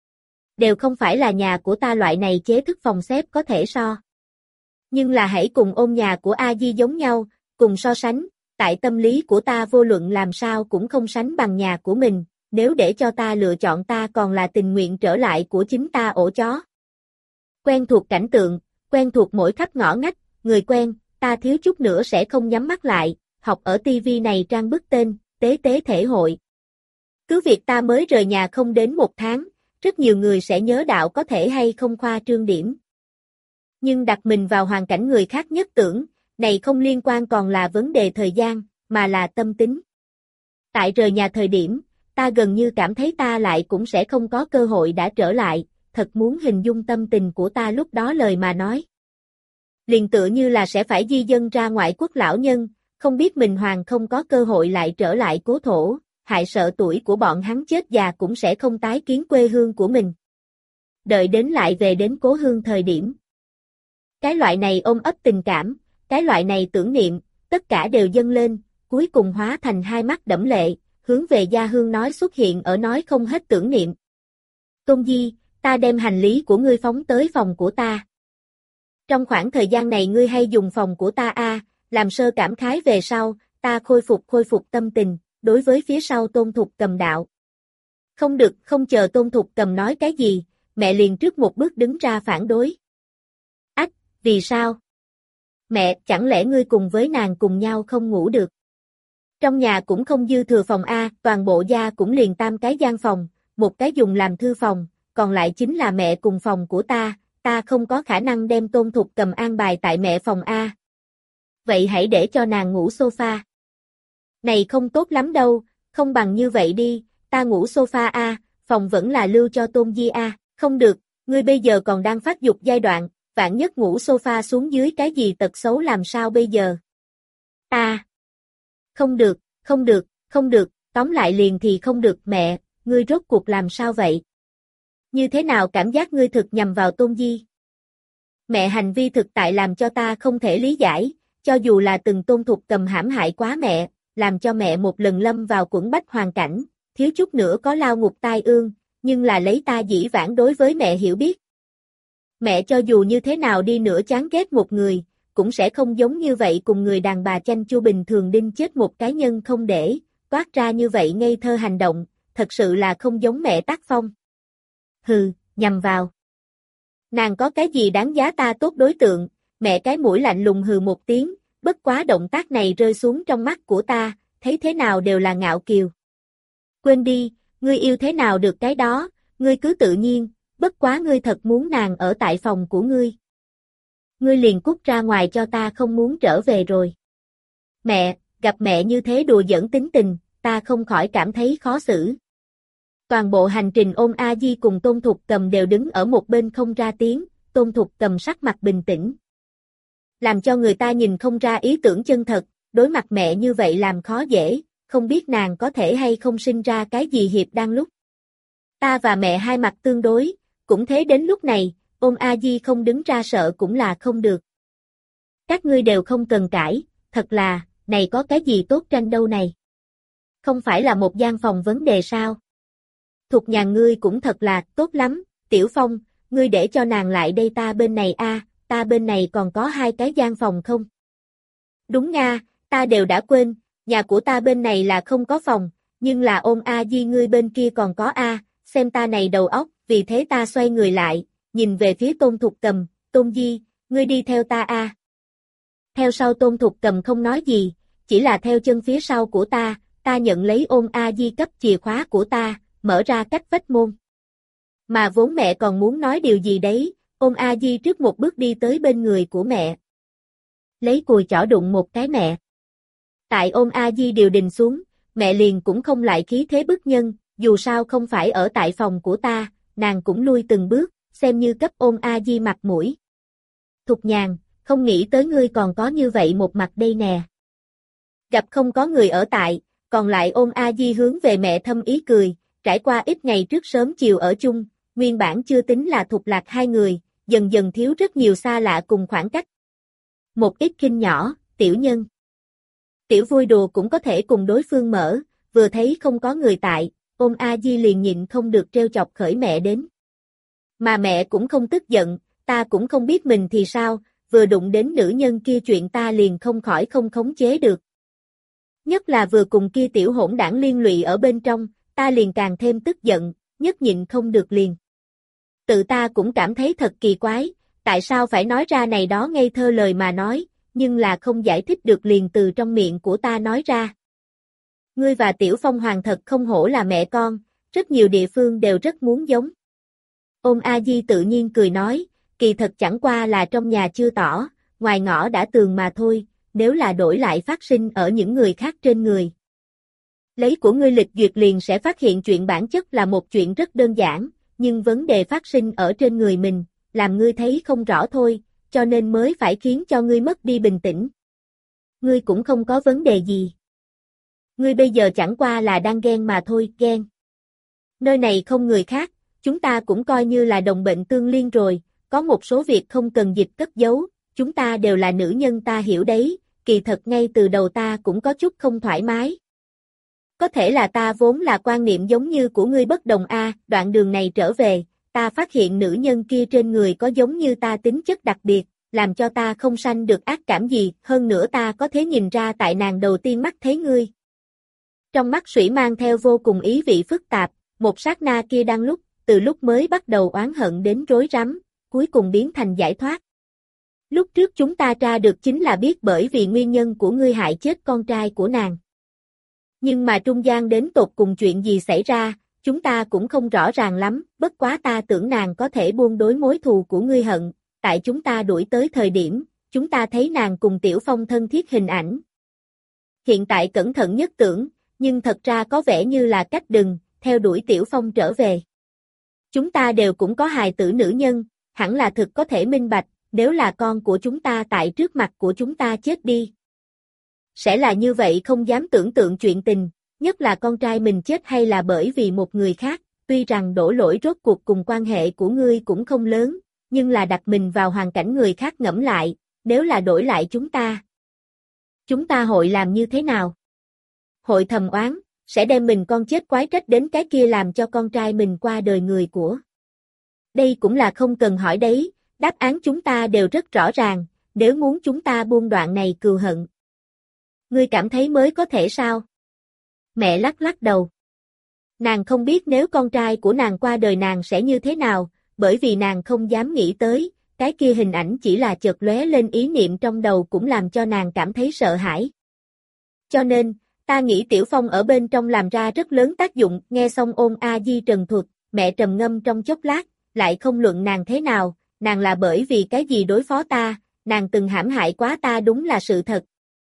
Đều không phải là nhà của ta loại này chế thức phòng xếp có thể so. Nhưng là hãy cùng ôm nhà của A Di giống nhau, cùng so sánh, tại tâm lý của ta vô luận làm sao cũng không sánh bằng nhà của mình, nếu để cho ta lựa chọn ta còn là tình nguyện trở lại của chính ta ổ chó. Quen thuộc cảnh tượng, quen thuộc mỗi khắp ngõ ngách, người quen, ta thiếu chút nữa sẽ không nhắm mắt lại, học ở tivi này trang bức tên, tế tế thể hội. Cứ việc ta mới rời nhà không đến một tháng, rất nhiều người sẽ nhớ đạo có thể hay không khoa trương điểm. Nhưng đặt mình vào hoàn cảnh người khác nhất tưởng, này không liên quan còn là vấn đề thời gian, mà là tâm tính. Tại rời nhà thời điểm, ta gần như cảm thấy ta lại cũng sẽ không có cơ hội đã trở lại, thật muốn hình dung tâm tình của ta lúc đó lời mà nói. Liền tựa như là sẽ phải di dân ra ngoại quốc lão nhân, không biết mình hoàng không có cơ hội lại trở lại cố thổ, hại sợ tuổi của bọn hắn chết già cũng sẽ không tái kiến quê hương của mình. Đợi đến lại về đến cố hương thời điểm. Cái loại này ôm ấp tình cảm, cái loại này tưởng niệm, tất cả đều dâng lên, cuối cùng hóa thành hai mắt đẫm lệ, hướng về gia hương nói xuất hiện ở nói không hết tưởng niệm. Tôn Di, ta đem hành lý của ngươi phóng tới phòng của ta. Trong khoảng thời gian này ngươi hay dùng phòng của ta làm sơ cảm khái về sau, ta khôi phục tâm tình, đối với phía sau Tôn Thục Cầm đạo. Không được, không chờ Tôn Thục Cầm nói cái gì, mẹ liền trước một bước đứng ra phản đối. Ách, vì sao? Mẹ, chẳng lẽ ngươi cùng với nàng cùng nhau không ngủ được? Trong nhà cũng không dư thừa phòng toàn bộ gia cũng liền 3 cái gian phòng, một cái dùng làm thư phòng, còn lại chính là mẹ cùng phòng của ta không có khả năng đem Tôn Thục Cầm an bài tại mẹ phòng Vậy hãy để cho nàng ngủ sofa. Này không tốt lắm đâu, không bằng như vậy đi, ta ngủ sofa phòng vẫn là lưu cho Tôn Di không được, ngươi bây giờ còn đang phát dục giai đoạn, vạn nhất ngủ sofa xuống dưới cái gì tật xấu làm sao bây giờ? Không được, tóm lại liền thì không được mẹ, ngươi rốt cuộc làm sao vậy? Như thế nào cảm giác ngươi thực nhằm vào Tôn Di? Mẹ hành vi thực tại làm cho ta không thể lý giải, cho dù là từng Tôn Thục Cầm hãm hại quá mẹ, làm cho mẹ một lần lâm vào quẫn bách hoàn cảnh, thiếu chút nữa có lao ngục tai ương, nhưng là lấy ta dĩ vãng đối với mẹ hiểu biết. Mẹ cho dù như thế nào đi nữa chán ghét một người, cũng sẽ không giống như vậy cùng người đàn bà chanh chua bình thường đinh chết một cá nhân không để, toát ra như vậy ngây thơ hành động, thật sự là không giống mẹ tác phong. Hừ, nhằm vào. Nàng có cái gì đáng giá ta tốt đối tượng, mẹ cái mũi lạnh lùng hừ một tiếng, bất quá động tác này rơi xuống trong mắt của ta, thấy thế nào đều là ngạo kiều. Quên đi, ngươi yêu thế nào được cái đó, ngươi cứ tự nhiên, bất quá ngươi thật muốn nàng ở tại phòng của ngươi. Ngươi liền cút ra ngoài cho ta không muốn trở về rồi. Mẹ, gặp mẹ như thế đùa giỡn tính tình, ta không khỏi cảm thấy khó xử. Toàn bộ hành trình Ôn A Di cùng Tôn Thục Cầm đều đứng ở một bên không ra tiếng, Tôn Thục Cầm sắc mặt bình tĩnh. Làm cho người ta nhìn không ra ý tưởng chân thật, đối mặt mẹ như vậy làm khó dễ, không biết nàng có thể hay không sinh ra cái gì hiệp đang lúc. Ta và mẹ hai mặt tương đối, cũng thế đến lúc này, Ôn A Di không đứng ra sợ cũng là không được. Các ngươi đều không cần cãi, thật là, này có cái gì tốt tranh đâu này. Không phải là một gian phòng vấn đề sao? Thục Nhàn ngươi cũng thật là tốt lắm, Tiểu Phong, ngươi để cho nàng lại đây ta bên này a, ta bên này còn có 2 cái gian phòng không? Đúng nga, ta đều đã quên, nhà của ta bên này là không có phòng, nhưng là Ôn A Di ngươi bên kia còn có a, xem ta này đầu óc, vì thế ta xoay người lại, nhìn về phía Tôn Thục Cầm, Tôn Di, ngươi đi theo ta a. Theo sau Tôn Thục Cầm không nói gì, chỉ là theo chân phía sau của ta nhận lấy Ôn A Di cấp chìa khóa của ta, mở ra cách vách môn. Mà vốn mẹ còn muốn nói điều gì đấy, Ôn A Di trước một bước đi tới bên người của mẹ. Lấy cùi chỏ đụng một cái mẹ. Tại Ôn A Di điều đình xuống, mẹ liền cũng không lại khí thế bức nhân, dù sao không phải ở tại phòng của ta, nàng cũng lui từng bước, xem như cấp Ôn A Di mặt mũi. Thục Nhàn, không nghĩ tới ngươi còn có như vậy một mặt đây nè. Gặp không có người ở tại, còn lại Ôn A Di hướng về mẹ thâm ý cười, trải qua ít ngày trước sớm chiều ở chung, nguyên bản chưa tính là thục lạc hai người, dần dần thiếu rất nhiều xa lạ cùng khoảng cách. Một ít khinh nhỏ, tiểu nhân. Tiểu vui đùa cũng có thể cùng đối phương mở, vừa thấy không có người tại, Ôn A Di liền nhịn không được trêu chọc khởi mẹ đến. Mà mẹ cũng không tức giận, ta cũng không biết mình thì sao, vừa đụng đến nữ nhân kia chuyện ta liền không khỏi không khống chế được. Nhất là vừa cùng kia tiểu hỗn đảng liên lụy ở bên trong, ta liền càng thêm tức giận, nhất nhịn không được liền. Tự ta cũng cảm thấy thật kỳ quái, tại sao phải nói ra này đó ngây thơ lời mà nói, nhưng là không giải thích được liền từ trong miệng của ta nói ra. Ngươi và Tiểu Phong Hoàng thật không hổ là mẹ con, rất nhiều địa phương đều rất muốn giống. Ôn A Di tự nhiên cười nói, kỳ thật chẳng qua là trong nhà chưa tỏ, ngoài ngõ đã tường mà thôi, nếu là đổi lại phát sinh ở những người khác trên người. Lấy của ngươi lịch duyệt liền sẽ phát hiện chuyện bản chất là một chuyện rất đơn giản, nhưng vấn đề phát sinh ở trên người mình, làm ngươi thấy không rõ thôi, cho nên mới phải khiến cho ngươi mất đi bình tĩnh. Ngươi cũng không có vấn đề gì. Ngươi bây giờ chẳng qua là đang ghen mà thôi, ghen. Nơi này không người khác, chúng ta cũng coi như là đồng bệnh tương liên rồi, có một số việc không cần dịch cất giấu, chúng ta đều là nữ nhân ta hiểu đấy, kỳ thật ngay từ đầu ta cũng có chút không thoải mái. Có thể là ta vốn là quan niệm giống như của ngươi bất đồng a, đoạn đường này trở về, ta phát hiện nữ nhân kia trên người có giống như ta tính chất đặc biệt, làm cho ta không sanh được ác cảm gì, hơn nữa ta có thể nhìn ra tại nàng đầu tiên mắt thấy ngươi. Trong mắt Sủy mang theo vô cùng ý vị phức tạp, một sát na kia đang lúc, từ lúc mới bắt đầu oán hận đến rối rắm, cuối cùng biến thành giải thoát. Lúc trước chúng ta tra được chính là biết bởi vì nguyên nhân của ngươi hại chết con trai của nàng. Nhưng mà trung gian đến tột cùng chuyện gì xảy ra, chúng ta cũng không rõ ràng lắm, bất quá ta tưởng nàng có thể buông đối mối thù của ngươi hận, tại chúng ta đuổi tới thời điểm, chúng ta thấy nàng cùng Tiểu Phong thân thiết hình ảnh. Hiện tại cẩn thận nhất tưởng, nhưng thật ra có vẻ như là cách đừng, theo đuổi Tiểu Phong trở về. Chúng ta đều cũng có hài tử nữ nhân, hẳn là thực có thể minh bạch, nếu là con của chúng ta tại trước mặt của chúng ta chết đi. Sẽ là như vậy không dám tưởng tượng chuyện tình, nhất là con trai mình chết hay là bởi vì một người khác, tuy rằng đổ lỗi rốt cuộc cùng quan hệ của ngươi cũng không lớn, nhưng là đặt mình vào hoàn cảnh người khác ngẫm lại, nếu là đổi lại chúng ta hội làm như thế nào? Hội thầm oán, sẽ đem mình con chết quái trách đến cái kia làm cho con trai mình qua đời người của. Đây cũng là không cần hỏi đấy, đáp án chúng ta đều rất rõ ràng, nếu muốn chúng ta buông đoạn này cừu hận. Ngươi cảm thấy mới có thể sao? Mẹ lắc lắc đầu. Nàng không biết nếu con trai của nàng qua đời nàng sẽ như thế nào, bởi vì nàng không dám nghĩ tới, cái kia hình ảnh chỉ là chợt lóe lên ý niệm trong đầu cũng làm cho nàng cảm thấy sợ hãi. Cho nên, ta nghĩ Tiểu Phong ở bên trong làm ra rất lớn tác dụng, nghe xong Ôn A Di trần thuật, mẹ trầm ngâm trong chốc lát, lại không luận nàng thế nào, nàng là bởi vì cái gì đối phó ta, nàng từng hãm hại quá ta đúng là sự thật.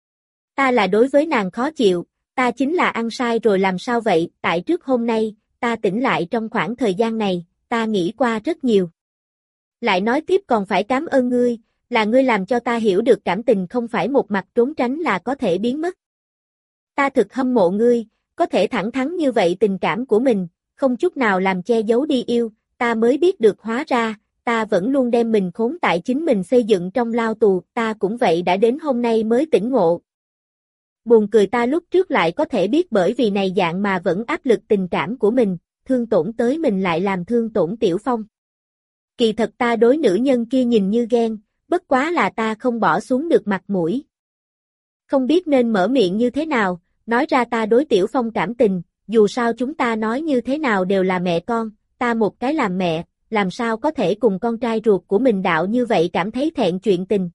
Ta là đối với nàng khó chịu, ta chính là ăn sai rồi làm sao vậy, tại trước hôm nay, ta tỉnh lại trong khoảng thời gian này, ta nghĩ qua rất nhiều. Lại nói tiếp còn phải cảm ơn ngươi, là ngươi làm cho ta hiểu được cảm tình không phải một mặt trốn tránh là có thể biến mất. Ta thực hâm mộ ngươi, có thể thẳng thắn như vậy tình cảm của mình, không chút nào làm che giấu đi yêu, ta mới biết được hóa ra, ta vẫn luôn đem mình khốn tại chính mình xây dựng trong lao tù, ta cũng vậy đã đến hôm nay mới tỉnh ngộ. Buồn cười ta lúc trước lại có thể biết bởi vì này dạng mà vẫn áp lực tình cảm của mình, thương tổn tới mình lại làm thương tổn Tiểu Phong. Kỳ thật ta đối nữ nhân kia nhìn như ghen, bất quá là ta không bỏ xuống được mặt mũi. Không biết nên mở miệng như thế nào, nói ra ta đối Tiểu Phong cảm tình, dù sao chúng ta nói như thế nào đều là mẹ con, ta một cái làm mẹ, làm sao có thể cùng con trai ruột của mình đạo như vậy cảm thấy thẹn chuyện tình.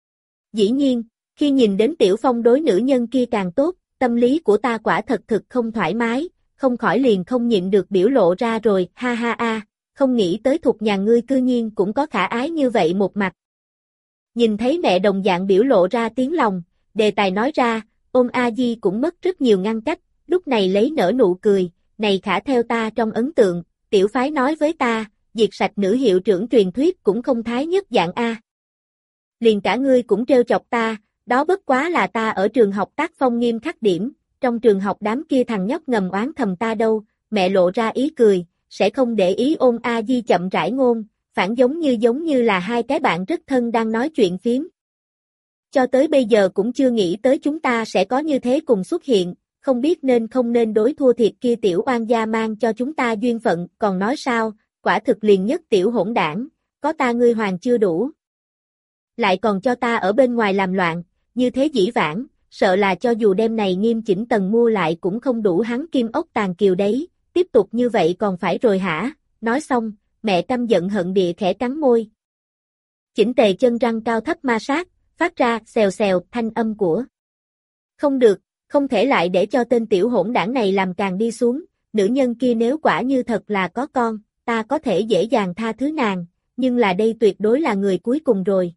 Dĩ nhiên, khi nhìn đến Tiểu Phong đối nữ nhân kia càng tốt, tâm lý của ta quả thật thực không thoải mái, không khỏi liền không nhịn được biểu lộ ra rồi, ha ha a, không nghĩ tới Thục nhà ngươi cư nhiên cũng có khả ái như vậy một mặt. Nhìn thấy mẹ đồng dạng biểu lộ ra tiếng lòng, đề tài nói ra, Ôn A Di cũng mất rất nhiều ngăn cách, lúc này lấy nở nụ cười, này khả theo ta trong ấn tượng, tiểu phái nói với ta, diệt sạch nữ hiệu trưởng truyền thuyết cũng không thái nhất dạng A. Liền cả ngươi cũng trêu chọc ta, đó bất quá là ta ở trường học tác phong nghiêm khắc điểm, trong trường học đám kia thằng nhóc ngầm oán thầm ta đâu, mẹ lộ ra ý cười, sẽ không để ý Ôn A Di chậm rãi ngôn, phản giống như là hai cái bạn rất thân đang nói chuyện phiếm. Cho tới bây giờ cũng chưa nghĩ tới chúng ta sẽ có như thế cùng xuất hiện, không biết nên không nên đối thua thiệt kia tiểu oan gia mang cho chúng ta duyên phận, còn nói sao, quả thực liền nhất tiểu hỗn đảng, có ta ngươi hoàng chưa đủ. Lại còn cho ta ở bên ngoài làm loạn, như thế dĩ vãng, sợ là cho dù đêm này nghiêm chỉnh tầng mua lại cũng không đủ hắn kim ốc tàn kiều đấy, tiếp tục như vậy còn phải rồi hả, nói xong, mẹ căm giận hận địa khẽ cắn môi. Chỉnh tề chân răng cao thấp ma sát, phát ra xèo xèo thanh âm của. Không được, không thể lại để cho tên tiểu hỗn đảng này làm càng đi xuống, nữ nhân kia nếu quả như thật là có con, ta có thể dễ dàng tha thứ nàng, nhưng là đây tuyệt đối là người cuối cùng rồi.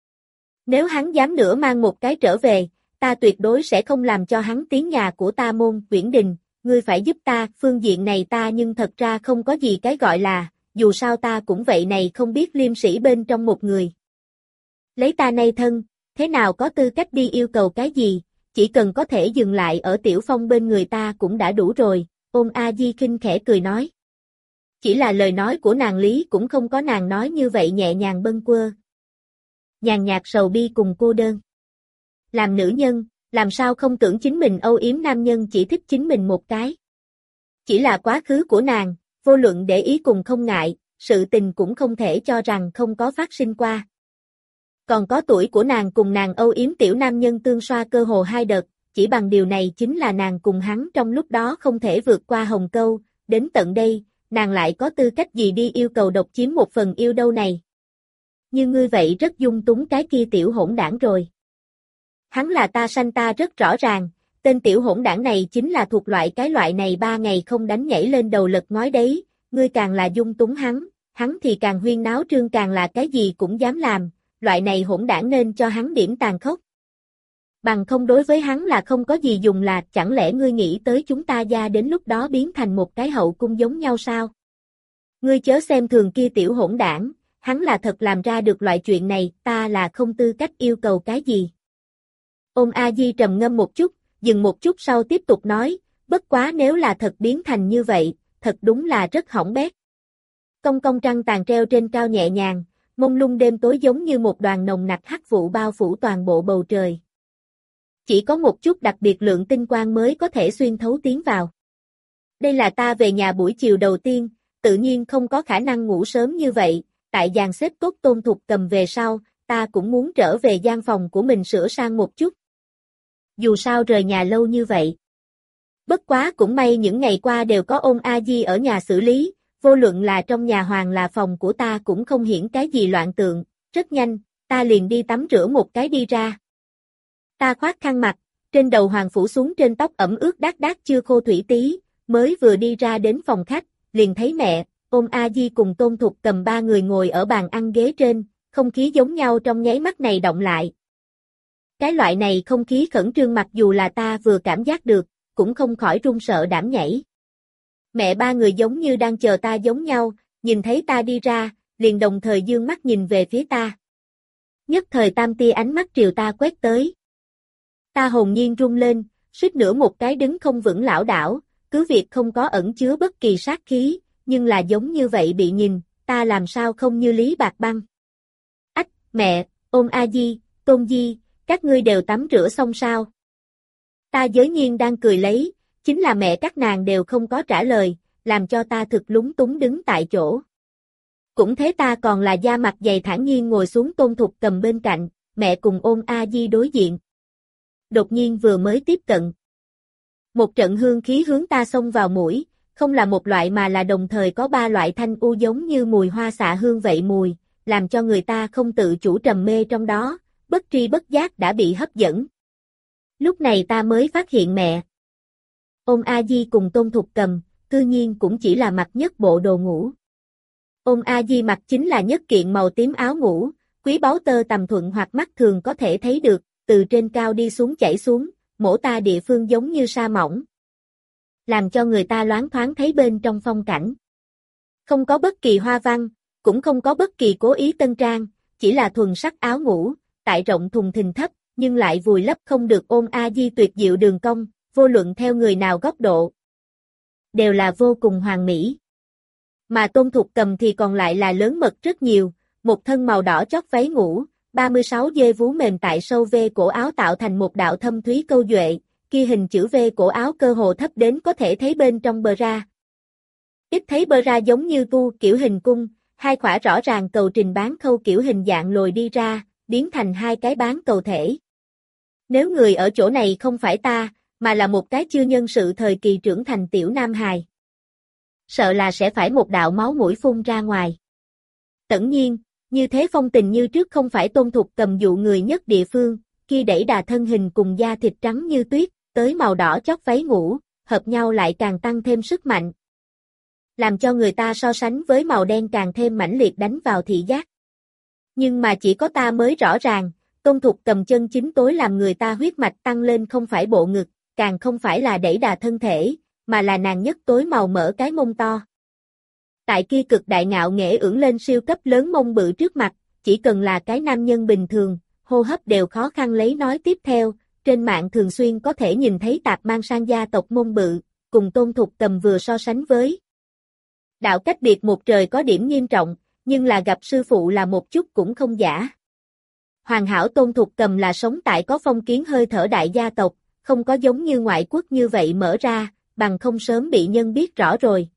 Nếu hắn dám nữa mang một cái trở về, ta tuyệt đối sẽ không làm cho hắn tiến nhà của ta Môn Uyển Đình, ngươi phải giúp ta, phương diện này ta nhưng thật ra không có gì cái gọi là, dù sao ta cũng vậy này không biết liêm sĩ bên trong một người. Lấy ta nay thân, thế nào có tư cách đi yêu cầu cái gì, chỉ cần có thể dừng lại ở Tiểu Phong bên người ta cũng đã đủ rồi, Ôn A Di khinh khẽ cười nói. Chỉ là lời nói của nàng Lý cũng không có nàng nói như vậy nhẹ nhàng bâng quơ. Nhàn nhạt sầu bi cùng cô đơn. Làm nữ nhân, làm sao không tưởng chính mình âu yếm nam nhân chỉ thích chính mình một cái. Chỉ là quá khứ của nàng, vô luận để ý cùng không ngại, sự tình cũng không thể cho rằng không có phát sinh qua. Còn có tuổi của nàng cùng nàng âu yếm tiểu nam nhân tương xoa cơ hồ hai đợt, chỉ bằng điều này chính là nàng cùng hắn trong lúc đó không thể vượt qua hồng câu, đến tận đây, nàng lại có tư cách gì đi yêu cầu độc chiếm một phần yêu đâu này. Như ngươi vậy rất dung túng cái kia tiểu hỗn đảng rồi. Hắn là ta sanh ta rất rõ ràng, tên tiểu hỗn đảng này chính là thuộc cái loại này 3 ngày không đánh nhảy lên đầu lật ngói đấy, ngươi càng là dung túng hắn thì càng huyên náo trương càng là cái gì cũng dám làm, loại này hỗn đảng nên cho hắn điểm tàn khốc. Bằng không đối với hắn là không có gì dùng là, chẳng lẽ ngươi nghĩ tới chúng ta gia đến lúc đó biến thành một cái hậu cung giống nhau sao? Ngươi chớ xem thường kia tiểu hỗn đảng, hắn là thật làm ra được loại chuyện này, ta là không tư cách yêu cầu cái gì. Ôn A Di trầm ngâm một chút, dừng một chút sau tiếp tục nói, bất quá nếu là thật biến thành như vậy, thật đúng là rất hỏng bét. Cong cong trăng tàn treo trên cao nhẹ nhàng, mông lung đêm tối giống như một đoàn nồng nặc hắc vụ bao phủ toàn bộ bầu trời. Chỉ có một chút đặc biệt lượng tinh quang mới có thể xuyên thấu tiến vào. Đây là ta về nhà buổi chiều đầu tiên, tự nhiên không có khả năng ngủ sớm như vậy, tại dàn xếp tốt Tôn Thục Cầm về sau, ta cũng muốn trở về gian phòng của mình sửa sang một chút. Dù sao rời nhà lâu như vậy. Bất quá cũng may những ngày qua đều có Ôn A Di ở nhà xử lý, vô luận là trong nhà hoàng là phòng của ta cũng không hiển cái gì loạn tượng, rất nhanh, ta liền đi tắm rửa một cái đi ra. Ta khoác khăn mặt, trên đầu hoàng phủ xuống trên tóc ẩm ướt đát đát chưa khô thủy tí, mới vừa đi ra đến phòng khách, liền thấy mẹ, Ôn A Di cùng Tôn Thục Cầm ba người ngồi ở bàn ăn ghế trên, không khí giống nhau trong nháy mắt này động lại. Cái loại này không khí khẩn trương mặc dù là ta vừa cảm giác được, cũng không khỏi run sợ đảm nhảy. Mẹ ba người giống như đang chờ ta giống nhau, nhìn thấy ta đi ra, liền đồng thời dương mắt nhìn về phía ta. Nhất thời tam tia ánh mắt triều ta quét tới. Ta hồn nhiên run lên, suýt nữa một cái đứng không vững lảo đảo, cứ việc không có ẩn chứa bất kỳ sát khí, nhưng là giống như vậy bị nhìn, ta làm sao không như Lý Bạc Băng. Ách, mẹ, Ôn A Di, Tôn Di, các ngươi đều tắm rửa xong sao? Ta giới nhiên đang cười lấy, chính là mẹ các nàng đều không có trả lời, làm cho ta thực lúng túng đứng tại chỗ. Cũng thế ta còn là da mặt dày thản nhiên ngồi xuống Tôn Thục Cầm bên cạnh, mẹ cùng Ôn A Di đối diện. Đột nhiên vừa mới tiếp cận. Một trận hương khí hướng ta xông vào mũi, không là một loại mà là đồng thời có ba loại thanh u giống như mùi hoa xạ hương vậy mùi, làm cho người ta không tự chủ trầm mê trong đó, bất tri bất giác đã bị hấp dẫn. Lúc này ta mới phát hiện mẹ. Ôn A Di cùng Tôn Thục Cầm, cư nhiên cũng chỉ là mặc nhất bộ đồ ngủ. Ôn A Di mặc chính là nhất kiện màu tím áo ngủ, quý báu tơ tầm thuận hoặc mắt thường có thể thấy được, từ trên cao đi xuống chảy xuống, mổ ta địa phương giống như sa mỏng. Làm cho người ta loáng thoáng thấy bên trong phong cảnh. Không có bất kỳ hoa văn, cũng không có bất kỳ cố ý tân trang, chỉ là thuần sắc áo ngủ, tại rộng thùng thình thấp, nhưng lại vùi lấp không được Ôn A Di tuyệt diệu đường cong, vô luận theo người nào góc độ. Đều là vô cùng hoàn mỹ. Mà Tôn Thục Cầm thì còn lại là lớn mật rất nhiều, một thân màu đỏ chót váy ngủ, 36 dê vú mềm tại sâu V cổ áo tạo thành một đạo thâm thúy câu duệ, kia hình chữ V cổ áo cơ hồ thấp đến có thể thấy bên trong bờ ra. Ít thấy bờ ra giống như tu kiểu hình cung, hai khỏa rõ ràng cầu trình bán khâu kiểu hình dạng lồi đi ra, biến thành hai cái bán cầu thể. Nếu người ở chỗ này không phải ta, mà là một cái chưa nhân sự thời kỳ trưởng thành tiểu nam hài, sợ là sẽ phải một đạo máu mũi phun ra ngoài. Tất nhiên, như thế phong tình như trước không phải Tôn Thục Cầm dụ người nhất địa phương, khi đẩy đà thân hình cùng da thịt trắng như tuyết, tới màu đỏ chót váy ngủ, hợp nhau lại càng tăng thêm sức mạnh. Làm cho người ta so sánh với màu đen càng thêm mãnh liệt đánh vào thị giác. Nhưng mà chỉ có ta mới rõ ràng, Tôn Thục Cầm chân chính tối làm người ta huyết mạch tăng lên không phải bộ ngực, càng không phải là đẩy đà thân thể, mà là nàng nhất tối màu mỡ cái mông to. Tại kia cực đại ngạo nghễ ưỡng lên siêu cấp lớn mông bự trước mặt, chỉ cần là cái nam nhân bình thường, hô hấp đều khó khăn lấy nói tiếp theo, trên mạng thường xuyên có thể nhìn thấy tạp mang sang gia tộc mông bự, cùng Tôn Thục Cầm vừa so sánh với. Đạo cách biệt một trời có điểm nghiêm trọng, nhưng là gặp sư phụ là một chút cũng không giả. Hoàn hảo Tôn Thục Cầm là sống tại có phong kiến hơi thở đại gia tộc, không có giống như ngoại quốc như vậy mở ra, bằng không sớm bị nhân biết rõ rồi.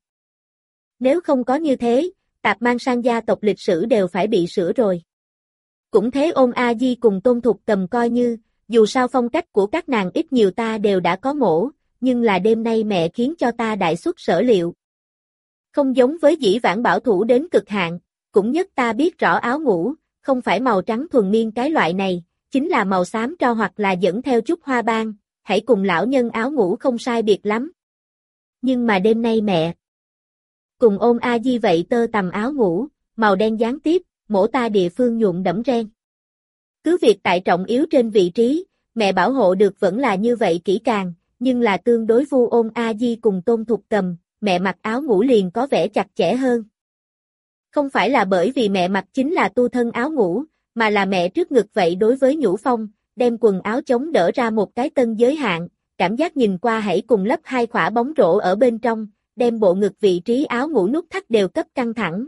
Nếu không có như thế, tạp mang sang gia tộc lịch sử đều phải bị sửa rồi. Cũng thế Ôn A Di cùng Tôn Thục Cầm coi như, dù sao phong cách của các nàng ít nhiều ta đều đã có mổ, nhưng là đêm nay mẹ khiến cho ta đại xuất sở liệu. Không giống với dĩ vãng bảo thủ đến cực hạn, cũng nhất ta biết rõ áo ngủ, không phải màu trắng thuần miên cái loại này, chính là màu xám tro hoặc là dẫn theo chút hoa ban, hãy cùng lão nhân áo ngủ không sai biệt lắm. Nhưng mà đêm nay mẹ cùng Ôn A Di vậy tơ tằm áo ngủ, màu đen gián tiếp, mổ ta địa phương nhuộm đẫm ren. Cứ việc tại trọng yếu trên vị trí, mẹ bảo hộ được vẫn là như vậy kỹ càng, nhưng là tương đối vu Ôn A Di cùng Tôn Thục Cầm, mẹ mặc áo ngủ liền có vẻ chặt chẽ hơn. Không phải là bởi vì mẹ mặc chính là tu thân áo ngủ, mà là mẹ trước ngực vậy đối với nhũ phong, đem quần áo chống đỡ ra một cái tân giới hạn, cảm giác nhìn qua hãy cùng lấp hai khỏa bóng rổ ở bên trong, đem bộ ngực vị trí áo ngủ nút thắt đều cấp căng thẳng.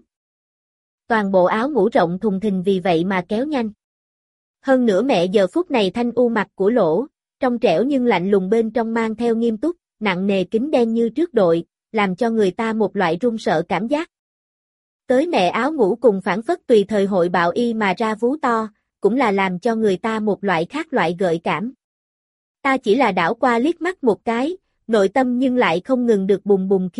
Toàn bộ áo ngủ rộng thùng thình vì vậy mà kéo nhanh. Hơn nữa mẹ giờ phút này thanh u mặt của lỗ, trong trẻo nhưng lạnh lùng bên trong mang theo nghiêm túc, nặng nề kính đen như trước đội, làm cho người ta một loại run sợ cảm giác. Tới mẹ áo ngủ cùng phản phất tùy thời hội bạo y mà ra vú to, cũng là làm cho người ta một loại khác loại gợi cảm. Ta chỉ là đảo qua liếc mắt một cái, nội tâm nhưng lại không ngừng được bùng bùng khiêu,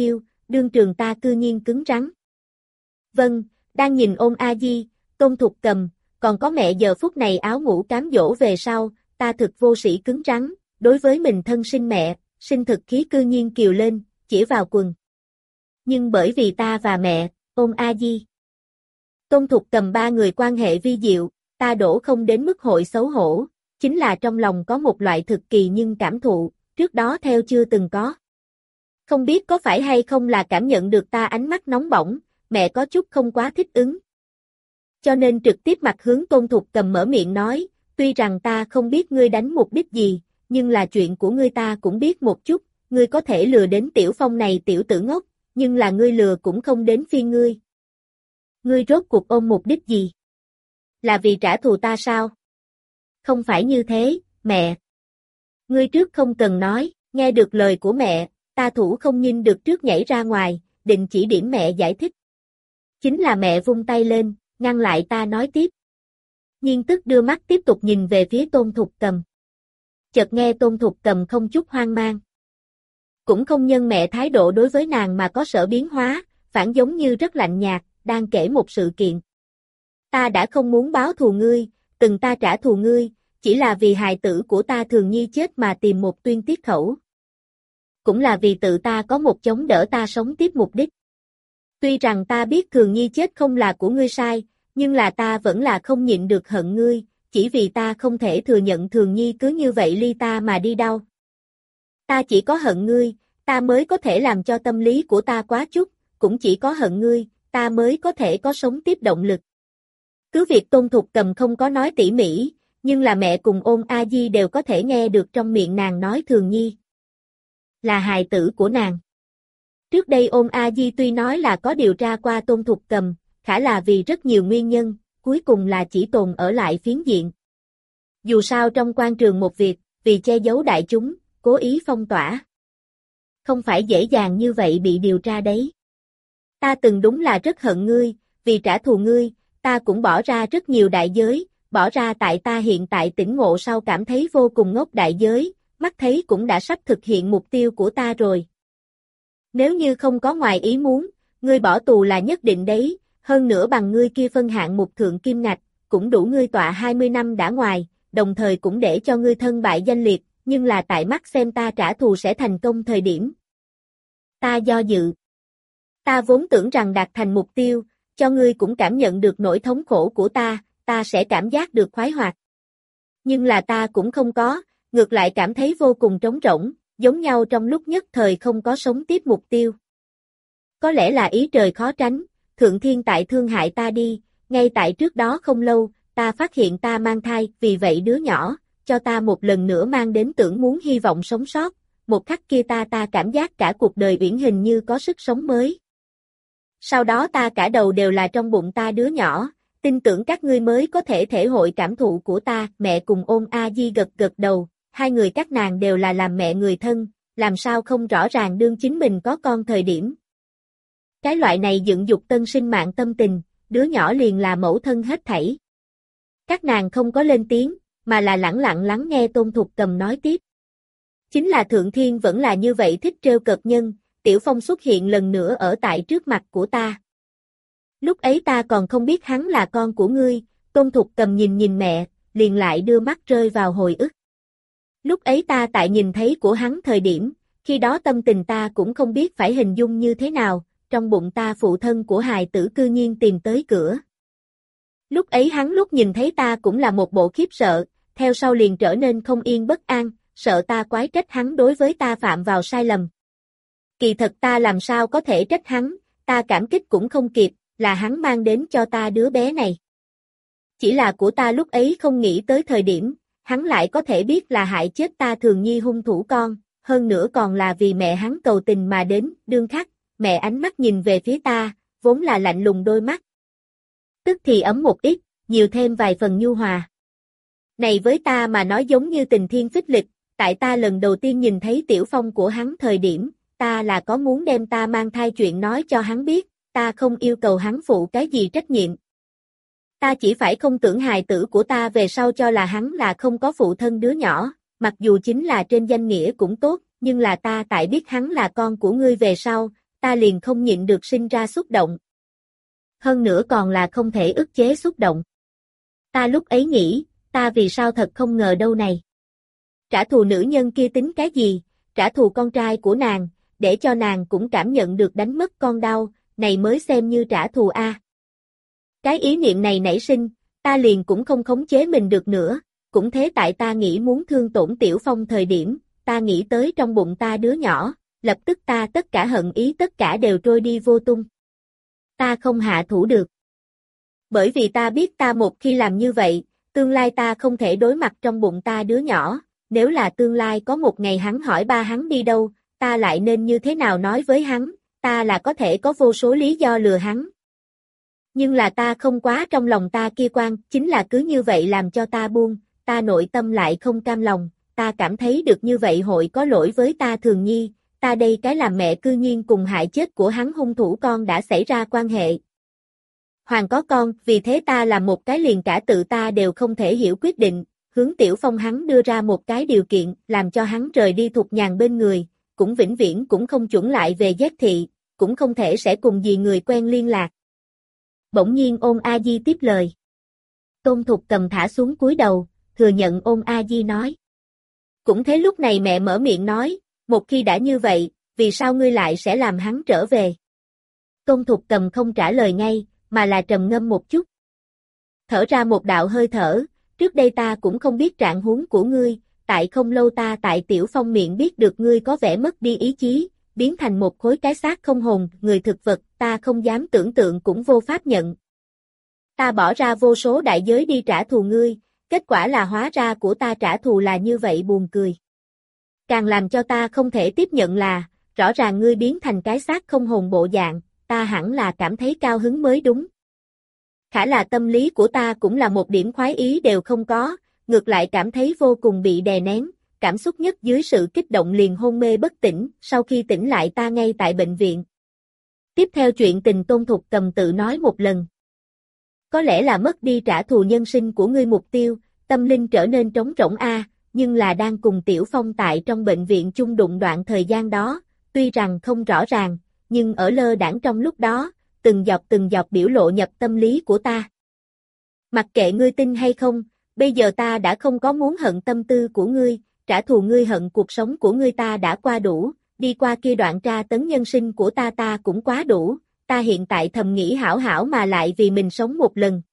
đương trường ta cư nhiên cứng rắn. Vâng, đang nhìn Ôn A Di, Tôn Thục Cầm, còn có mẹ giờ phút này áo ngủ cám dỗ về sau, ta thực vô sĩ cứng rắn, đối với mình thân sinh mẹ, sinh thực khí cư nhiên kiều lên, chỉ vào quần. Nhưng bởi vì ta và mẹ, Ôn A Di, Tôn Thục Cầm ba người quan hệ vi diệu, ta đổ không đến mức hội xấu hổ, chính là trong lòng có một loại thực kỳ nhưng cảm thụ, trước đó theo chưa từng có. Không biết có phải hay không là cảm nhận được ta ánh mắt nóng bỏng, mẹ có chút không quá thích ứng. Cho nên trực tiếp mặt hướng Tôn Thục Cầm mở miệng nói, tuy rằng ta không biết ngươi đánh mục đích gì, nhưng là chuyện của ngươi ta cũng biết một chút, ngươi có thể lừa đến Tiểu Phong này tiểu tử ngốc, nhưng là ngươi lừa cũng không đến phiên ngươi. Ngươi rốt cuộc ôm mục đích gì? Là vì trả thù ta sao? Không phải như thế, mẹ. Ngươi trước không cần nói, nghe được lời của mẹ, ta thủ không nhìn được trước nhảy ra ngoài, định chỉ điểm mẹ giải thích. Chính là mẹ vung tay lên, ngăn lại ta nói tiếp. Nhiên tức đưa mắt tiếp tục nhìn về phía Tôn Thục Cầm. Chợt nghe Tôn Thục Cầm không chút hoang mang. Cũng không nhân mẹ thái độ đối với nàng mà có sở biến hóa, phản giống như rất lạnh nhạt, đang kể một sự kiện. Ta đã không muốn báo thù ngươi, từng ta trả thù ngươi, chỉ là vì hài tử của ta Thường Nhi chết mà tìm một tuyên tiết khẩu. Cũng là vì tự ta có một chống đỡ ta sống tiếp mục đích. Tuy rằng ta biết Thường Nhi chết không là của ngươi sai, nhưng là ta vẫn là không nhịn được hận ngươi, chỉ vì ta không thể thừa nhận Thường Nhi cứ như vậy ly ta mà đi đâu. Ta chỉ có hận ngươi, ta mới có thể làm cho tâm lý của ta quá chút, cũng chỉ có hận ngươi, ta mới có thể có sống tiếp động lực. Cứ việc Tôn Thục Cầm không có nói tỉ mỉ, nhưng là mẹ cùng Ôn A Di đều có thể nghe được trong miệng nàng nói Thường Nhi là hài tử của nàng. Trước đây Ôn A Di tuy nói là có điều tra qua Tôn Thục Cầm, khả là vì rất nhiều nguyên nhân, cuối cùng là chỉ tồn ở lại phiến diện. Dù sao trong quan trường một việc, vì che giấu đại chúng, cố ý phong tỏa. Không phải dễ dàng như vậy bị điều tra đấy. Ta từng đúng là rất hận ngươi, vì trả thù ngươi, ta cũng bỏ ra rất nhiều đại giới, bỏ ra tại ta hiện tại tỉnh ngộ sau cảm thấy vô cùng ngốc đại giới, mắt thấy cũng đã sắp thực hiện mục tiêu của ta rồi. Nếu như không có ngoài ý muốn, ngươi bỏ tù là nhất định đấy, hơn nữa bằng ngươi kia phân hạng mục thượng kim ngạch, cũng đủ ngươi tọa 20 năm đã ngoài, đồng thời cũng để cho ngươi thân bại danh liệt, nhưng là tại mắt xem ta trả thù sẽ thành công thời điểm. Ta do dự. Ta vốn tưởng rằng đạt thành mục tiêu, cho ngươi cũng cảm nhận được nỗi thống khổ của ta sẽ cảm giác được khoái hoạt. Nhưng là ta cũng không có, ngược lại cảm thấy vô cùng trống rỗng, giống nhau trong lúc nhất thời không có sống tiếp mục tiêu. Có lẽ là ý trời khó tránh, Thượng Thiên tại thương hại ta đi, ngay tại trước đó không lâu, ta phát hiện ta mang thai, vì vậy đứa nhỏ, cho ta một lần nữa mang đến tưởng muốn hy vọng sống sót, một khắc kia ta cảm giác cả cuộc đời uyển hình như có sức sống mới. Sau đó ta cả đầu đều là trong bụng ta đứa nhỏ, tin tưởng các ngươi mới có thể thể hội cảm thụ của ta, mẹ cùng Ôn A Di gật gật đầu, hai người các nàng đều là làm mẹ người thân, làm sao không rõ ràng đương chính mình có con thời điểm. Cái loại này dựng dục tân sinh mạng tâm tình, đứa nhỏ liền là mẫu thân hết thảy. Các nàng không có lên tiếng, mà là lẳng lặng lắng nghe Tôn Thục Cầm nói tiếp. Chính là Thượng Thiên vẫn là như vậy thích trêu cợt nhân, Tiểu Phong xuất hiện lần nữa ở tại trước mặt của ta. Lúc ấy ta còn không biết hắn là con của ngươi, Tôn Thục Cầm nhìn mẹ, liền lại đưa mắt rơi vào hồi ức. Lúc ấy ta tại nhìn thấy của hắn thời điểm, khi đó tâm tình ta cũng không biết phải hình dung như thế nào, trong bụng ta phụ thân của hài tử cư nhiên tìm tới cửa. Lúc ấy hắn lúc nhìn thấy ta cũng là một bộ khiếp sợ, theo sau liền trở nên không yên bất an, sợ ta quái trách hắn đối với ta phạm vào sai lầm. Kỳ thật ta làm sao có thể trách hắn, ta cảm kích cũng không kịp, là hắn mang đến cho ta đứa bé này. Chỉ là của ta lúc ấy không nghĩ tới thời điểm, hắn lại có thể biết là hại chết ta Thường Nhi hung thủ con, hơn nữa còn là vì mẹ hắn cầu tình mà đến, đương khắc, mẹ ánh mắt nhìn về phía ta, vốn là lạnh lùng đôi mắt. Tức thì ấm một ít, nhiều thêm vài phần nhu hòa. Này với ta mà nói giống như tình thiên phích lịch, tại ta lần đầu tiên nhìn thấy Tiểu Phong của hắn thời điểm, ta là có muốn đem ta mang thai chuyện nói cho hắn biết, ta không yêu cầu hắn phụ cái gì trách nhiệm. Ta chỉ phải không tưởng hài tử của ta về sau cho là hắn là không có phụ thân đứa nhỏ, mặc dù chính là trên danh nghĩa cũng tốt, nhưng là ta tại biết hắn là con của ngươi về sau, ta liền không nhịn được sinh ra xúc động. Hơn nữa còn là không thể ức chế xúc động. Ta lúc ấy nghĩ, ta vì sao thật không ngờ đâu này. Trả thù nữ nhân kia tính cái gì, trả thù con trai của nàng, để cho nàng cũng cảm nhận được đánh mất con đau, này mới xem như trả thù a. Cái ý niệm này nảy sinh, ta liền cũng không khống chế mình được nữa, cũng thế tại ta nghĩ muốn thương tổn Tiểu Phong thời điểm, ta nghĩ tới trong bụng ta đứa nhỏ, lập tức ta tất cả hận ý tất cả đều trôi đi vô tung. Ta không hạ thủ được. Bởi vì ta biết ta một khi làm như vậy, tương lai ta không thể đối mặt trong bụng ta đứa nhỏ, nếu là tương lai có một ngày hắn hỏi ba hắn đi đâu, ta lại nên như thế nào nói với hắn, ta là có thể có vô số lý do lừa hắn. Nhưng là ta không quá trong lòng ta kia quan, chính là cứ như vậy làm cho ta buông, ta nội tâm lại không cam lòng, ta cảm thấy được như vậy hội có lỗi với ta Thường Nhi, ta đây cái làm mẹ cư nhiên cùng hại chết của hắn hung thủ con đã xảy ra quan hệ. Hoàng có con, vì thế ta làm một cái liền cả tự ta đều không thể hiểu quyết định, hướng Tiểu Phong hắn đưa ra một cái điều kiện, làm cho hắn rời đi Thục Nhàn bên người, cũng vĩnh viễn cũng không chuẩn lại về Giác Thị, cũng không thể sẽ cùng gì người quen liên lạc. Bỗng nhiên Ôn A Di tiếp lời. Tôn Thục Cầm thả xuống cúi đầu, thừa nhận Ôn A Di nói. Cũng thế lúc này mẹ mở miệng nói, một khi đã như vậy, vì sao ngươi lại sẽ làm hắn trở về? Tôn Thục Cầm không trả lời ngay, mà là trầm ngâm một chút. Thở ra một đạo hơi thở, trước đây ta cũng không biết trạng huống của ngươi, tại không lâu ta tại Tiểu Phong miệng biết được ngươi có vẻ mất đi ý chí, biến thành một khối cái xác không hồn, người thực vật, ta không dám tưởng tượng cũng vô pháp nhận. Ta bỏ ra vô số đại giới đi trả thù ngươi, kết quả là hóa ra của ta trả thù là như vậy buồn cười. Càng làm cho ta không thể tiếp nhận là, rõ ràng ngươi biến thành cái xác không hồn bộ dạng, ta hẳn là cảm thấy cao hứng mới đúng. Khả là tâm lý của ta cũng là một điểm khoái ý đều không có, ngược lại cảm thấy vô cùng bị đè nén, cảm xúc nhất dưới sự kích động liền hôn mê bất tỉnh, sau khi tỉnh lại ta ngay tại bệnh viện. Tiếp theo chuyện tình Tôn Thục Cầm tự nói một lần. Có lẽ là mất đi trả thù nhân sinh của ngươi mục tiêu, tâm linh trở nên trống rỗng nhưng là đang cùng Tiểu Phong tại trong bệnh viện chung đụng đoạn thời gian đó, tuy rằng không rõ ràng, nhưng ở lơ đãng trong lúc đó, từng dọc biểu lộ nhập tâm lý của ta. Mặc kệ ngươi tin hay không, bây giờ ta đã không có muốn hận tâm tư của ngươi, trả thù ngươi hận cuộc sống của ngươi ta đã qua đủ, đi qua kia đoạn tra tấn nhân sinh của ta cũng quá đủ, ta hiện tại thầm nghĩ hảo hảo mà lại vì mình sống một lần.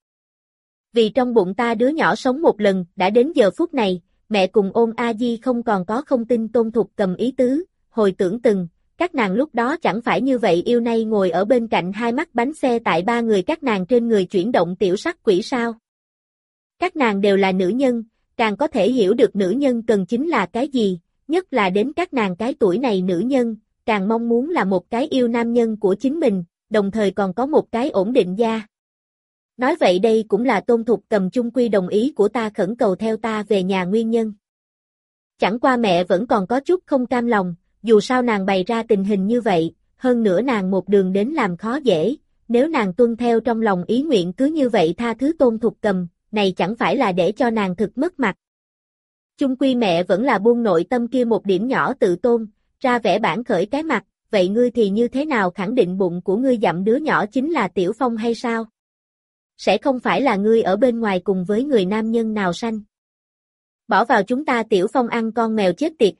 Vì trong bụng ta đứa nhỏ sống một lần, đã đến giờ phút này, mẹ cùng Ôn A Di không còn có không tin Tôn Thục Cầm ý tứ, hồi tưởng từng, các nàng lúc đó chẳng phải như vậy yêu nay ngồi ở bên cạnh hai mắt bánh xe tại ba người các nàng trên người chuyển động tiểu sắc quỷ sao. Các nàng đều là nữ nhân, càng có thể hiểu được nữ nhân cần chính là cái gì, nhất là đến các nàng cái tuổi này nữ nhân, càng mong muốn là một cái yêu nam nhân của chính mình, đồng thời còn có một cái ổn định gia. Nói vậy đây cũng là Tôn Thục Cầm chung quy đồng ý của ta khẩn cầu theo ta về nhà nguyên nhân. Chẳng qua mẹ vẫn còn có chút không cam lòng, dù sao nàng bày ra tình hình như vậy, hơn nữa nàng một đường đến làm khó dễ, nếu nàng tuân theo trong lòng ý nguyện cứ như vậy tha thứ Tôn Thục Cầm, này chẳng phải là để cho nàng thực mất mặt. Chung quy mẹ vẫn là buông nội tâm kia một điểm nhỏ tự tôn, ra vẻ bản khởi cái mặt, vậy ngươi thì như thế nào khẳng định bụng của ngươi dặm đứa nhỏ chính là Tiểu Phong hay sao? Sẽ không phải là ngươi ở bên ngoài cùng với người nam nhân nào sanh? Bỏ vào chúng ta Tiểu Phong ăn con mèo chết tiệt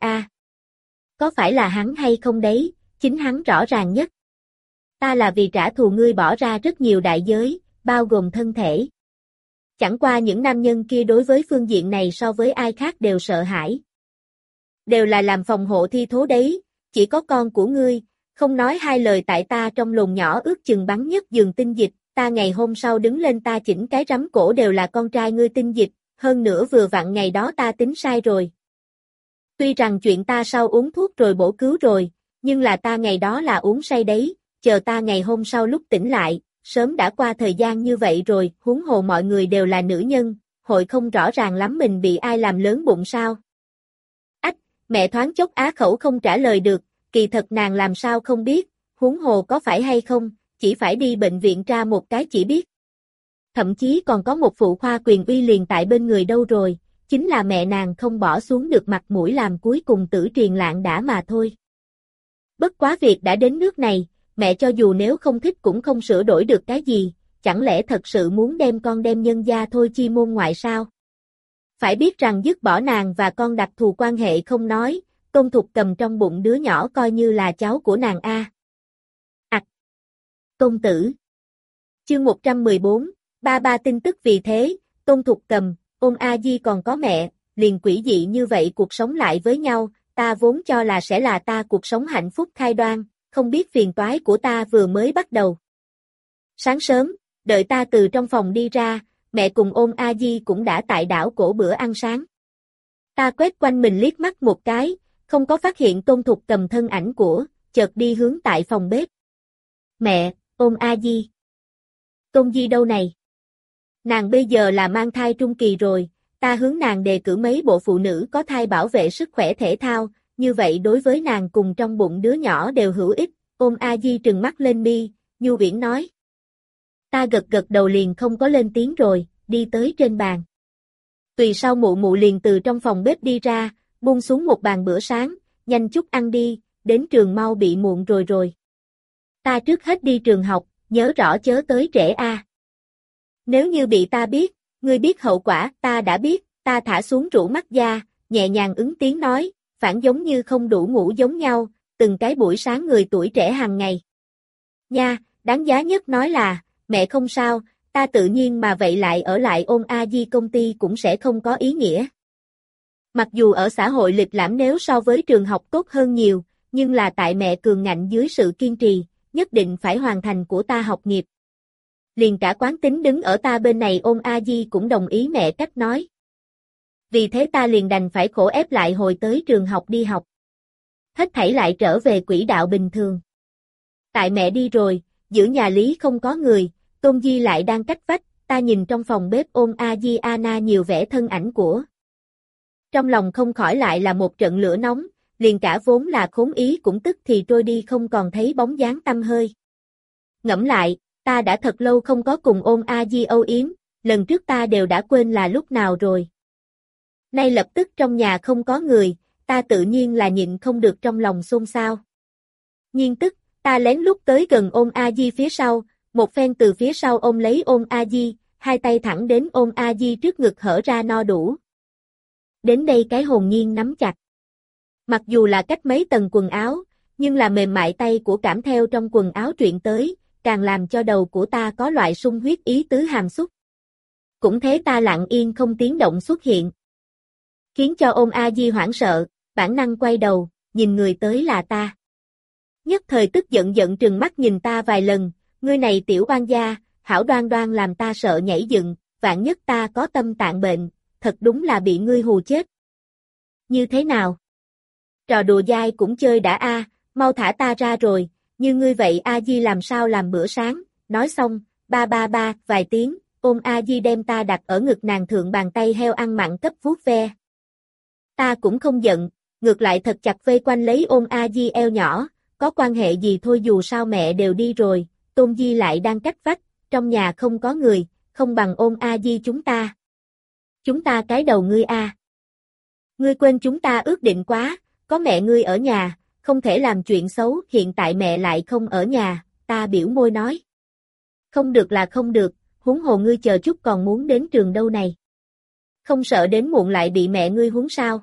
Có phải là hắn hay không đấy, chính hắn rõ ràng nhất. Ta là vì trả thù ngươi bỏ ra rất nhiều đại giới, bao gồm thân thể. Chẳng qua những nam nhân kia đối với phương diện này so với ai khác đều sợ hãi. Đều là làm phòng hộ thi thố đấy, chỉ có con của ngươi, không nói hai lời tại ta trong lồn nhỏ ước chừng bắn nhất giường tinh dịch, ta ngày hôm sau đứng lên ta chỉnh cái rắm cổ đều là con trai ngươi tinh dịch, hơn nữa vừa vặn ngày đó ta tính sai rồi. Tuy rằng chuyện ta sau uống thuốc rồi bổ cứu rồi, nhưng là ta ngày đó là uống say đấy, chờ ta ngày hôm sau lúc tỉnh lại, sớm đã qua thời gian như vậy rồi, huống hồ mọi người đều là nữ nhân, hội không rõ ràng lắm mình bị ai làm lớn bụng sao. Ách, mẹ thoáng chốc á khẩu không trả lời được, kỳ thật nàng làm sao không biết, huống hồ có phải hay không, chỉ phải đi bệnh viện tra một cái chỉ biết. Thậm chí còn có một phụ khoa quyền uy liền tại bên người đâu rồi, chính là mẹ nàng không bỏ xuống được mặt mũi làm cuối cùng tử truyền lạng đã mà thôi. Bất quá việc đã đến nước này, mẹ cho dù nếu không thích cũng không sửa đổi được cái gì, chẳng lẽ thật sự muốn đem con đem nhân gia thôi chi môn ngoại sao? Phải biết rằng dứt bỏ nàng và con đặc thù quan hệ không nói, Tôn Thục Cầm trong bụng đứa nhỏ coi như là cháu của nàng a. Công tử. Chương 114, ba tin tức vì thế, Tôn Thục Cầm, Ôn A Di còn có mẹ, liền quỷ dị như vậy cuộc sống lại với nhau, ta vốn cho là sẽ là ta cuộc sống hạnh phúc khai đoan, không biết phiền toái của ta vừa mới bắt đầu. Sáng sớm, đợi ta từ trong phòng đi ra, mẹ cùng Ôn A Di cũng đã tại đảo cổ bữa ăn sáng. Ta quét quanh mình liếc mắt một cái, không có phát hiện Tôn Thục Cầm thân ảnh của, chợt đi hướng tại phòng bếp. Mẹ, Ôn A Di. Tôn Di đâu này? Nàng bây giờ là mang thai trung kỳ rồi, ta hướng nàng đề cử mấy bộ phụ nữ có thai bảo vệ sức khỏe thể thao, như vậy đối với nàng cùng trong bụng đứa nhỏ đều hữu ích. Ôn A Di trừng mắt lên mi, nhu uyển nói. Ta gật gật đầu liền không có lên tiếng rồi, đi tới trên bàn. Tùy sau mụ mụ liền từ trong phòng bếp đi ra, buông xuống một bàn bữa sáng, nhanh chút ăn đi, đến trường mau bị muộn rồi. Ta trước hết đi trường học, nhớ rõ chớ tới trễ a. Nếu như bị ta biết, ngươi biết hậu quả, ta đã biết, ta thả xuống rũ mắt da, nhẹ nhàng ứng tiếng nói, phản giống như không đủ ngủ giống nhau, từng cái buổi sáng người tuổi trẻ hàng ngày. Nha, đáng giá nhất nói là, mẹ không sao, ta tự nhiên mà vậy lại ở lại Ôn A Di công ty cũng sẽ không có ý nghĩa. Mặc dù ở xã hội lịch lãm nếu so với trường học tốt hơn nhiều, nhưng là tại mẹ cường ngạnh dưới sự kiên trì, nhất định phải hoàn thành của ta học nghiệp. Liền cả quán tính đứng ở ta bên này Ôn A Di cũng đồng ý mẹ cách nói. Vì thế ta liền đành phải khổ ép lại hồi tới trường học đi học. Hết thảy lại trở về quỹ đạo bình thường. Tại mẹ đi rồi, giữa nhà Lý không có người, Tôn Di lại đang cách vách, ta nhìn trong phòng bếp Ôn A Di Anna nhiều vẻ thân ảnh của. Trong lòng không khỏi lại là một trận lửa nóng, liền cả vốn là khốn ý cũng tức thì trôi đi không còn thấy bóng dáng tăm hơi. Ngẫm lại, ta đã thật lâu không có cùng Ôn A Di âu yếm, lần trước ta đều đã quên là lúc nào rồi. Nay lập tức trong nhà không có người, ta tự nhiên là nhịn không được trong lòng xôn xao. Nhiên tức, ta lén lút tới gần Ôn A Di phía sau, một phen từ phía sau ôm lấy Ôn A Di, hai tay thẳng đến Ôn A Di trước ngực hở ra no đủ. Đến đây cái hồn nhiên nắm chặt. Mặc dù là cách mấy tầng quần áo, nhưng là mềm mại tay của cảm theo trong quần áo truyện tới, càng làm cho đầu của ta có loại sung huyết ý tứ hàm xúc. Cũng thế ta lặng yên không tiếng động xuất hiện. Khiến cho Ôn A Di hoảng sợ, bản năng quay đầu, nhìn người tới là ta. Nhất thời tức giận trừng mắt nhìn ta vài lần, ngươi này tiểu oan gia, hảo đoan đoan làm ta sợ nhảy dựng, vạn nhất ta có tâm tạng bệnh, thật đúng là bị ngươi hù chết. Như thế nào? Trò đùa dai cũng chơi đã a, mau thả ta ra rồi, như ngươi vậy A Di làm sao làm bữa sáng, nói xong, ba vài tiếng, Ôn A Di đem ta đặt ở ngực nàng thượng bàn tay heo ăn mặn cấp vuốt ve. Ta cũng không giận, ngược lại thật chặt vây quanh lấy Ôn A Di eo nhỏ, có quan hệ gì thôi dù sao mẹ đều đi rồi, Tôn Di lại đang cách vách, trong nhà không có người, không bằng Ôn A Di chúng ta. Chúng ta cái đầu ngươi a. Ngươi quên chúng ta ước định quá, có mẹ ngươi ở nhà, không thể làm chuyện xấu, hiện tại mẹ lại không ở nhà, ta biểu môi nói. Không được là không được, huống hồ ngươi chờ chút còn muốn đến trường đâu này. Không sợ đến muộn lại bị mẹ ngươi huống sao?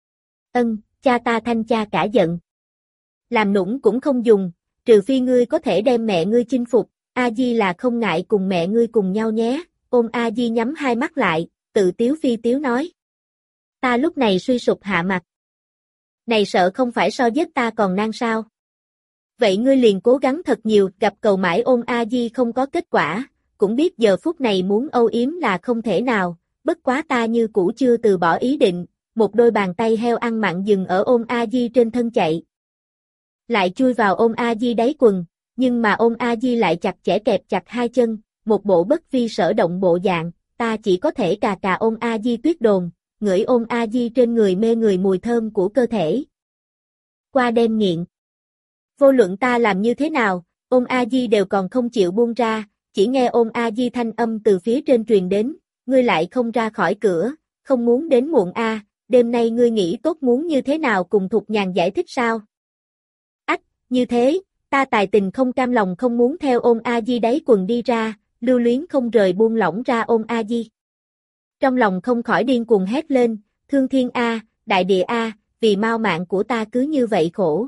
Cha ta thanh cha cả giận. Làm nũng cũng không dùng, trừ phi ngươi có thể đem mẹ ngươi chinh phục, A Di là không ngại cùng mẹ ngươi cùng nhau nhé. Ôn A Di nhắm hai mắt lại, tự tiếu phi tiếu nói. Ta lúc này suy sụp hạ mặt. Này sợ không phải so giết ta còn nan sao? Vậy ngươi liền cố gắng thật nhiều, gặp cầu mãi Ôn A Di không có kết quả, cũng biết giờ phút này muốn âu yếm là không thể nào, bất quá ta như cũ chưa từ bỏ ý định, một đôi bàn tay heo ăn mặn dừng ở Ôn A Di trên thân chạy. Lại chui vào Ôn A Di đáy quần, nhưng mà Ôn A Di lại chặt chẽ kẹp chặt hai chân, một bộ bất vi sở động bộ dạng, ta chỉ có thể cà Ôn A Di tuyết đồn, ngửi Ôn A Di trên người mê người mùi thơm của cơ thể. Qua đêm nghiện. Vô luận ta làm như thế nào, Ôn A Di đều còn không chịu buông ra, chỉ nghe Ôn A Di thanh âm từ phía trên truyền đến, ngươi lại không ra khỏi cửa, không muốn đến muộn a, đêm nay ngươi nghĩ tốt muốn như thế nào cùng Thục Nhàn giải thích sao? Ách, như thế, Ta tài tình không cam lòng không muốn theo Ôn A Di đáy quần đi ra, lưu luyến không rời buông lỏng ra Ôn A Di. Trong lòng không khỏi điên cuồng hét lên, thương thiên A, đại địa A, vì mau mạng của ta cứ như vậy khổ.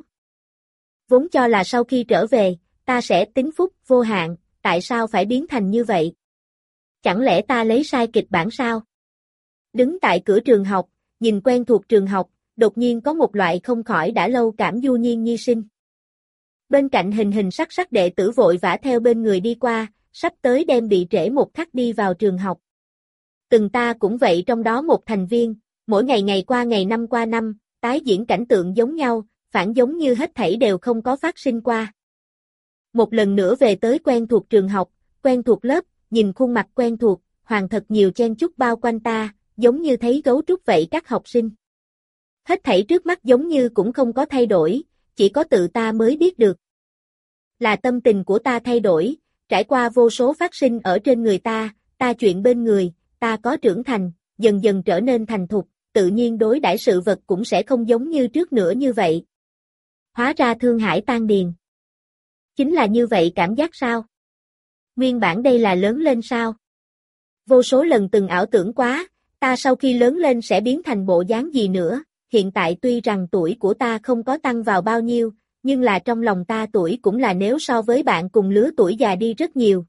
Vốn cho là sau khi trở về, ta sẽ tính phúc vô hạn, tại sao phải biến thành như vậy? Chẳng lẽ ta lấy sai kịch bản sao? Đứng tại cửa trường học, nhìn quen thuộc trường học, đột nhiên có một loại không khỏi đã lâu cảm du nhiên nhi sinh. Bên cạnh hình hình sắc sắc đệ tử vội vã theo bên người đi qua, sắp tới đem bị trễ một khắc đi vào trường học. Từng ta cũng vậy trong đó một thành viên, mỗi ngày ngày qua ngày năm qua năm, tái diễn cảnh tượng giống nhau, phản giống như hết thảy đều không có phát sinh qua. Một lần nữa về tới quen thuộc trường học, quen thuộc lớp, nhìn khuôn mặt quen thuộc, hoàng thật nhiều chen chúc bao quanh ta, giống như thấy gấu trúc vậy các học sinh. Hết thảy trước mắt giống như cũng không có thay đổi, chỉ có tự ta mới biết được. Là tâm tình của ta thay đổi, trải qua vô số phát sinh ở trên người ta chuyện bên người, ta có trưởng thành, dần dần trở nên thành thục, tự nhiên đối đãi sự vật cũng sẽ không giống như trước nữa như vậy. Hóa ra thương hải tan điền. Chính là như vậy cảm giác sao? Nguyên bản đây là lớn lên sao? Vô số lần từng ảo tưởng quá, ta sau khi lớn lên sẽ biến thành bộ dáng gì nữa, hiện tại tuy rằng tuổi của ta không có tăng vào bao nhiêu, nhưng là trong lòng ta tuổi cũng là nếu so với bạn cùng lứa tuổi già đi rất nhiều.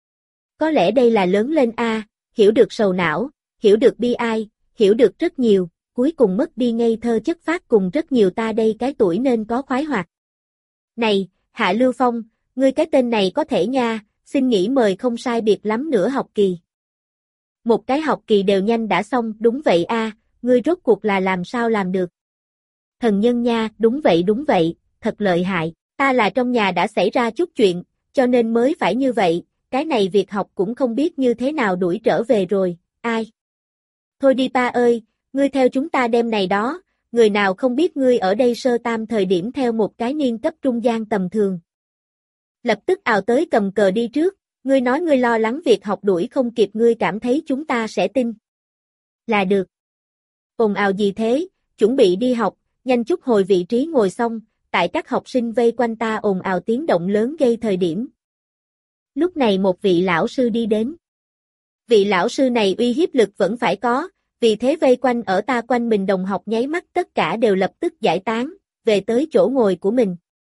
Có lẽ đây là lớn lên a, hiểu được sầu não, hiểu được bi ai, hiểu được rất nhiều, cuối cùng mất đi ngây thơ chất phác cùng rất nhiều ta đây cái tuổi nên có khoái hoạt. Này, Hạ Lưu Phong, ngươi cái tên này có thể nha, xin nghỉ mời không sai biệt lắm nửa học kỳ. Một cái học kỳ đều nhanh đã xong, đúng vậy a, ngươi rốt cuộc là làm sao làm được? Thần nhân nha, đúng vậy, thật lợi hại, ta là trong nhà đã xảy ra chút chuyện, cho nên mới phải như vậy, cái này việc học cũng không biết như thế nào đuổi trở về rồi, ai? Thôi đi ba ơi, ngươi theo chúng ta đêm này đó, người nào không biết ngươi ở đây sơ tam thời điểm theo một cái niên cấp trung gian tầm thường. Lập tức ào tới cầm cờ đi trước, ngươi nói ngươi lo lắng việc học đuổi không kịp ngươi cảm thấy chúng ta sẽ tin. Là được. Ồn ào gì thế, chuẩn bị đi học, nhanh chút hồi vị trí ngồi xong, tại các học sinh vây quanh ta ồn ào tiếng động lớn gây thời điểm. Lúc này một vị lão sư đi đến. Vị lão sư này uy hiếp lực vẫn phải có, vì thế vây quanh ở ta quanh mình đồng học nháy mắt tất cả đều lập tức giải tán, về tới chỗ ngồi của mình.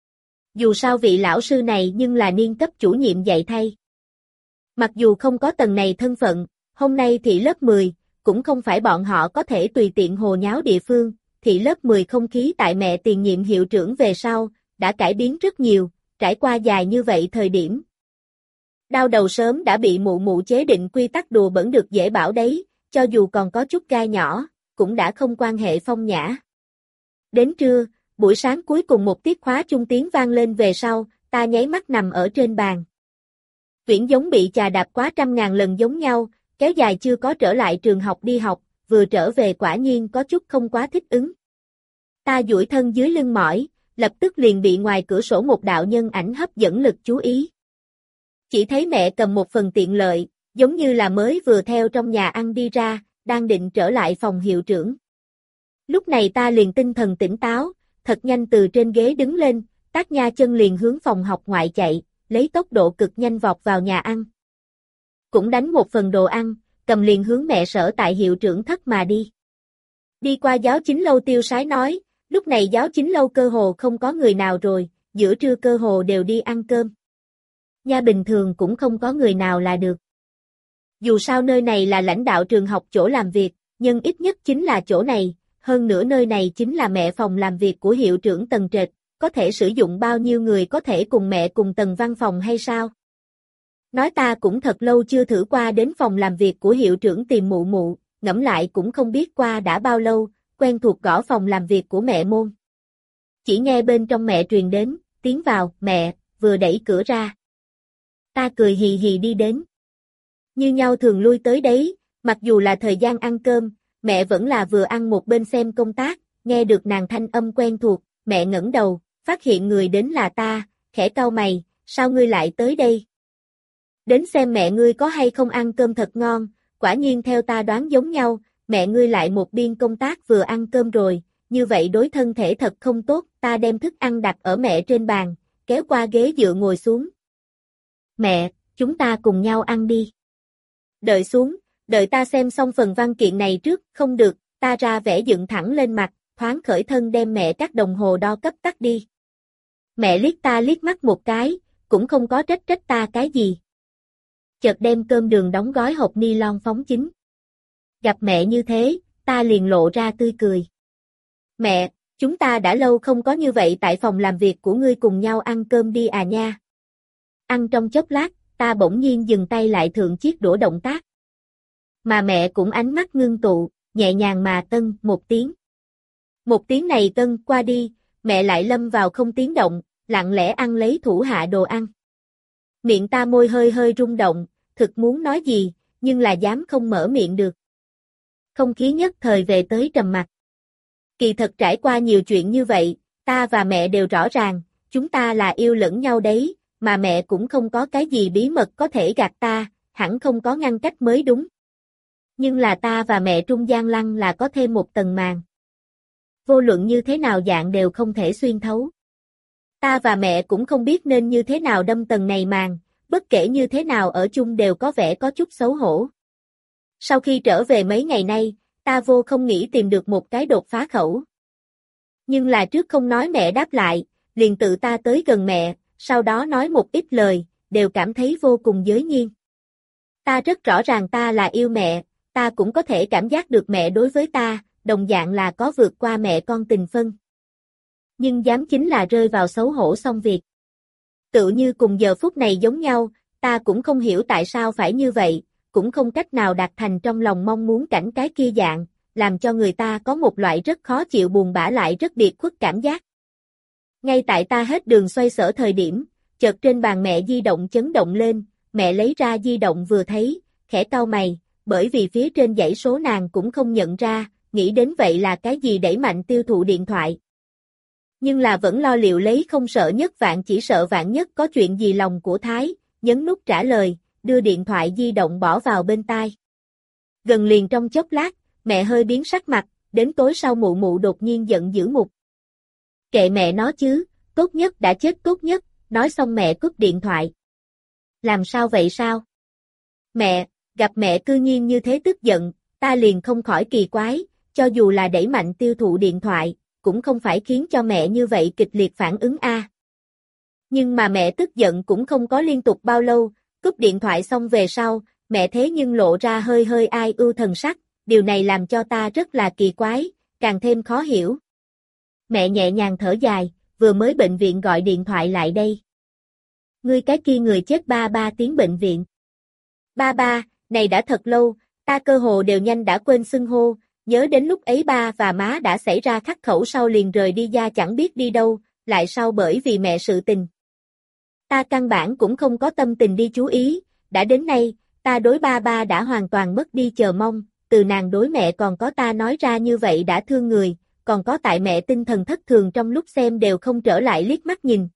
Dù sao vị lão sư này nhưng là niên cấp chủ nhiệm dạy thay. Mặc dù không có tầng này thân phận, hôm nay thị lớp 10, cũng không phải bọn họ có thể tùy tiện hồ nháo địa phương, thị lớp 10 không khí tại mẹ tiền nhiệm hiệu trưởng về sau, đã cải biến rất nhiều, trải qua dài như vậy thời điểm. Đau đầu sớm đã bị mụ mụ chế định quy tắc đùa bẩn được dễ bảo đấy, cho dù còn có chút gai nhỏ, cũng đã không quan hệ phong nhã. Đến trưa, buổi sáng cuối cùng một tiết khóa trung tiếng vang lên về sau, ta nháy mắt nằm ở trên bàn. Viễn giống bị chà đạp quá trăm ngàn lần giống nhau, kéo dài chưa có trở lại trường học đi học, vừa trở về quả nhiên có chút không quá thích ứng. Ta duỗi thân dưới lưng mỏi, lập tức liền bị ngoài cửa sổ một đạo nhân ảnh hấp dẫn lực chú ý. Chỉ thấy mẹ cầm một phần tiện lợi, giống như là mới vừa theo trong nhà ăn đi ra, đang định trở lại phòng hiệu trưởng. Lúc này ta liền tinh thần tỉnh táo, thật nhanh từ trên ghế đứng lên, tát nha chân liền hướng phòng học ngoại chạy, lấy tốc độ cực nhanh vọt vào nhà ăn. Cũng đánh một phần đồ ăn, cầm liền hướng mẹ sở tại hiệu trưởng thất mà đi. Đi qua giáo chính lâu tiêu sái nói, lúc này giáo chính lâu cơ hồ không có người nào rồi, giữa trưa cơ hồ đều đi ăn cơm. Nha bình thường cũng không có người nào là được. Dù sao nơi này là lãnh đạo trường học chỗ làm việc, nhưng ít nhất chính là chỗ này, hơn nữa nơi này chính là mẹ phòng làm việc của hiệu trưởng tầng trệt, có thể sử dụng bao nhiêu người có thể cùng mẹ cùng tầng văn phòng hay sao? Nói ta cũng thật lâu chưa thử qua đến phòng làm việc của hiệu trưởng tìm mụ mụ, ngẫm lại cũng không biết qua đã bao lâu, quen thuộc gõ phòng làm việc của mẹ môn. Chỉ nghe bên trong mẹ truyền đến, tiến vào, mẹ, vừa đẩy cửa ra. Ta cười hì hì đi đến. Như nhau thường lui tới đấy, mặc dù là thời gian ăn cơm, mẹ vẫn là vừa ăn một bên xem công tác, nghe được nàng thanh âm quen thuộc, mẹ ngẩng đầu, phát hiện người đến là ta, khẽ cau mày, sao ngươi lại tới đây? Đến xem mẹ ngươi có hay không ăn cơm thật ngon, quả nhiên theo ta đoán giống nhau, mẹ ngươi lại một biên công tác vừa ăn cơm rồi, như vậy đối thân thể thật không tốt, ta đem thức ăn đặt ở mẹ trên bàn, kéo qua ghế dựa ngồi xuống. Mẹ, chúng ta cùng nhau ăn đi. Đợi xuống, đợi ta xem xong phần văn kiện này trước, không được, ta ra vẻ dựng thẳng lên mặt, thoáng khởi thân đem mẹ các đồng hồ đo cấp tắt đi. Mẹ liếc ta liếc mắt một cái, cũng không có trách ta cái gì. Chợt đem cơm đường đóng gói hộp ni lon phóng chính. Gặp mẹ như thế, ta liền lộ ra tươi cười. Mẹ, chúng ta đã lâu không có như vậy tại phòng làm việc của ngươi cùng nhau ăn cơm đi à nha. Ăn trong chốc lát, ta bỗng nhiên dừng tay lại thượng chiếc đũa động tác. Mà mẹ cũng ánh mắt ngưng tụ, nhẹ nhàng mà tân một tiếng. Một tiếng này tân qua đi, mẹ lại lâm vào không tiếng động, lặng lẽ ăn lấy thủ hạ đồ ăn. Miệng ta môi hơi hơi rung động, thực muốn nói gì, nhưng là dám không mở miệng được. Không khí nhất thời về tới trầm mặc. Kỳ thật trải qua nhiều chuyện như vậy, ta và mẹ đều rõ ràng, chúng ta là yêu lẫn nhau đấy, mà mẹ cũng không có cái gì bí mật có thể gạt ta, hẳn không có ngăn cách mới đúng. Nhưng là ta và mẹ trung gian lăng là có thêm một tầng màn. Vô luận như thế nào dạng đều không thể xuyên thấu. Ta và mẹ cũng không biết nên như thế nào đâm tầng này màn, bất kể như thế nào ở chung đều có vẻ có chút xấu hổ. Sau khi trở về mấy ngày nay, ta vô không nghĩ tìm được một cái đột phá khẩu. Nhưng là trước không nói mẹ đáp lại, liền tự ta tới gần mẹ, sau đó nói một ít lời, đều cảm thấy vô cùng giới nhiên. Ta rất rõ ràng ta là yêu mẹ, ta cũng có thể cảm giác được mẹ đối với ta, đồng dạng là có vượt qua mẹ con tình phân. Nhưng dám chính là rơi vào xấu hổ xong việc. Tự như cùng giờ phút này giống nhau, ta cũng không hiểu tại sao phải như vậy, cũng không cách nào đạt thành trong lòng mong muốn cảnh cái kia dạng, làm cho người ta có một loại rất khó chịu buồn bã lại rất biệt khuất cảm giác. Ngay tại ta hết đường xoay sở thời điểm, chợt trên bàn mẹ di động chấn động lên, mẹ lấy ra di động vừa thấy, khẽ cau mày, bởi vì phía trên dãy số nàng cũng không nhận ra, nghĩ đến vậy là cái gì đẩy mạnh tiêu thụ điện thoại. Nhưng là vẫn lo liệu lấy không sợ nhất vạn chỉ sợ vạn nhất có chuyện gì lòng của Thái, nhấn nút trả lời, đưa điện thoại di động bỏ vào bên tai. Gần liền trong chốc lát, mẹ hơi biến sắc mặt, đến tối sau mụ mụ đột nhiên giận dữ mục. Kệ mẹ nó chứ, tốt nhất đã chết tốt nhất, nói xong mẹ cúp điện thoại. Làm sao vậy sao? Mẹ, gặp mẹ cư nhiên như thế tức giận, ta liền không khỏi kỳ quái, cho dù là đẩy mạnh tiêu thụ điện thoại, cũng không phải khiến cho mẹ như vậy kịch liệt phản ứng a. Nhưng mà mẹ tức giận cũng không có liên tục bao lâu, cúp điện thoại xong về sau, mẹ thế nhưng lộ ra hơi hơi ai ưu thần sắc, điều này làm cho ta rất là kỳ quái, càng thêm khó hiểu. Mẹ nhẹ nhàng thở dài, vừa mới bệnh viện gọi điện thoại lại đây. Ngươi cái kia người chết 3 tiếng bệnh viện. Ba, này đã thật lâu, ta cơ hồ đều nhanh đã quên xưng hô, nhớ đến lúc ấy ba và má đã xảy ra khắc khẩu sau liền rời đi ra chẳng biết đi đâu, lại sau bởi vì mẹ sự tình. Ta căn bản cũng không có tâm tình đi chú ý, đã đến nay, ta đối ba đã hoàn toàn mất đi chờ mong, từ nàng đối mẹ còn có ta nói ra như vậy đã thương người, còn có tại mẹ tinh thần thất thường trong lúc xem đều không trở lại liếc mắt nhìn.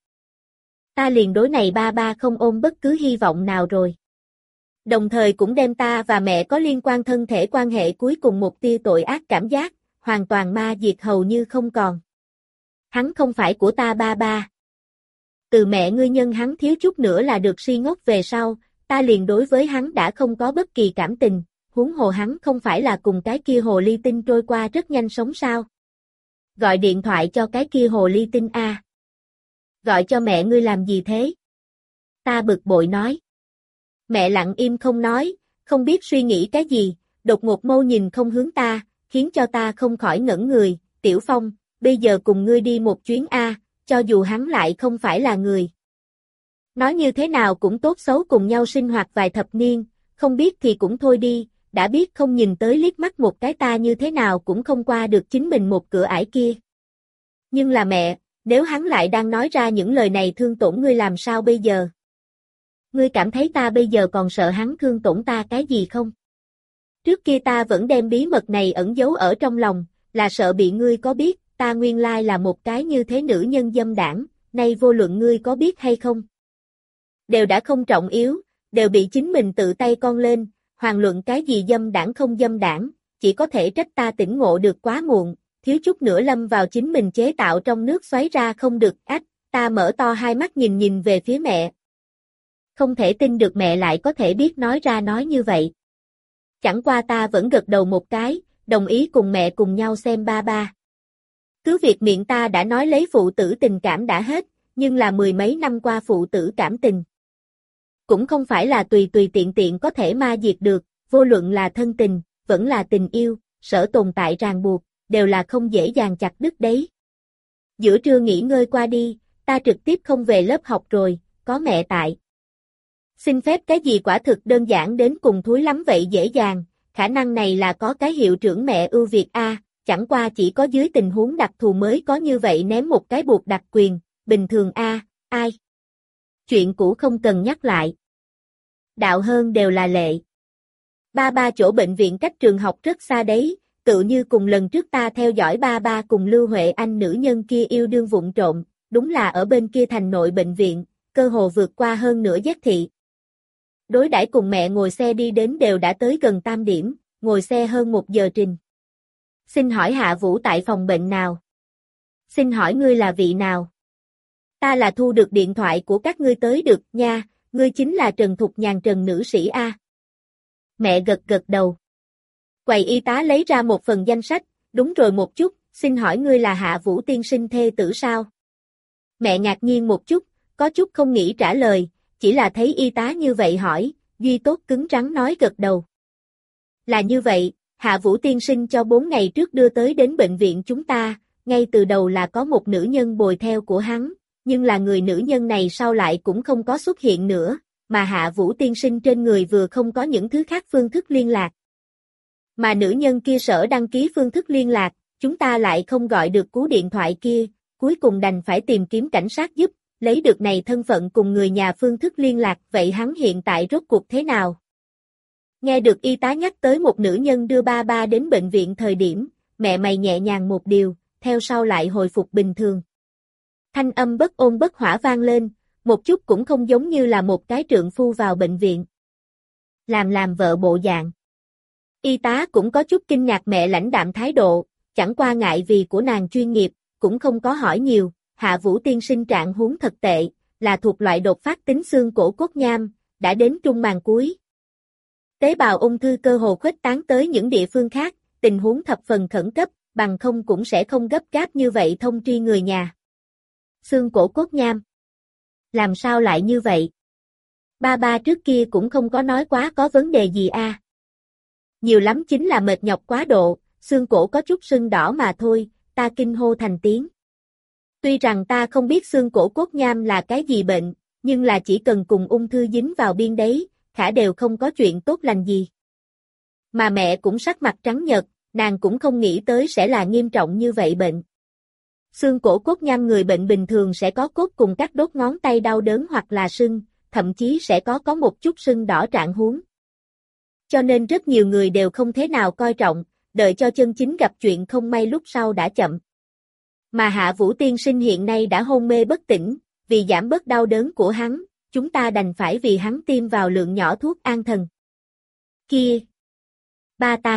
Ta liền đối này ba không ôm bất cứ hy vọng nào rồi. Đồng thời cũng đem ta và mẹ có liên quan thân thể quan hệ cuối cùng một tia tội ác cảm giác, hoàn toàn ma diệt hầu như không còn. Hắn không phải của ta ba. Từ mẹ ngươi nhân hắn thiếu chút nữa là được si ngốc về sau, ta liền đối với hắn đã không có bất kỳ cảm tình, huống hồ hắn không phải là cùng cái kia hồ ly tinh trôi qua rất nhanh sống sao. Gọi điện thoại cho cái kia hồ ly tinh a. Gọi cho mẹ ngươi làm gì thế? Ta bực bội nói. Mẹ lặng im không nói, không biết suy nghĩ cái gì, đột ngột mâu nhìn không hướng ta, khiến cho ta không khỏi ngẩn người, Tiểu Phong, bây giờ cùng ngươi đi một chuyến a, cho dù hắn lại không phải là người. Nói như thế nào cũng tốt xấu cùng nhau sinh hoạt vài thập niên, không biết thì cũng thôi đi, đã biết không nhìn tới liếc mắt một cái ta như thế nào cũng không qua được chính mình một cửa ải kia. Nhưng là mẹ, nếu hắn lại đang nói ra những lời này thương tổn ngươi làm sao bây giờ? Ngươi cảm thấy ta bây giờ còn sợ hắn thương tổn ta cái gì không? Trước kia ta vẫn đem bí mật này ẩn giấu ở trong lòng, là sợ bị ngươi có biết, ta nguyên lai là một cái như thế nữ nhân dâm đảng, nay vô luận ngươi có biết hay không. Đều đã không trọng yếu, đều bị chính mình tự tay con lên, hoàn luận cái gì dâm đảng không dâm đảng, chỉ có thể trách ta tỉnh ngộ được quá muộn, thiếu chút nữa lâm vào chính mình chế tạo trong nước xoáy ra không được, Ta mở to hai mắt nhìn về phía mẹ. Không thể tin được mẹ lại có thể biết nói ra nói như vậy. Chẳng qua ta vẫn gật đầu một cái, đồng ý cùng mẹ cùng nhau xem ba ba. Cứ việc miệng ta đã nói lấy phụ tử tình cảm đã hết, nhưng là mười mấy năm qua phụ tử cảm tình. Cũng không phải là tùy tùy tiện tiện có thể ma diệt được, vô luận là thân tình, vẫn là tình yêu, sở tồn tại ràng buộc, đều là không dễ dàng chặt đứt đấy. Giữa trưa nghỉ ngơi qua đi, ta trực tiếp không về lớp học rồi, có mẹ tại. Xin phép cái gì quả thực đơn giản đến cùng thúi lắm vậy dễ dàng, khả năng này là có cái hiệu trưởng mẹ ưu việt a, chẳng qua chỉ có dưới tình huống đặc thù mới có như vậy ném một cái buộc đặc quyền, bình thường a, ai. Chuyện cũ không cần nhắc lại. Đạo hơn đều là lệ. Ba ba chỗ bệnh viện cách trường học rất xa đấy, tự như cùng lần trước ta theo dõi ba ba cùng Lưu Huệ Anh nữ nhân kia yêu đương vụng trộm, đúng là ở bên kia thành nội bệnh viện, cơ hồ vượt qua hơn nửa giác thị. Đối đãi cùng mẹ ngồi xe đi đến đều đã tới gần Tam điểm, ngồi xe hơn 1 giờ trình. Xin hỏi Hạ Vũ tại phòng bệnh nào? Xin hỏi ngươi là vị nào? Ta là thu được điện thoại của các ngươi tới được nha, ngươi chính là Trần Thục Nhàn Trần nữ sĩ A. Mẹ gật gật đầu. Quầy y tá lấy ra một phần danh sách, đúng rồi một chút, xin hỏi ngươi là Hạ Vũ tiên sinh thê tử sao? Mẹ ngạc nhiên một chút, có chút không nghĩ trả lời, chỉ là thấy y tá như vậy hỏi, Duy Tốt cứng rắn nói gật đầu. Là như vậy, Hạ Vũ tiên sinh cho 4 ngày trước đưa tới đến bệnh viện chúng ta, ngay từ đầu là có một nữ nhân bồi theo của hắn, nhưng là người nữ nhân này sau lại cũng không có xuất hiện nữa, mà Hạ Vũ tiên sinh trên người vừa không có những thứ khác phương thức liên lạc. Mà nữ nhân kia sở đăng ký phương thức liên lạc, chúng ta lại không gọi được cú điện thoại kia, cuối cùng đành phải tìm kiếm cảnh sát giúp, lấy được này thân phận cùng người nhà phương thức liên lạc, vậy hắn hiện tại rốt cuộc thế nào? Nghe được y tá nhắc tới một nữ nhân đưa ba ba đến bệnh viện thời điểm, mẹ mày nhẹ nhàng một điều, theo sau lại hồi phục bình thường. Thanh âm bất ôn bất hỏa vang lên, một chút cũng không giống như là một cái trượng phu vào bệnh viện. Làm vợ bộ dạng. Y tá cũng có chút kinh ngạc mẹ lãnh đạm thái độ, chẳng qua ngại vì của nàng chuyên nghiệp, cũng không có hỏi nhiều, Hạ Vũ tiên sinh trạng huống thật tệ, là thuộc loại đột phát tính xương cổ cốt nham, đã đến trung màng cuối. Tế bào ung thư cơ hồ khuếch tán tới những địa phương khác, tình huống thập phần khẩn cấp, bằng không cũng sẽ không gấp gáp như vậy thông tri người nhà. Xương cổ cốt nham. Làm sao lại như vậy? Ba ba trước kia cũng không có nói quá có vấn đề gì a. Nhiều lắm chính là mệt nhọc quá độ, xương cổ có chút sưng đỏ mà thôi, ta kinh hô thành tiếng. Tuy rằng ta không biết xương cổ cốt nham là cái gì bệnh, nhưng là chỉ cần cùng ung thư dính vào biên đấy, khả đều không có chuyện tốt lành gì. Mà mẹ cũng sắc mặt trắng nhợt, nàng cũng không nghĩ tới sẽ là nghiêm trọng như vậy bệnh. Xương cổ cốt nham người bệnh bình thường sẽ có cốt cùng các đốt ngón tay đau đớn hoặc là sưng, thậm chí sẽ có một chút sưng đỏ trạng huống. Cho nên rất nhiều người đều không thế nào coi trọng, đợi cho chân chính gặp chuyện không may lúc sau đã chậm. Mà Hạ Vũ tiên sinh hiện nay đã hôn mê bất tỉnh, vì giảm bớt đau đớn của hắn, chúng ta đành phải vì hắn tiêm vào lượng nhỏ thuốc an thần. Kia! Ba ta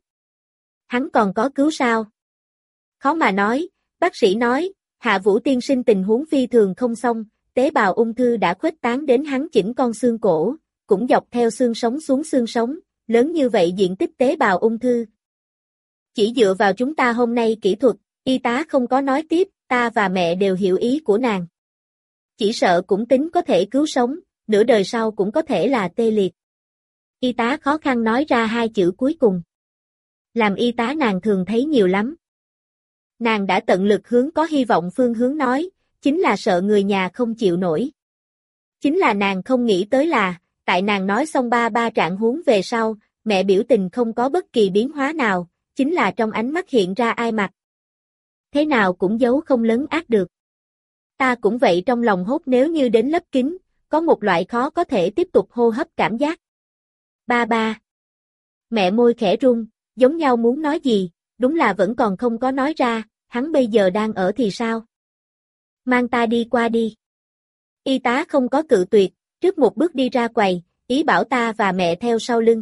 hắn còn có cứu sao? Khó mà nói, bác sĩ nói, Hạ Vũ tiên sinh tình huống phi thường không xong, tế bào ung thư đã khuếch tán đến hắn chỉnh con xương cổ, cũng dọc theo xương sống xuống xương sống, lớn như vậy diện tích tế bào ung thư. Chỉ dựa vào chúng ta hôm nay kỹ thuật, y tá không có nói tiếp, ta và mẹ đều hiểu ý của nàng. Chỉ sợ cũng tính có thể cứu sống, nửa đời sau cũng có thể là tê liệt. Y tá khó khăn nói ra hai chữ cuối cùng. Làm y tá nàng thường thấy nhiều lắm. Nàng đã tận lực hướng có hy vọng phương hướng nói, chính là sợ người nhà không chịu nổi. Chính là nàng không nghĩ tới là, tại nàng nói xong ba ba trạng huống về sau, mẹ biểu tình không có bất kỳ biến hóa nào, chính là trong ánh mắt hiện ra ai mặt. Thế nào cũng giấu không lấn át được. Ta cũng vậy trong lòng hốt nếu như đến lớp kính, có một loại khó có thể tiếp tục hô hấp cảm giác. Ba ba. Mẹ môi khẽ run, giống nhau muốn nói gì, đúng là vẫn còn không có nói ra, hắn bây giờ đang ở thì sao? Mang ta đi qua đi. Y tá không có cự tuyệt, trước một bước đi ra quầy, ý bảo ta và mẹ theo sau lưng.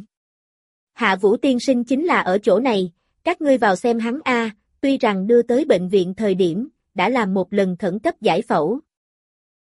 Hạ Vũ tiên sinh chính là ở chỗ này, các ngươi vào xem hắn a, tuy rằng đưa tới bệnh viện thời điểm, đã làm một lần khẩn cấp giải phẫu,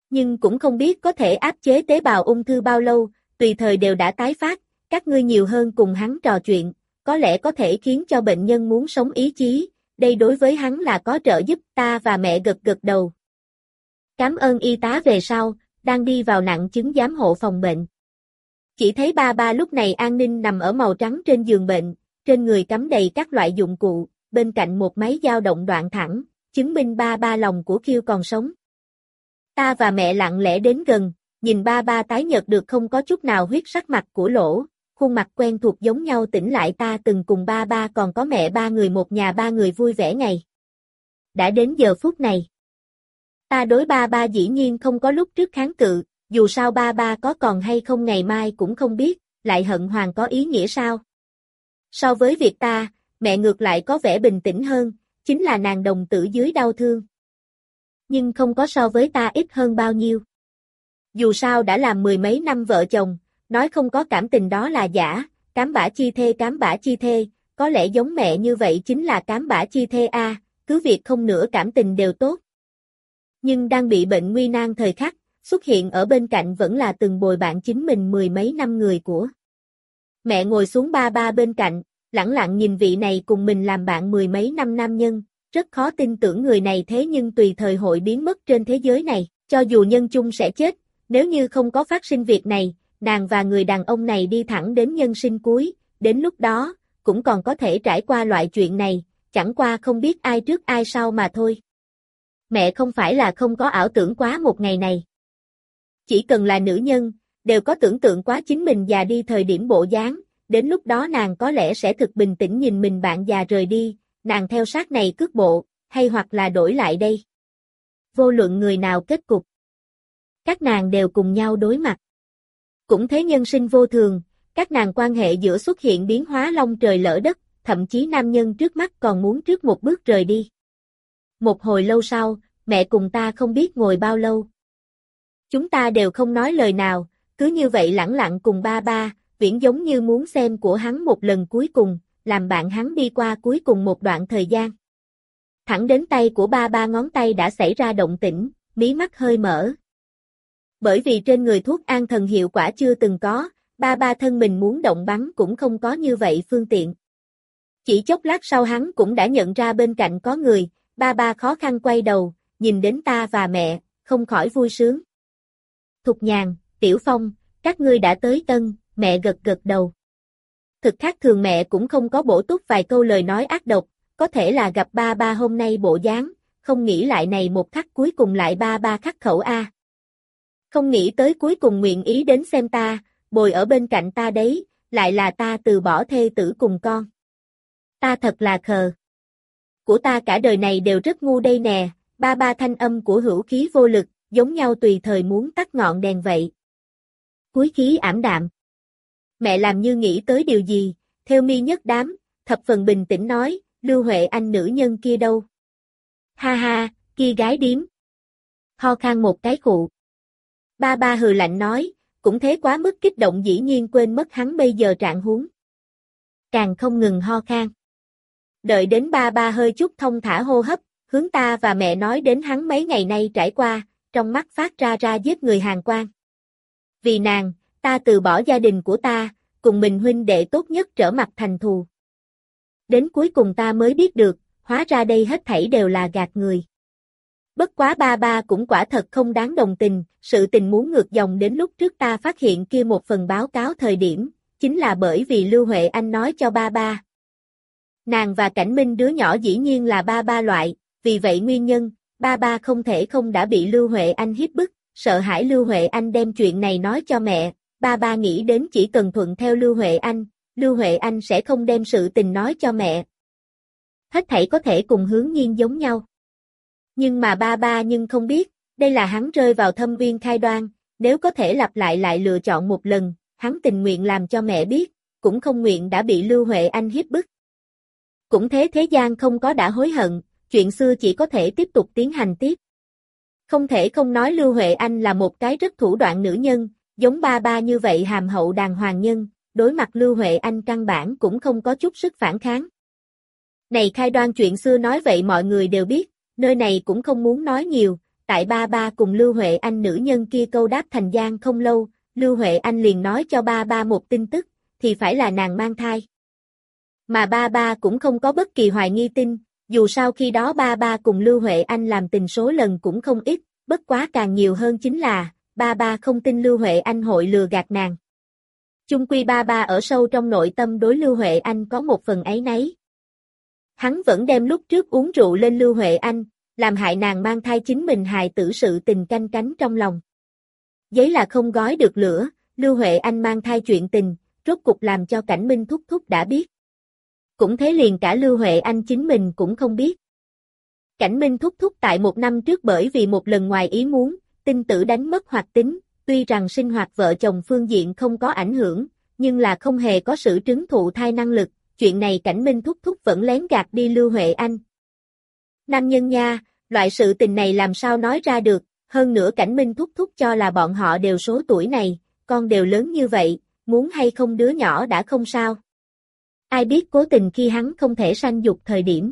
Nhưng cũng không biết có thể áp chế tế bào ung thư bao lâu, tùy thời đều đã tái phát, các ngươi nhiều hơn cùng hắn trò chuyện, có lẽ có thể khiến cho bệnh nhân muốn sống ý chí, đây đối với hắn là có trợ giúp. Ta và mẹ gật gật đầu. Cảm ơn y tá. Về sau, đang đi vào nặng chứng giám hộ phòng bệnh. Chỉ thấy ba ba lúc này an ninh nằm ở màu trắng trên giường bệnh, trên người cắm đầy các loại dụng cụ, bên cạnh một máy dao động đoạn thẳng, chứng minh ba ba lòng của Kiêu còn sống. Ta và mẹ lặng lẽ đến gần, nhìn ba ba tái nhợt được không có chút nào huyết sắc mặt của lỗ, khuôn mặt quen thuộc giống nhau tỉnh lại ta từng cùng ba ba còn có mẹ ba người một nhà ba người vui vẻ ngày. Đã đến giờ phút này. Ta đối ba ba dĩ nhiên không có lúc trước kháng cự, dù sao ba ba có còn hay không ngày mai cũng không biết, lại hận Hoàng có ý nghĩa sao? So với việc ta, mẹ ngược lại có vẻ bình tĩnh hơn, chính là nàng đồng tử dưới đau thương. Nhưng không có so với ta ít hơn bao nhiêu. Dù sao đã làm mười mấy năm vợ chồng, nói không có cảm tình đó là giả, cám bã chi thê, có lẽ giống mẹ như vậy chính là cám bã chi thê a, cứ việc không nửa cảm tình đều tốt. Nhưng đang bị bệnh nguy nan thời khắc, xuất hiện ở bên cạnh vẫn là từng bồi bạn chính mình mười mấy năm người của. Mẹ ngồi xuống ba ba bên cạnh, lẳng lặng nhìn vị này cùng mình làm bạn mười mấy năm nam nhân, rất khó tin tưởng người này thế nhưng tùy thời hội biến mất trên thế giới này, cho dù nhân chung sẽ chết, nếu như không có phát sinh việc này, nàng và người đàn ông này đi thẳng đến nhân sinh cuối, đến lúc đó, cũng còn có thể trải qua loại chuyện này, chẳng qua không biết ai trước ai sau mà thôi. Mẹ không phải là không có ảo tưởng quá một ngày này. Chỉ cần là nữ nhân, đều có tưởng tượng quá chính mình già đi thời điểm bộ dáng, đến lúc đó nàng có lẽ sẽ thực bình tĩnh nhìn mình bạn già rời đi, nàng theo sát này cước bộ, hay hoặc là đổi lại đây. Vô luận người nào kết cục, các nàng đều cùng nhau đối mặt. Cũng thế nhân sinh vô thường, các nàng quan hệ giữa xuất hiện biến hóa long trời lỡ đất, thậm chí nam nhân trước mắt còn muốn trước một bước rời đi. Một hồi lâu sau, mẹ cùng ta không biết ngồi bao lâu. Chúng ta đều không nói lời nào, cứ như vậy lẳng lặng cùng ba ba, viễn giống như muốn xem của hắn một lần cuối cùng, làm bạn hắn đi qua cuối cùng một đoạn thời gian. Thẳng đến tay của ba ba ngón tay đã xảy ra động tĩnh, mí mắt hơi mở. Bởi vì trên người thuốc an thần hiệu quả chưa từng có, ba ba thân mình muốn động bắn cũng không có như vậy phương tiện. Chỉ chốc lát sau hắn cũng đã nhận ra bên cạnh có người, ba ba khó khăn quay đầu, nhìn đến ta và mẹ, không khỏi vui sướng. Thục Nhàn, Tiểu Phong, các ngươi đã tới Tân, mẹ gật gật đầu. Thực khác thường mẹ cũng không có bổ túc vài câu lời nói ác độc, có thể là gặp ba ba hôm nay bộ dáng, không nghĩ lại này một khắc cuối cùng lại ba ba khắc khẩu a. Không nghĩ tới cuối cùng nguyện ý đến xem ta, bồi ở bên cạnh ta đấy, lại là ta từ bỏ thê tử cùng con. Ta thật là khờ. Của ta cả đời này đều rất ngu đây nè, ba ba thanh âm của hữu khí vô lực, giống nhau tùy thời muốn tắt ngọn đèn vậy. Cuối khí ảm đạm. Mẹ làm như nghĩ tới điều gì, theo mi nhất đám, thập phần bình tĩnh nói, Lưu Huệ Anh nữ nhân kia đâu? Ha ha, kia gái điếm. Ho khan một cái khụ. Ba ba hừ lạnh nói, cũng thế quá mức kích động dĩ nhiên quên mất hắn bây giờ trạng huống. Càng không ngừng ho khan. Đợi đến ba ba hơi chút thông thả hô hấp, hướng ta và mẹ nói đến hắn mấy ngày nay trải qua, trong mắt phát ra giết người hàn quang. Vì nàng, ta từ bỏ gia đình của ta, cùng mình huynh đệ tốt nhất trở mặt thành thù. Đến cuối cùng ta mới biết được, hóa ra đây hết thảy đều là gạt người. Bất quá ba ba cũng quả thật không đáng đồng tình, sự tình muốn ngược dòng đến lúc trước ta phát hiện kia một phần báo cáo thời điểm, chính là bởi vì Lưu Huệ Anh nói cho ba ba. Nàng và Cảnh Minh đứa nhỏ dĩ nhiên là ba ba loại, vì vậy nguyên nhân, ba ba không thể không đã bị Lưu Huệ Anh hiếp bức, sợ hãi Lưu Huệ Anh đem chuyện này nói cho mẹ, ba ba nghĩ đến chỉ cần thuận theo Lưu Huệ Anh sẽ không đem sự tình nói cho mẹ. Hết thảy có thể cùng hướng nhiên giống nhau. Nhưng mà ba ba nhưng không biết, đây là hắn rơi vào thâm uyên khai đoan, nếu có thể lặp lại lựa chọn một lần, hắn tình nguyện làm cho mẹ biết, cũng không nguyện đã bị Lưu Huệ Anh hiếp bức. Cũng thế gian không có đã hối hận, chuyện xưa chỉ có thể tiếp tục tiến hành tiếp. Không thể không nói Lưu Huệ Anh là một cái rất thủ đoạn nữ nhân, giống ba ba như vậy hàm hậu đàng hoàng nhân, đối mặt Lưu Huệ Anh căn bản cũng không có chút sức phản kháng. Này khai đoan chuyện xưa nói vậy mọi người đều biết, nơi này cũng không muốn nói nhiều, tại ba ba cùng Lưu Huệ Anh nữ nhân kia câu đáp thành gian không lâu, Lưu Huệ Anh liền nói cho ba ba một tin tức, thì phải là nàng mang thai. Mà ba ba cũng không có bất kỳ hoài nghi tin, dù sao khi đó ba ba cùng Lưu Huệ Anh làm tình số lần cũng không ít, bất quá càng nhiều hơn chính là, ba ba không tin Lưu Huệ Anh hội lừa gạt nàng. Chung quy ba ba ở sâu trong nội tâm đối Lưu Huệ Anh có một phần áy náy. Hắn vẫn đem lúc trước uống rượu lên Lưu Huệ Anh, làm hại nàng mang thai chính mình hài tử sự tình canh cánh trong lòng. Giấy là không gói được lửa, Lưu Huệ Anh mang thai chuyện tình, rốt cục làm cho Cảnh Minh thúc thúc đã biết. Cũng thế liền cả Lưu Huệ Anh chính mình cũng không biết. Cảnh Minh thúc thúc tại một năm trước bởi vì một lần ngoài ý muốn, tinh tử đánh mất hoạt tính, tuy rằng sinh hoạt vợ chồng phương diện không có ảnh hưởng, nhưng là không hề có sự trứng thụ thai năng lực, chuyện này Cảnh Minh thúc thúc vẫn lén gạt đi Lưu Huệ Anh. Nam nhân nha, loại sự tình này làm sao nói ra được, hơn nữa Cảnh Minh thúc thúc cho là bọn họ đều số tuổi này, con đều lớn như vậy, muốn hay không đứa nhỏ đã không sao. Ai biết cố tình khi hắn không thể sanh dục thời điểm.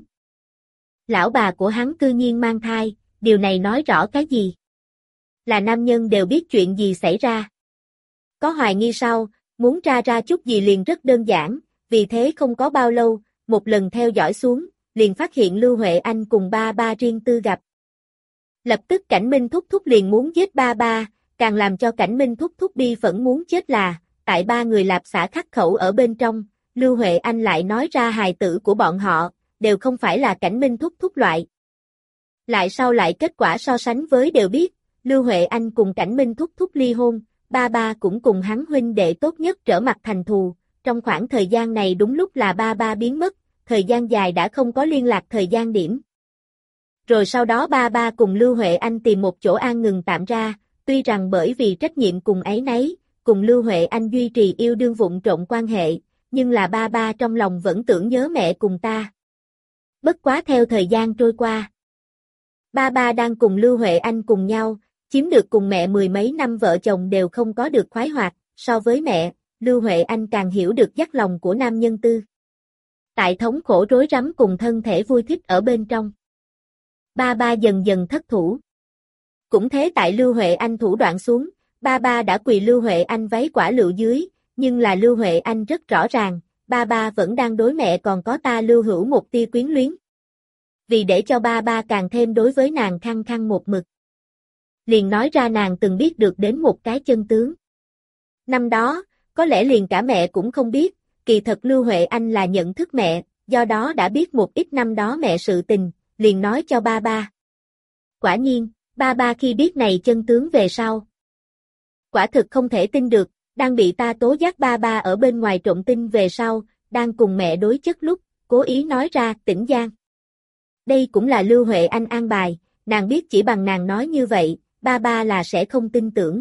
Lão bà của hắn cư nhiên mang thai, điều này nói rõ cái gì? Là nam nhân đều biết chuyện gì xảy ra. Có hoài nghi sau, muốn tra ra chút gì liền rất đơn giản, vì thế không có bao lâu, một lần theo dõi xuống, liền phát hiện Lưu Huệ Anh cùng ba ba riêng tư gặp. Lập tức Cảnh Minh thúc thúc liền muốn giết ba ba, càng làm cho Cảnh Minh thúc thúc bi phẫn muốn chết là, tại ba người lạp xã khắc khẩu ở bên trong, Lưu Huệ Anh lại nói ra hài tử của bọn họ, đều không phải là Cảnh Minh thúc thúc loại. Lại sau lại kết quả so sánh với đều biết, Lưu Huệ Anh cùng Cảnh Minh thúc thúc ly hôn, ba ba cũng cùng hắn huynh đệ tốt nhất trở mặt thành thù, trong khoảng thời gian này đúng lúc là ba ba biến mất, thời gian dài đã không có liên lạc thời gian điểm. Rồi sau đó ba ba cùng Lưu Huệ Anh tìm một chỗ an ngừng tạm ra, tuy rằng bởi vì trách nhiệm cùng áy náy, cùng Lưu Huệ Anh duy trì yêu đương vụng trộn quan hệ, nhưng là ba ba trong lòng vẫn tưởng nhớ mẹ cùng ta. Bất quá theo thời gian trôi qua, ba ba đang cùng Lưu Huệ Anh cùng nhau, chiếm được cùng mẹ mười mấy năm vợ chồng đều không có được khoái hoạt, so với mẹ, Lưu Huệ Anh càng hiểu được dắt lòng của nam nhân tư. Tại thống khổ rối rắm cùng thân thể vui thích ở bên trong. Ba ba dần dần thất thủ. Cũng thế tại Lưu Huệ Anh thủ đoạn xuống, ba ba đã quỳ Lưu Huệ Anh váy quả lựu dưới, nhưng là Lưu Huệ Anh rất rõ ràng, ba ba vẫn đang đối mẹ còn có ta Lưu Hữu một tia quyến luyến. Vì để cho ba ba càng thêm đối với nàng khăng khăng một mực. Liền nói ra nàng từng biết được đến một cái chân tướng. Năm đó, có lẽ liền cả mẹ cũng không biết, kỳ thật Lưu Huệ Anh là nhận thức mẹ, do đó đã biết một ít năm đó mẹ sự tình, liền nói cho ba ba. Quả nhiên, ba ba khi biết này chân tướng về sau. Quả thực không thể tin được, đang bị ta tố giác ba ba ở bên ngoài trộm tin về sau, đang cùng mẹ đối chất lúc, cố ý nói ra Tĩnh Giang. Đây cũng là Lưu Huệ Anh an bài, nàng biết chỉ bằng nàng nói như vậy, ba ba là sẽ không tin tưởng.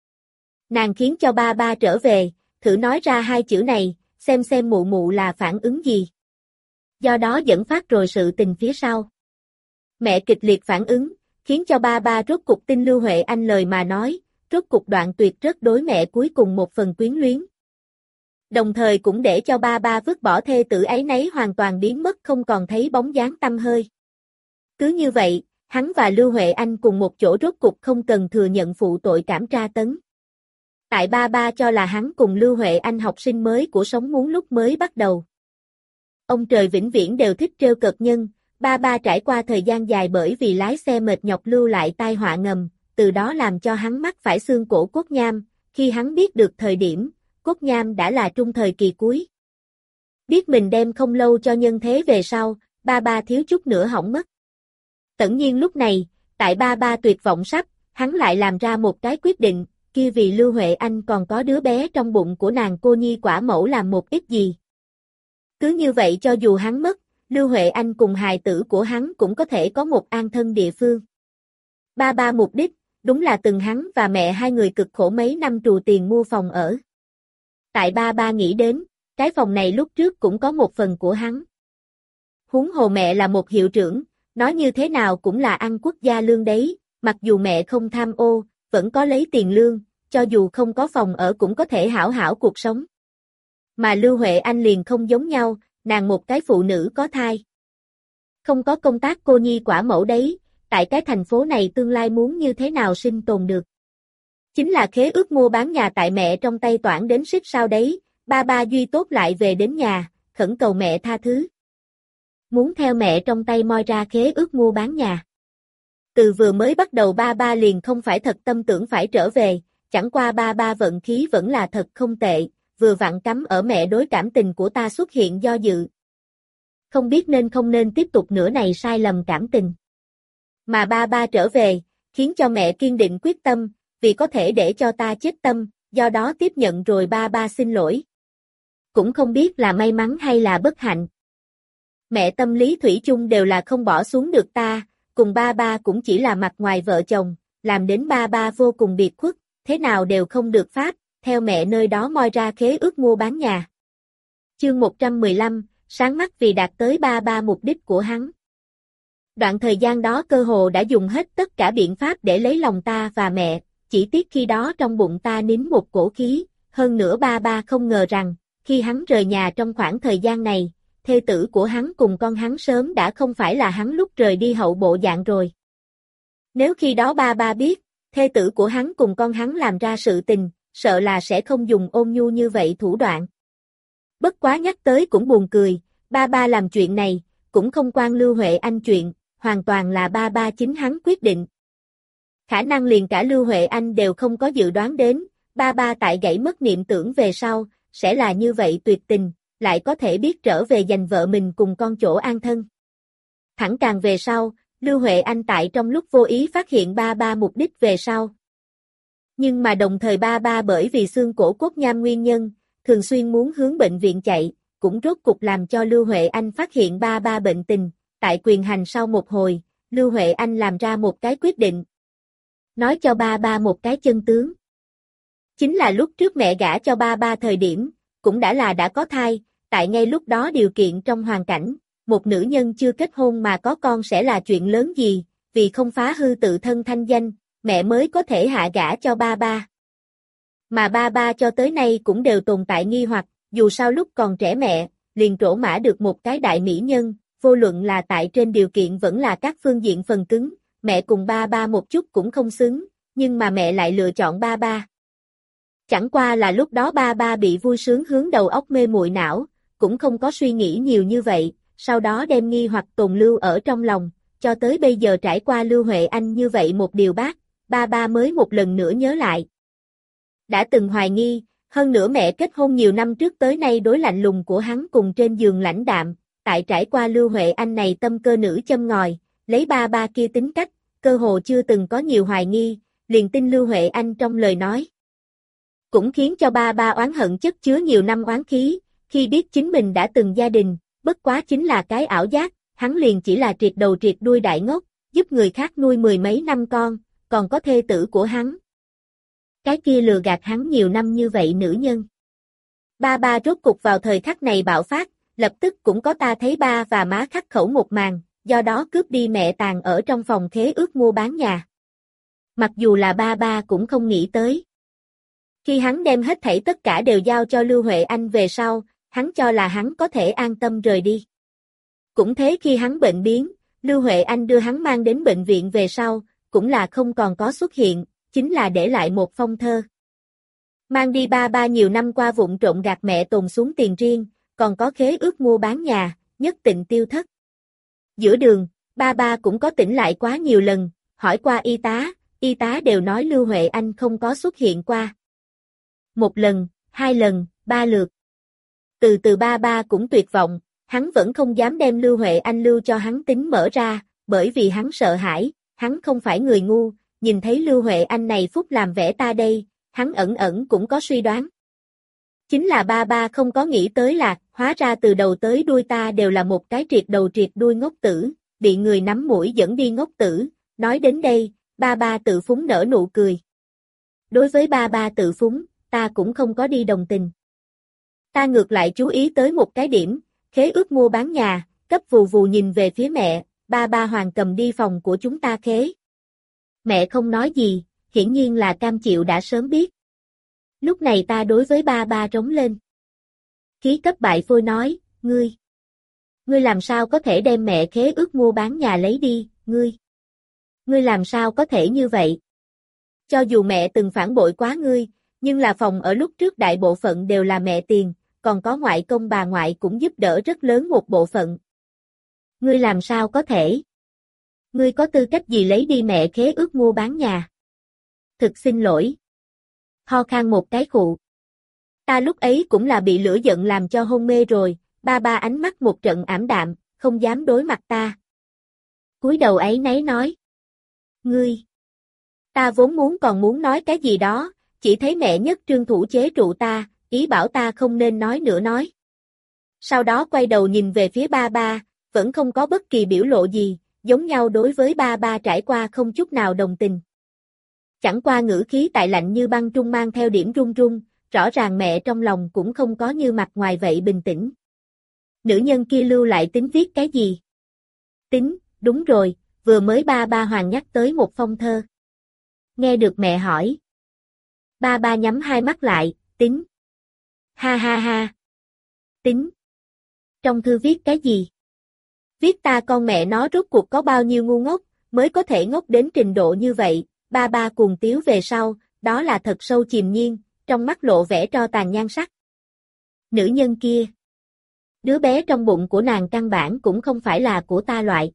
Nàng khiến cho ba ba trở về, thử nói ra hai chữ này, xem mụ mụ là phản ứng gì. Do đó dẫn phát rồi sự tình phía sau. Mẹ kịch liệt phản ứng, khiến cho ba ba rốt cục tin Lưu Huệ Anh lời mà nói, rốt cục đoạn tuyệt rất đối mẹ cuối cùng một phần quyến luyến. Đồng thời cũng để cho ba ba vứt bỏ thê tử ấy nấy hoàn toàn biến mất không còn thấy bóng dáng tăm hơi. Cứ như vậy, hắn và Lưu Huệ Anh cùng một chỗ rốt cục không cần thừa nhận phụ tội cảm tra tấn. Tại ba ba cho là hắn cùng Lưu Huệ Anh học sinh mới của sống muốn lúc mới bắt đầu. Ông trời vĩnh viễn đều thích trêu cợt nhân, ba ba trải qua thời gian dài bởi vì lái xe mệt nhọc lưu lại tai họa ngầm, từ đó làm cho hắn mắc phải xương cổ cốt nham, khi hắn biết được thời điểm, cốt nham đã là trung thời kỳ cuối. Biết mình đem không lâu cho nhân thế về sau, ba ba thiếu chút nữa hỏng mất. Tất nhiên lúc này, tại ba ba tuyệt vọng sắp, hắn lại làm ra một cái quyết định, kia vì Lưu Huệ Anh còn có đứa bé trong bụng của nàng cô nhi quả mẫu làm một ít gì. Cứ như vậy cho dù hắn mất, Lưu Huệ Anh cùng hài tử của hắn cũng có thể có một an thân địa phương. Ba ba mục đích, đúng là từng hắn và mẹ hai người cực khổ mấy năm trù tiền mua phòng ở. Tại ba ba nghĩ đến, cái phòng này lúc trước cũng có một phần của hắn. Huống hồ mẹ là một hiệu trưởng, nói như thế nào cũng là ăn quốc gia lương đấy, mặc dù mẹ không tham ô, vẫn có lấy tiền lương, cho dù không có phòng ở cũng có thể hảo hảo cuộc sống. Mà Lưu Huệ Anh liền không giống nhau, nàng một cái phụ nữ có thai. Không có công tác cô nhi quả mẫu đấy, tại cái thành phố này tương lai muốn như thế nào sinh tồn được. Chính là khế ước mua bán nhà tại mẹ trong tay toản đến xích sao đấy, ba Duy Tốt lại về đến nhà, khẩn cầu mẹ tha thứ. Muốn theo mẹ trong tay moi ra khế ước mua bán nhà. Từ vừa mới bắt đầu ba liền không phải thật tâm tưởng phải trở về, chẳng qua ba vận khí vẫn là thật không tệ, vừa vặn cắm ở mẹ đối cảm tình của ta xuất hiện do dự. Không biết nên không nên tiếp tục nữa này sai lầm cảm tình. Mà ba trở về, khiến cho mẹ kiên định quyết tâm, vì có thể để cho ta chết tâm, do đó tiếp nhận rồi ba xin lỗi. Cũng không biết là may mắn hay là bất hạnh. Mẹ tâm lý thủy chung đều là không bỏ xuống được ta, cùng ba cũng chỉ là mặt ngoài vợ chồng, làm đến ba vô cùng biệt khuất, thế nào đều không được pháp, theo mẹ nơi đó moi ra khế ước mua bán nhà. Chương 115, sáng mắt vì đạt tới ba mục đích của hắn. Đoạn thời gian đó cơ hồ đã dùng hết tất cả biện pháp để lấy lòng ta và mẹ, chỉ tiếc khi đó trong bụng ta nín một cổ khí, hơn nữa ba không ngờ rằng, khi hắn rời nhà trong khoảng thời gian này, thê tử của hắn cùng con hắn sớm đã không phải là hắn lúc rời đi hậu bộ dạng rồi. Nếu khi đó ba biết, thê tử của hắn cùng con hắn làm ra sự tình, sợ là sẽ không dùng ôn nhu như vậy thủ đoạn. Bất quá nhắc tới cũng buồn cười, ba làm chuyện này, cũng không quan Lưu Huệ Anh chuyện, hoàn toàn là ba chính hắn quyết định. Khả năng liền cả Lưu Huệ Anh đều không có dự đoán đến, ba tại gãy mất niệm tưởng về sau, sẽ là như vậy tuyệt tình, lại có thể biết trở về giành vợ mình cùng con chỗ an thân. Thẳng càng về sau, Lưu Huệ Anh tại trong lúc vô ý phát hiện ba mục đích về sau. Nhưng mà đồng thời ba bởi vì xương cổ cốt nham nguyên nhân, thường xuyên muốn hướng bệnh viện chạy, cũng rốt cục làm cho Lưu Huệ Anh phát hiện ba bệnh tình, tại quyền hành sau một hồi, Lưu Huệ Anh làm ra một cái quyết định. Nói cho ba một cái chân tướng. Chính là lúc trước mẹ gả cho ba thời điểm, cũng đã có thai, tại ngay lúc đó điều kiện trong hoàn cảnh, một nữ nhân chưa kết hôn mà có con sẽ là chuyện lớn gì, vì không phá hư tự thân thanh danh, mẹ mới có thể hạ gả cho ba. Mà ba cho tới nay cũng đều tồn tại nghi hoặc, dù sao lúc còn trẻ mẹ, liền trổ mã được một cái đại mỹ nhân, vô luận là tại trên điều kiện vẫn là các phương diện phần cứng, mẹ cùng ba một chút cũng không xứng, nhưng mà mẹ lại lựa chọn ba. Chẳng qua là lúc đó ba bị vui sướng hướng đầu óc mê muội não, cũng không có suy nghĩ nhiều như vậy, sau đó đem nghi hoặc tồn lưu ở trong lòng, cho tới bây giờ trải qua Lưu Huệ Anh như vậy một điều bác, ba mới một lần nữa nhớ lại. Đã từng hoài nghi, hơn nữa mẹ kết hôn nhiều năm trước tới nay đối lạnh lùng của hắn cùng trên giường lãnh đạm, tại trải qua Lưu Huệ Anh này tâm cơ nữ châm ngòi, lấy ba kia tính cách, cơ hồ chưa từng có nhiều hoài nghi, liền tin Lưu Huệ Anh trong lời nói. Cũng khiến cho ba oán hận chất chứa nhiều năm oán khí, khi biết chính mình đã từng gia đình, bất quá chính là cái ảo giác, hắn liền chỉ là triệt đầu triệt đuôi đại ngốc, giúp người khác nuôi mười mấy năm con, còn có thê tử của hắn. Cái kia lừa gạt hắn nhiều năm như vậy nữ nhân. Ba rốt cục vào thời khắc này bạo phát, lập tức cũng có ta thấy ba và má khắc khẩu một màn, do đó cướp đi mẹ tàng ở trong phòng khế ước mua bán nhà. Mặc dù là ba cũng không nghĩ tới. Khi hắn đem hết thảy tất cả đều giao cho Lưu Huệ Anh về sau, hắn cho là hắn có thể an tâm rời đi. Cũng thế khi hắn bệnh biến, Lưu Huệ Anh đưa hắn mang đến bệnh viện về sau, cũng là không còn có xuất hiện, chính là để lại một phong thơ. Mang đi ba nhiều năm qua vụng trộm gạt mẹ tồn xuống tiền riêng, còn có khế ước mua bán nhà, nhất định tiêu thất. Giữa đường, ba cũng có tỉnh lại quá nhiều lần, hỏi qua y tá đều nói Lưu Huệ Anh không có xuất hiện qua. Một lần, hai lần, ba lượt. Từ ba cũng tuyệt vọng, hắn vẫn không dám đem Lưu Huệ Anh lưu cho hắn tính mở ra, bởi vì hắn sợ hãi, hắn không phải người ngu, nhìn thấy Lưu Huệ Anh này phúc làm vẻ ta đây, hắn ẩn cũng có suy đoán. Chính là ba không có nghĩ tới là, hóa ra từ đầu tới đuôi ta đều là một cái triệt đầu triệt đuôi ngốc tử, bị người nắm mũi dẫn đi ngốc tử, nói đến đây, ba tự phúng nở nụ cười. Đối với ba tự phúng, ta cũng không có đi đồng tình. Ta ngược lại chú ý tới một cái điểm, khế ước mua bán nhà, cấp vù nhìn về phía mẹ, ba Hoàng cầm đi phòng của chúng ta khế. Mẹ không nói gì, hiển nhiên là cam chịu đã sớm biết. Lúc này ta đối với ba rống lên. Khí cấp bại phôi nói, ngươi làm sao có thể đem mẹ khế ước mua bán nhà lấy đi, ngươi. Ngươi làm sao có thể như vậy? Cho dù mẹ từng phản bội quá ngươi, nhưng là phòng ở lúc trước đại bộ phận đều là mẹ tiền, còn có ngoại công bà ngoại cũng giúp đỡ rất lớn một bộ phận. Ngươi làm sao có thể? Ngươi có tư cách gì lấy đi mẹ khế ước mua bán nhà? Thực xin lỗi. Ho khan một cái khụ. Ta lúc ấy cũng là bị lửa giận làm cho hôn mê rồi, ba ba ánh mắt một trận ảm đạm, không dám đối mặt ta. Cúi đầu ấy nấy nói. Ngươi. Ta vốn còn muốn nói cái gì đó, chỉ thấy mẹ nhất trương thủ chế trụ ta, ý bảo ta không nên nói nữa nói. Sau đó quay đầu nhìn về phía ba ba, vẫn không có bất kỳ biểu lộ gì, giống nhau đối với ba ba trải qua không chút nào đồng tình. Chẳng qua ngữ khí tại lạnh như băng trung mang theo điểm run run, rõ ràng mẹ trong lòng cũng không có như mặt ngoài vậy bình tĩnh. Nữ nhân kia lưu lại tính viết cái gì? Tính, đúng rồi, vừa mới ba ba Hoàng nhắc tới một phong thơ. Nghe được mẹ hỏi. Ba ba nhắm hai mắt lại, tính. Ha ha ha. Tính. Trong thư viết cái gì? Viết ta con mẹ nó rốt cuộc có bao nhiêu ngu ngốc, mới có thể ngốc đến trình độ như vậy, ba ba cuồng tiếu về sau, đó là thật sâu chìm nhiên, trong mắt lộ vẻ tro tàn nhan sắc. Nữ nhân kia. Đứa bé trong bụng của nàng căn bản cũng không phải là của ta loại.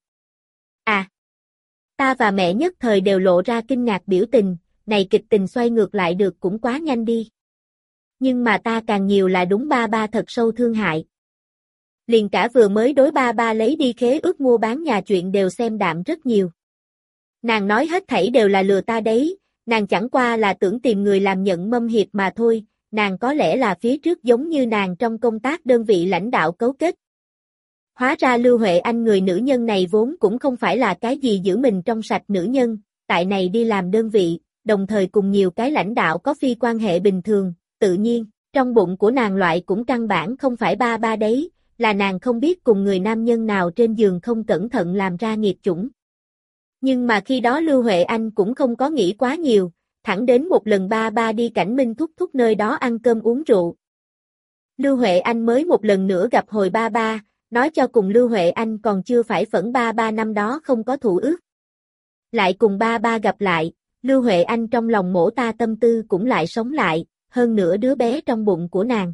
À. Ta và mẹ nhất thời đều lộ ra kinh ngạc biểu tình, này kịch tình xoay ngược lại được cũng quá nhanh đi. Nhưng mà ta càng nhiều là đúng ba ba thật sâu thương hại. Liền cả vừa mới đối ba ba lấy đi khế ước mua bán nhà chuyện đều xem đạm rất nhiều. Nàng nói hết thảy đều là lừa ta đấy, nàng chẳng qua là tưởng tìm người làm nhận mâm hiệp mà thôi, nàng có lẽ là phía trước giống như nàng trong công tác đơn vị lãnh đạo cấu kết. Hóa ra Lưu Huệ Anh người nữ nhân này vốn cũng không phải là cái gì giữ mình trong sạch nữ nhân, tại này đi làm đơn vị, đồng thời cùng nhiều cái lãnh đạo có phi quan hệ bình thường, tự nhiên, trong bụng của nàng loại cũng căn bản không phải ba ba đấy, là nàng không biết cùng người nam nhân nào trên giường không cẩn thận làm ra nghiệt chủng. Nhưng mà khi đó Lưu Huệ Anh cũng không có nghĩ quá nhiều, thẳng đến một lần ba ba đi Cảnh Minh thúc thúc nơi đó ăn cơm uống rượu. Lưu Huệ Anh mới một lần nữa gặp hồi ba ba, nói cho cùng Lưu Huệ Anh còn chưa phải phẫn ba ba năm đó không có thủ ước. Lại cùng ba ba gặp lại, Lưu Huệ Anh trong lòng mổ ta tâm tư cũng lại sống lại, hơn nữa đứa bé trong bụng của nàng.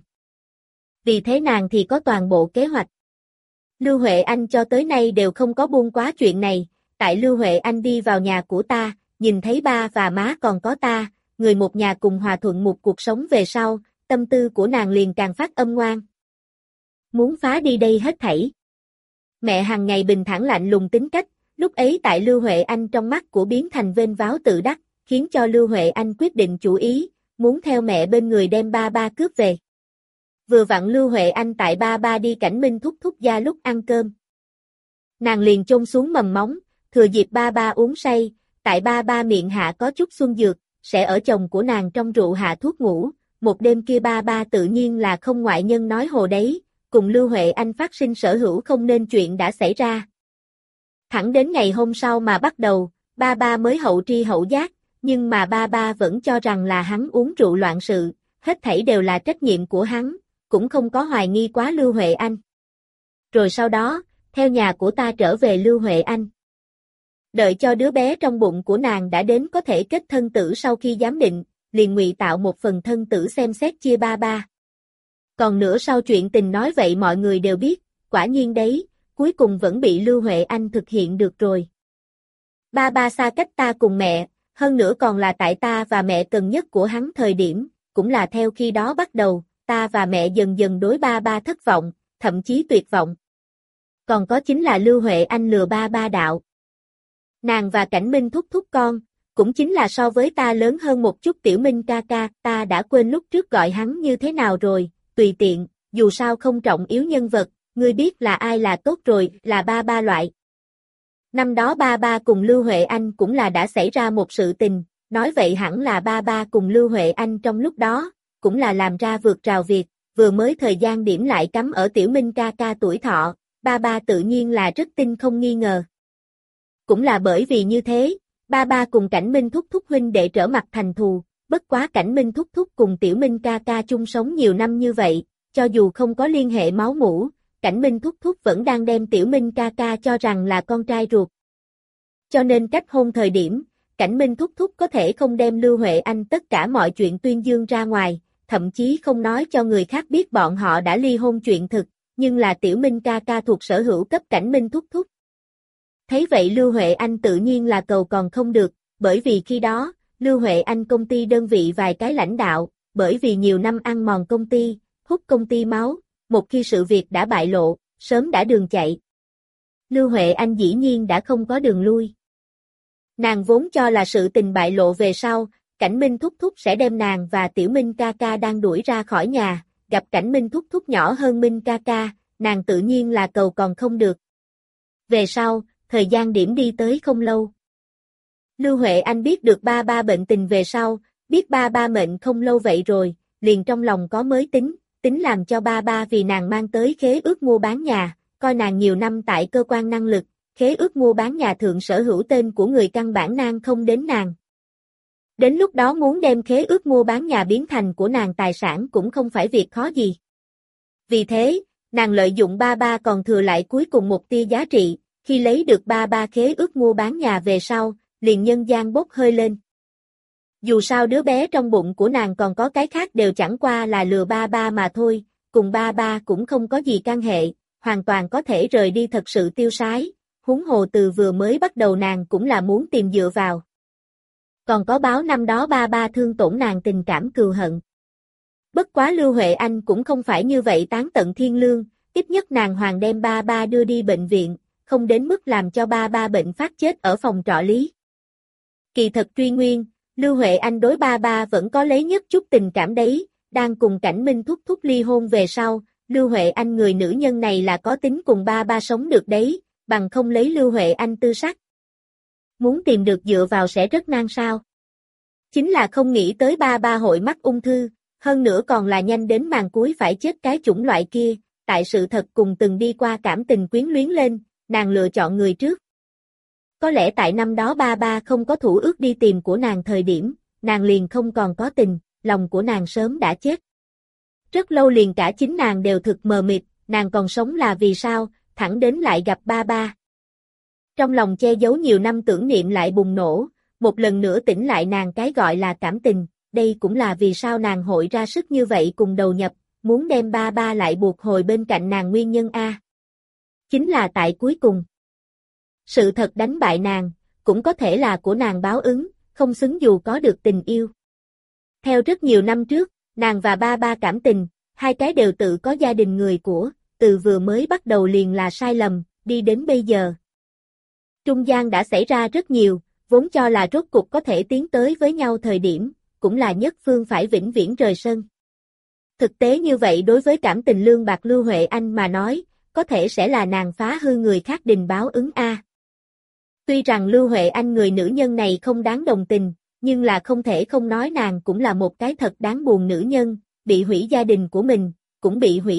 Vì thế nàng thì có toàn bộ kế hoạch. Lưu Huệ Anh cho tới nay đều không có buông quá chuyện này, tại Lưu Huệ Anh đi vào nhà của ta, nhìn thấy ba và má còn có ta, người một nhà cùng hòa thuận một cuộc sống về sau, tâm tư của nàng liền càng phát âm ngoan. Muốn phá đi đây hết thảy. Mẹ hàng ngày bình thản lạnh lùng tính cách, lúc ấy tại Lưu Huệ Anh trong mắt của biến thành vênh váo tự đắc, khiến cho Lưu Huệ Anh quyết định chủ ý, muốn theo mẹ bên người đem ba ba cướp về. Vừa vặn Lưu Huệ Anh tại ba ba đi Cảnh Minh thúc thúc gia lúc ăn cơm. Nàng liền chôn xuống mầm móng, thừa dịp ba ba uống say, tại ba ba miệng hạ có chút xuân dược, sẽ ở chồng của nàng trong rượu hạ thuốc ngủ, một đêm kia ba ba tự nhiên là không ngoại nhân nói hồ đấy, cùng Lưu Huệ Anh phát sinh sở hữu không nên chuyện đã xảy ra. Thẳng đến ngày hôm sau mà bắt đầu, ba ba mới hậu tri hậu giác, nhưng mà ba ba vẫn cho rằng là hắn uống rượu loạn sự, hết thảy đều là trách nhiệm của hắn, cũng không có hoài nghi quá Lưu Huệ Anh. Rồi sau đó, theo nhà của ta trở về Lưu Huệ Anh. Đợi cho đứa bé trong bụng của nàng đã đến có thể kết thân tử sau khi giám định, liền ngụy tạo một phần thân tử xem xét chia ba ba. Còn nữa sau chuyện tình nói vậy mọi người đều biết, quả nhiên đấy, cuối cùng vẫn bị Lưu Huệ Anh thực hiện được rồi. Ba ba xa cách ta cùng mẹ, hơn nữa còn là tại ta và mẹ cần nhất của hắn thời điểm, cũng là theo khi đó bắt đầu, ta và mẹ dần dần đối ba ba thất vọng, thậm chí tuyệt vọng. Còn có chính là Lưu Huệ Anh lừa ba ba đạo. Nàng và Cảnh Minh thúc thúc con, cũng chính là so với ta lớn hơn một chút Tiểu Minh ca ca, ta đã quên lúc trước gọi hắn như thế nào rồi, tùy tiện, dù sao không trọng yếu nhân vật, ngươi biết là ai là tốt rồi, là ba ba loại. Năm đó ba ba cùng Lưu Huệ Anh cũng là đã xảy ra một sự tình, nói vậy hẳn là ba ba cùng Lưu Huệ Anh trong lúc đó, cũng là làm ra vượt rào việc, vừa mới thời gian điểm lại cắm ở Tiểu Minh ca ca tuổi thọ, ba ba tự nhiên là rất tin không nghi ngờ. Cũng là bởi vì như thế, ba ba cùng Cảnh Minh thúc thúc huynh đệ trở mặt thành thù, bất quá Cảnh Minh thúc thúc cùng Tiểu Minh ca ca chung sống nhiều năm như vậy, cho dù không có liên hệ máu mủ, Cảnh Minh thúc thúc vẫn đang đem Tiểu Minh ca ca cho rằng là con trai ruột. Cho nên cách hôn thời điểm, Cảnh Minh thúc thúc có thể không đem Lưu Huệ Anh tất cả mọi chuyện tuyên dương ra ngoài, thậm chí không nói cho người khác biết bọn họ đã ly hôn chuyện thực, nhưng là Tiểu Minh ca ca thuộc sở hữu cấp Cảnh Minh thúc thúc. Thấy vậy Lưu Huệ Anh tự nhiên là cầu còn không được, bởi vì khi đó, Lưu Huệ Anh công ty đơn vị vài cái lãnh đạo, bởi vì nhiều năm ăn mòn công ty, hút công ty máu, một khi sự việc đã bại lộ, sớm đã đường chạy. Lưu Huệ Anh dĩ nhiên đã không có đường lui. Nàng vốn cho là sự tình bại lộ về sau, Cảnh Minh thúc thúc sẽ đem nàng và Tiểu Minh ca ca đang đuổi ra khỏi nhà, gặp Cảnh Minh thúc thúc nhỏ hơn Minh ca ca, nàng tự nhiên là cầu còn không được. Về sau, thời gian điểm đi tới không lâu. Lưu Huệ Anh biết được ba ba bệnh tình về sau, biết ba ba mệnh không lâu vậy rồi, liền trong lòng có mới tính làm cho ba ba vì nàng mang tới khế ước mua bán nhà, coi nàng nhiều năm tại cơ quan năng lực, khế ước mua bán nhà thượng sở hữu tên của người căn bản nàng không đến nàng. Đến lúc đó muốn đem khế ước mua bán nhà biến thành của nàng tài sản cũng không phải việc khó gì. Vì thế, nàng lợi dụng ba ba còn thừa lại cuối cùng một tia giá trị, khi lấy được ba ba khế ước mua bán nhà về sau, liền nhân gian bốc hơi lên. Dù sao đứa bé trong bụng của nàng còn có cái khác đều chẳng qua là lừa ba ba mà thôi, cùng ba ba cũng không có gì can hệ, hoàn toàn có thể rời đi thật sự tiêu sái, huống hồ từ vừa mới bắt đầu nàng cũng là muốn tìm dựa vào. Còn có báo năm đó ba ba thương tổn nàng tình cảm cừu hận. Bất quá Lưu Huệ Anh cũng không phải như vậy tán tận thiên lương, ít nhất nàng hoàng đem ba ba đưa đi bệnh viện, không đến mức làm cho ba ba bệnh phát chết ở phòng trọ lý. Kỳ thật truy nguyên, Lưu Huệ Anh đối ba ba vẫn có lấy nhất chút tình cảm đấy, đang cùng Cảnh Minh thúc thúc ly hôn về sau, Lưu Huệ Anh người nữ nhân này là có tính cùng ba ba sống được đấy, bằng không lấy Lưu Huệ Anh tư sắc. Muốn tìm được dựa vào sẽ rất nan sao. Chính là không nghĩ tới ba ba hội mắc ung thư, hơn nữa còn là nhanh đến màn cuối phải chết cái chủng loại kia, tại sự thật cùng từng đi qua cảm tình quyến luyến lên, nàng lựa chọn người trước. Có lẽ tại năm đó ba ba không có thủ ước đi tìm của nàng thời điểm, nàng liền không còn có tình, lòng của nàng sớm đã chết. Rất lâu liền cả chính nàng đều thực mờ mịt, nàng còn sống là vì sao, thẳng đến lại gặp ba ba. Trong lòng che giấu nhiều năm tưởng niệm lại bùng nổ, một lần nữa tỉnh lại nàng cái gọi là cảm tình, đây cũng là vì sao nàng hội ra sức như vậy cùng đầu nhập, muốn đem ba ba lại buộc hồi bên cạnh nàng nguyên nhân A. Chính là tại cuối cùng. Sự thật đánh bại nàng, cũng có thể là của nàng báo ứng, không xứng dù có được tình yêu. Theo rất nhiều năm trước, nàng và ba ba cảm tình, hai cái đều tự có gia đình người của, từ vừa mới bắt đầu liền là sai lầm, đi đến bây giờ. Trung gian đã xảy ra rất nhiều, vốn cho là rốt cục có thể tiến tới với nhau thời điểm, cũng là nhất phương phải vĩnh viễn rời sân. Thực tế như vậy đối với cảm tình lương bạc Lưu Huệ Anh mà nói, có thể sẽ là nàng phá hư người khác đình báo ứng A. Tuy rằng Lưu Huệ Anh người nữ nhân này không đáng đồng tình, nhưng là không thể không nói nàng cũng là một cái thật đáng buồn nữ nhân, bị hủy gia đình của mình, cũng bị hủy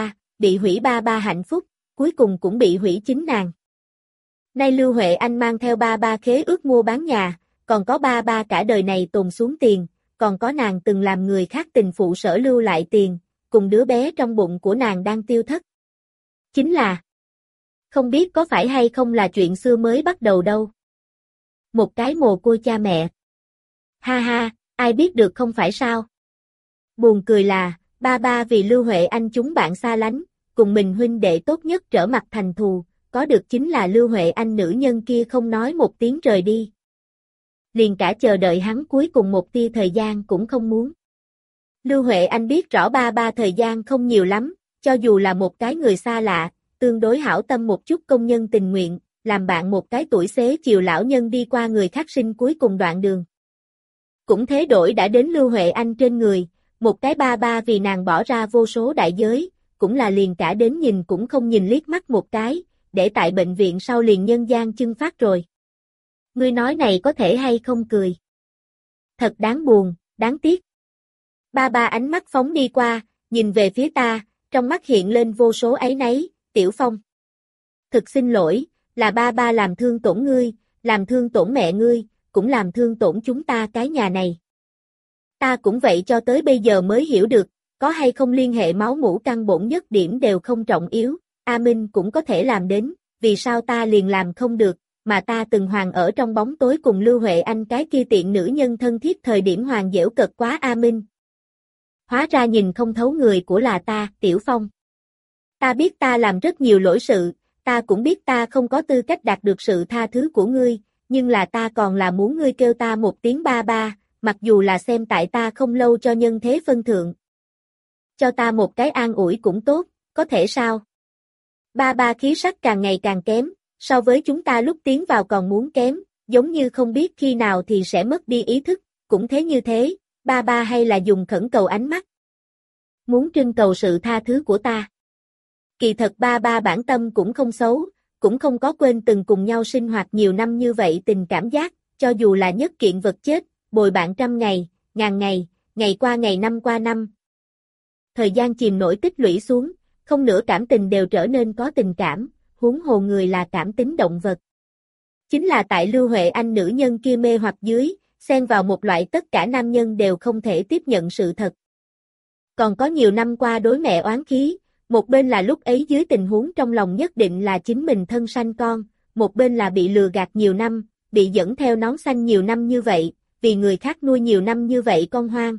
ba ba hạnh phúc, cuối cùng cũng bị hủy chính nàng. Nay Lưu Huệ Anh mang theo ba ba khế ước mua bán nhà, còn có ba ba cả đời này tồn xuống tiền, còn có nàng từng làm người khác tình phụ sở lưu lại tiền, cùng đứa bé trong bụng của nàng đang tiêu thất. Chính là, không biết có phải hay không là chuyện xưa mới bắt đầu đâu. Một cái mồ côi cha mẹ. Ha ha, ai biết được không phải sao. Buồn cười là, ba ba vì Lưu Huệ Anh chúng bạn xa lánh, cùng mình huynh đệ tốt nhất trở mặt thành thù, có được chính là Lưu Huệ Anh nữ nhân kia không nói một tiếng rời đi. Liền cả chờ đợi hắn cuối cùng một tia thời gian cũng không muốn. Lưu Huệ Anh biết rõ ba ba thời gian không nhiều lắm, cho dù là một cái người xa lạ, tương đối hảo tâm một chút công nhân tình nguyện, làm bạn một cái tuổi xế chiều lão nhân đi qua người khác sinh cuối cùng đoạn đường. Cũng thế đổi đã đến Lưu Huệ Anh trên người, một cái ba ba vì nàng bỏ ra vô số đại giới, cũng là liền cả đến nhìn cũng không nhìn liếc mắt một cái, để tại bệnh viện sau liền nhân gian chưng phát rồi. Ngươi nói này có thể hay không cười? Thật đáng buồn, đáng tiếc. Ba ba ánh mắt phóng đi qua, nhìn về phía ta, trong mắt hiện lên vô số áy náy, Tiểu Phong. Thực xin lỗi, là ba ba làm thương tổn ngươi, làm thương tổn mẹ ngươi, cũng làm thương tổn chúng ta cái nhà này. Ta cũng vậy cho tới bây giờ mới hiểu được, có hay không liên hệ máu mủ căn bổn nhất điểm đều không trọng yếu, A Minh cũng có thể làm đến, vì sao ta liền làm không được, mà ta từng hoàng ở trong bóng tối cùng Lưu Huệ Anh cái kia tiện nữ nhân thân thiết thời điểm hoàng dễu cợt quá a Minh. Hóa ra nhìn không thấu người của là ta, Tiểu Phong. Ta biết ta làm rất nhiều lỗi sự, ta cũng biết ta không có tư cách đạt được sự tha thứ của ngươi, nhưng là ta còn là muốn ngươi kêu ta một tiếng ba ba, mặc dù là xem tại ta không lâu cho nhân thế phân thượng. Cho ta một cái an ủi cũng tốt, có thể sao? Ba ba khí sắc càng ngày càng kém, so với chúng ta lúc tiến vào còn muốn kém, giống như không biết khi nào thì sẽ mất đi ý thức, cũng thế như thế, ba ba hay là dùng khẩn cầu ánh mắt. Muốn trưng cầu sự tha thứ của ta. Kỳ thật ba ba bản tâm cũng không xấu, cũng không có quên từng cùng nhau sinh hoạt nhiều năm như vậy tình cảm giác, cho dù là nhất kiện vật chết, bồi bạn trăm ngày, ngàn ngày, ngày qua ngày năm qua năm. Thời gian chìm nổi tích lũy xuống, không nửa cảm tình đều trở nên có tình cảm, huống hồ người là cảm tính động vật. Chính là tại Lưu Huệ Anh nữ nhân kia mê hoặc dưới, xen vào một loại tất cả nam nhân đều không thể tiếp nhận sự thật. Còn có nhiều năm qua đối mẹ oán khí, một bên là lúc ấy dưới tình huống trong lòng nhất định là chính mình thân sanh con, một bên là bị lừa gạt nhiều năm, bị dẫn theo nón xanh nhiều năm như vậy, vì người khác nuôi nhiều năm như vậy con hoang.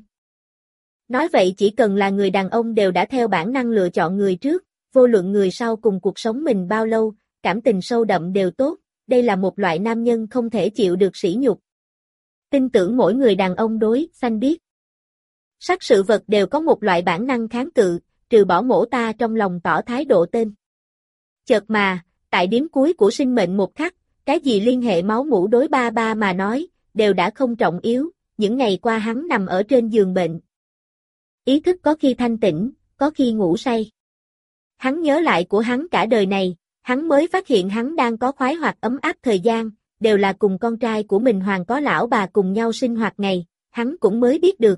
Nói vậy chỉ cần là người đàn ông đều đã theo bản năng lựa chọn người trước, vô luận người sau cùng cuộc sống mình bao lâu, cảm tình sâu đậm đều tốt, đây là một loại nam nhân không thể chịu được sỉ nhục. Tin tưởng mỗi người đàn ông đối sanh biết. Sắc sự vật đều có một loại bản năng kháng cự, trừ bỏ mổ ta trong lòng tỏ thái độ tên. Chợt mà, tại điểm cuối của sinh mệnh một khắc, cái gì liên hệ máu mủ đối ba ba mà nói, đều đã không trọng yếu, những ngày qua hắn nằm ở trên giường bệnh. Ý thức có khi thanh tĩnh, có khi ngủ say. Hắn nhớ lại của hắn cả đời này, hắn mới phát hiện hắn đang có khoái hoạt ấm áp thời gian, đều là cùng con trai của mình Hoàng có lão bà cùng nhau sinh hoạt ngày, hắn cũng mới biết được.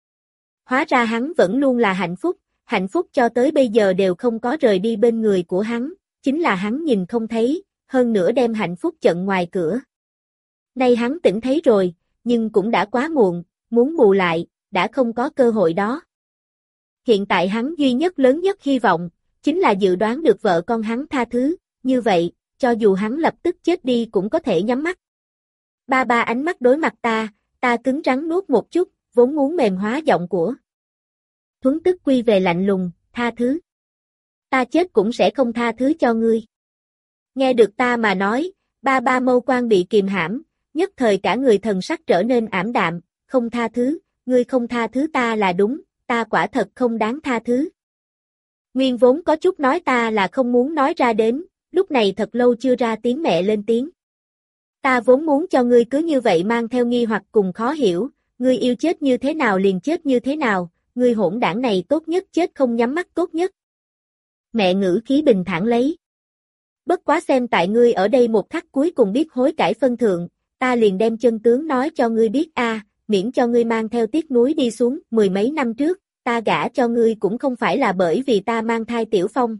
Hóa ra hắn vẫn luôn là hạnh phúc cho tới bây giờ đều không có rời đi bên người của hắn, chính là hắn nhìn không thấy, hơn nữa đem hạnh phúc chặn ngoài cửa. Nay hắn tỉnh thấy rồi, nhưng cũng đã quá muộn, muốn bù lại, đã không có cơ hội đó. Hiện tại hắn duy nhất lớn nhất hy vọng, chính là dự đoán được vợ con hắn tha thứ, như vậy, cho dù hắn lập tức chết đi cũng có thể nhắm mắt. Ba ba ánh mắt đối mặt ta cứng rắn nuốt một chút, vốn muốn mềm hóa giọng của Thuấn tức quy về lạnh lùng, tha thứ. Ta chết cũng sẽ không tha thứ cho ngươi. Nghe được ta mà nói, ba ba mâu quan bị kìm hãm, nhất thời cả người thần sắc trở nên ảm đạm, không tha thứ, ngươi không tha thứ ta là đúng, ta quả thật không đáng tha thứ. Nguyên vốn có chút nói ta là không muốn nói ra đến, lúc này thật lâu chưa ra tiếng mẹ lên tiếng. Ta vốn muốn cho ngươi cứ như vậy mang theo nghi hoặc cùng khó hiểu, ngươi yêu chết như thế nào liền chết như thế nào, ngươi hỗn đảng này tốt nhất chết không nhắm mắt tốt nhất. Mẹ ngữ khí bình thản lấy. Bất quá xem tại ngươi ở đây một khắc cuối cùng biết hối cải phân thượng, ta liền đem chân tướng nói cho ngươi biết miễn cho ngươi mang theo tiếc nuối đi xuống, mười mấy năm trước, ta gả cho ngươi cũng không phải là bởi vì ta mang thai Tiểu Phong.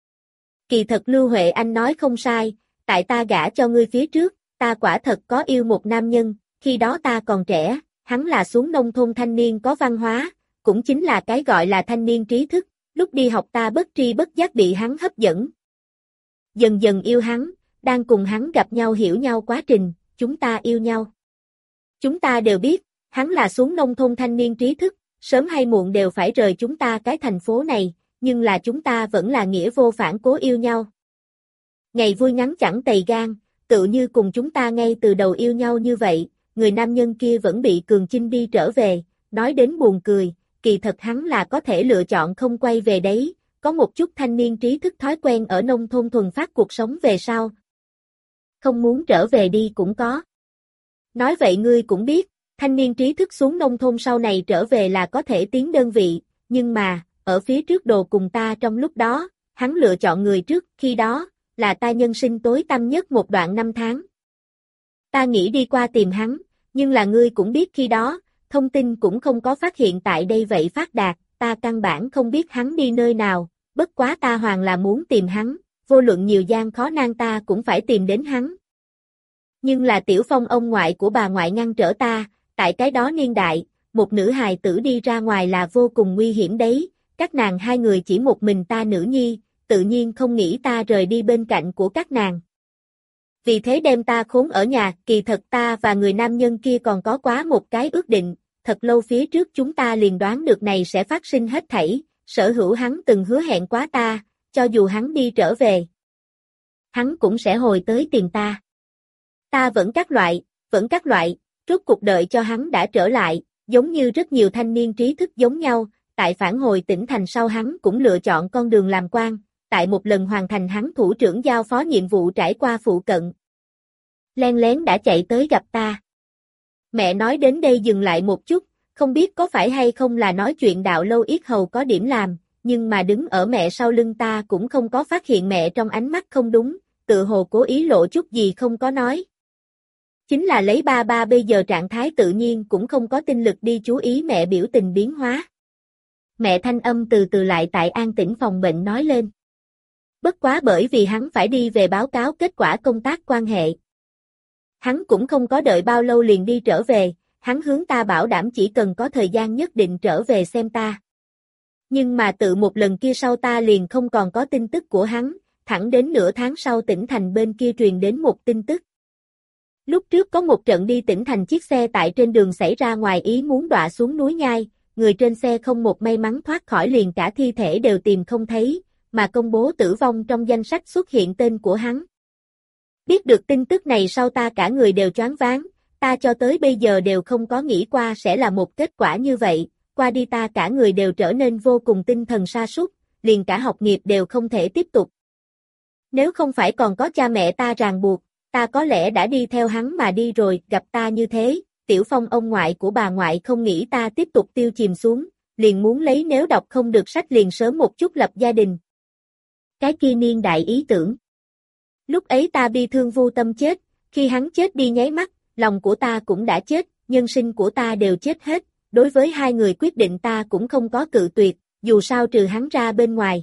Kỳ thật Lưu Huệ Anh nói không sai, tại ta gả cho ngươi phía trước, ta quả thật có yêu một nam nhân, khi đó ta còn trẻ, hắn là xuống nông thôn thanh niên có văn hóa, cũng chính là cái gọi là thanh niên trí thức, lúc đi học ta bất tri bất giác bị hắn hấp dẫn. Dần dần yêu hắn, đang cùng hắn gặp nhau hiểu nhau quá trình, chúng ta yêu nhau. Chúng ta đều biết, hắn là xuống nông thôn thanh niên trí thức, sớm hay muộn đều phải rời chúng ta cái thành phố này, nhưng là chúng ta vẫn là nghĩa vô phản cố yêu nhau. Ngày vui ngắn chẳng tày gan, tự như cùng chúng ta ngay từ đầu yêu nhau như vậy, người nam nhân kia vẫn bị Cường Chinh đi trở về, nói đến buồn cười, kỳ thật hắn là có thể lựa chọn không quay về đấy, có một chút thanh niên trí thức thói quen ở nông thôn thuần phát cuộc sống về sau. Không muốn trở về đi cũng có. Nói vậy ngươi cũng biết, thanh niên trí thức xuống nông thôn sau này trở về là có thể tiến đơn vị, nhưng mà, ở phía trước đồ cùng ta trong lúc đó, hắn lựa chọn người trước, khi đó, là ta nhân sinh tối tăm nhất một đoạn năm tháng. Ta nghĩ đi qua tìm hắn, nhưng là ngươi cũng biết khi đó, thông tin cũng không có phát hiện tại đây vậy phát đạt, ta căn bản không biết hắn đi nơi nào, bất quá ta hoàng là muốn tìm hắn, vô luận nhiều gian khó nan ta cũng phải tìm đến hắn. Nhưng là Tiểu Phong ông ngoại của bà ngoại ngăn trở ta, tại cái đó niên đại, một nữ hài tử đi ra ngoài là vô cùng nguy hiểm đấy, các nàng hai người chỉ một mình ta nữ nhi, tự nhiên không nghĩ ta rời đi bên cạnh của các nàng. Vì thế đem ta khốn ở nhà, kỳ thật ta và người nam nhân kia còn có quá một cái ước định, thật lâu phía trước chúng ta liền đoán được này sẽ phát sinh hết thảy, sở hữu hắn từng hứa hẹn quá ta, cho dù hắn đi trở về. Hắn cũng sẽ hồi tới tiền ta. Ta vẫn các loại, rốt cuộc đợi cho hắn đã trở lại, giống như rất nhiều thanh niên trí thức giống nhau, tại phản hồi tỉnh thành sau hắn cũng lựa chọn con đường làm quan, tại một lần hoàn thành hắn thủ trưởng giao phó nhiệm vụ trải qua phụ cận. Len lén đã chạy tới gặp ta. Mẹ nói đến đây dừng lại một chút, không biết có phải hay không là nói chuyện đạo lâu yết hầu có điểm làm, nhưng mà đứng ở mẹ sau lưng ta cũng không có phát hiện mẹ trong ánh mắt không đúng, tự hồ cố ý lộ chút gì không có nói. Chính là lấy ba ba bây giờ trạng thái tự nhiên cũng không có tinh lực đi chú ý mẹ biểu tình biến hóa. Mẹ thanh âm từ từ lại tại an tĩnh phòng bệnh nói lên. Bất quá bởi vì hắn phải đi về báo cáo kết quả công tác quan hệ. Hắn cũng không có đợi bao lâu liền đi trở về, hắn hướng ta bảo đảm chỉ cần có thời gian nhất định trở về xem ta. Nhưng mà tự một lần kia sau ta liền không còn có tin tức của hắn, thẳng đến nửa tháng sau tỉnh thành bên kia truyền đến một tin tức. Lúc trước có một trận đi tỉnh thành chiếc xe tại trên đường xảy ra ngoài ý muốn đọa xuống núi nhai, người trên xe không một may mắn thoát khỏi liền cả thi thể đều tìm không thấy, mà công bố tử vong trong danh sách xuất hiện tên của hắn. Biết được tin tức này sau ta cả người đều choáng váng, ta cho tới bây giờ đều không có nghĩ qua sẽ là một kết quả như vậy, qua đi ta cả người đều trở nên vô cùng tinh thần sa sút, liền cả học nghiệp đều không thể tiếp tục. Nếu không phải còn có cha mẹ ta ràng buộc, ta có lẽ đã đi theo hắn mà đi rồi, gặp ta như thế, Tiểu Phong ông ngoại của bà ngoại không nghĩ ta tiếp tục tiêu chìm xuống, liền muốn lấy nếu đọc không được sách liền sớm một chút lập gia đình. Cái kia niên đại ý tưởng. Lúc ấy ta bi thương vô tâm chết, khi hắn chết đi nháy mắt, lòng của ta cũng đã chết, nhân sinh của ta đều chết hết, đối với hai người quyết định ta cũng không có cự tuyệt, dù sao trừ hắn ra bên ngoài.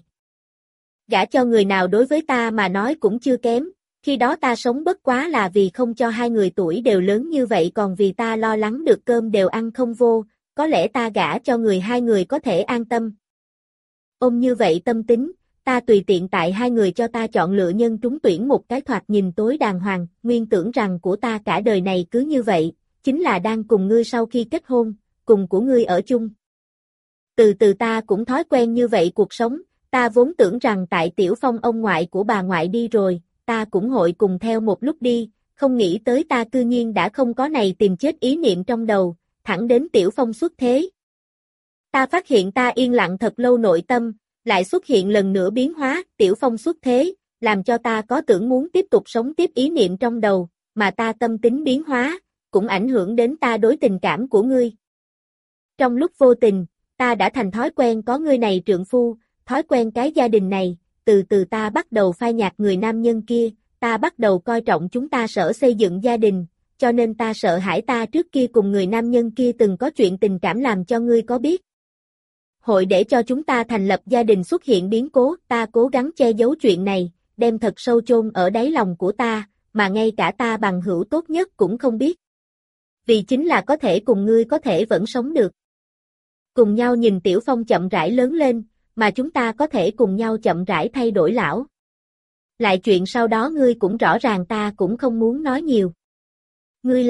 Gả cho người nào đối với ta mà nói cũng chưa kém, khi đó ta sống bất quá là vì không cho hai người tuổi đều lớn như vậy còn vì ta lo lắng được cơm đều ăn không vô, có lẽ ta gả cho người hai người có thể an tâm. Ôm như vậy tâm tính, ta tùy tiện tại hai người cho ta chọn lựa nhân trúng tuyển một cái thoạt nhìn tối đàng hoàng, nguyên tưởng rằng của ta cả đời này cứ như vậy, chính là đang cùng ngươi sau khi kết hôn, cùng của ngươi ở chung. Từ từ ta cũng thói quen như vậy cuộc sống, ta vốn tưởng rằng tại Tiểu Phong ông ngoại của bà ngoại đi rồi, ta cũng hội cùng theo một lúc đi, không nghĩ tới ta cư nhiên đã không có này tìm chết ý niệm trong đầu, thẳng đến Tiểu Phong xuất thế. Ta phát hiện ta yên lặng thật lâu nội tâm, lại xuất hiện lần nữa biến hóa, Tiểu Phong xuất thế, làm cho ta có tưởng muốn tiếp tục sống tiếp ý niệm trong đầu, mà ta tâm tính biến hóa, cũng ảnh hưởng đến ta đối tình cảm của ngươi. Trong lúc vô tình, ta đã thành thói quen có ngươi này trượng phu, thói quen cái gia đình này, từ từ ta bắt đầu phai nhạt người nam nhân kia, ta bắt đầu coi trọng chúng ta sở xây dựng gia đình, cho nên ta sợ hãi ta trước kia cùng người nam nhân kia từng có chuyện tình cảm làm cho ngươi có biết. Hội để cho chúng ta thành lập gia đình xuất hiện biến cố, ta cố gắng che giấu chuyện này, đem thật sâu chôn ở đáy lòng của ta, mà ngay cả ta bằng hữu tốt nhất cũng không biết. Vì chính là có thể cùng ngươi có thể vẫn sống được. Cùng nhau nhìn Tiểu Phong chậm rãi lớn lên, mà chúng ta có thể cùng nhau chậm rãi thay đổi lão. Lại chuyện sau đó ngươi cũng rõ ràng ta cũng không muốn nói nhiều. Ngươi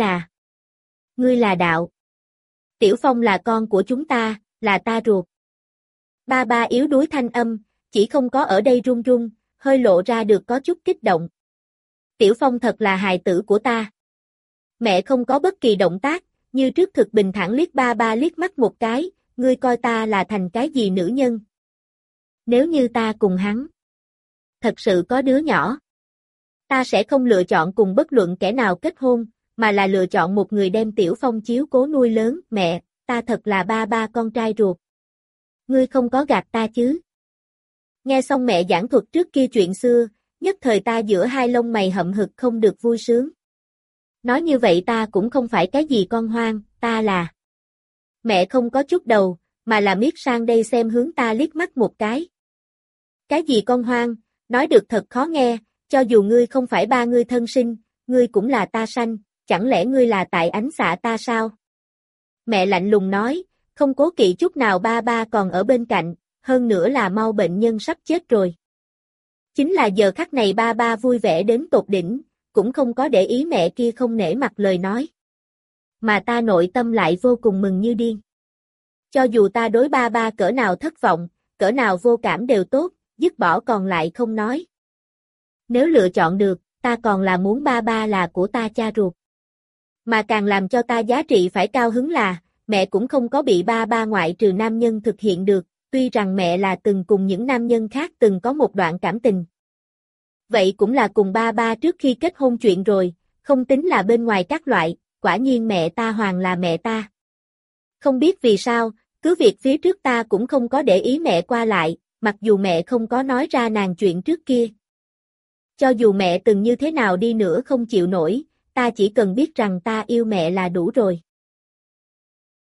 là đạo. Tiểu Phong là con của chúng ta, là ta ruột. Ba ba yếu đuối thanh âm, chỉ không có ở đây run run, hơi lộ ra được có chút kích động. Tiểu Phong thật là hài tử của ta. Mẹ không có bất kỳ động tác, như trước thực bình thản liếc ba ba liếc mắt một cái, ngươi coi ta là thành cái gì nữ nhân. Nếu như ta cùng hắn thật sự có đứa nhỏ, ta sẽ không lựa chọn cùng bất luận kẻ nào kết hôn, mà là lựa chọn một người đem Tiểu Phong chiếu cố nuôi lớn. Mẹ, ta thật là ba ba con trai ruột. Ngươi không có gạt ta chứ? Nghe xong mẹ giảng thuật trước kia chuyện xưa, nhất thời ta giữa hai lông mày hậm hực không được vui sướng. Nói như vậy ta cũng không phải cái gì con hoang, ta là... Mẹ không có chút đầu, mà là miết sang đây xem hướng ta liếc mắt một cái. Cái gì con hoang, nói được thật khó nghe, cho dù ngươi không phải ba ngươi thân sinh, ngươi cũng là ta sanh, chẳng lẽ ngươi là tại ánh xạ ta sao? Mẹ lạnh lùng nói, không cố kỵ chút nào ba ba còn ở bên cạnh, hơn nữa là mau bệnh nhân sắp chết rồi. Chính là giờ khắc này ba ba vui vẻ đến tột đỉnh, cũng không có để ý mẹ kia không nể mặt lời nói. Mà ta nội tâm lại vô cùng mừng như điên. Cho dù ta đối ba ba cỡ nào thất vọng, cỡ nào vô cảm đều tốt, dứt bỏ còn lại không nói. Nếu lựa chọn được, ta còn là muốn ba ba là của ta cha ruột. Mà càng làm cho ta giá trị phải cao hứng là, mẹ cũng không có bị ba ba ngoại trừ nam nhân thực hiện được, tuy rằng mẹ là từng cùng những nam nhân khác từng có một đoạn cảm tình. Vậy cũng là cùng ba ba trước khi kết hôn chuyện rồi, không tính là bên ngoài các loại, quả nhiên mẹ ta hoàng là mẹ ta. Không biết vì sao, cứ việc phía trước ta cũng không có để ý mẹ qua lại, mặc dù mẹ không có nói ra nàng chuyện trước kia. Cho dù mẹ từng như thế nào đi nữa không chịu nổi, ta chỉ cần biết rằng ta yêu mẹ là đủ rồi.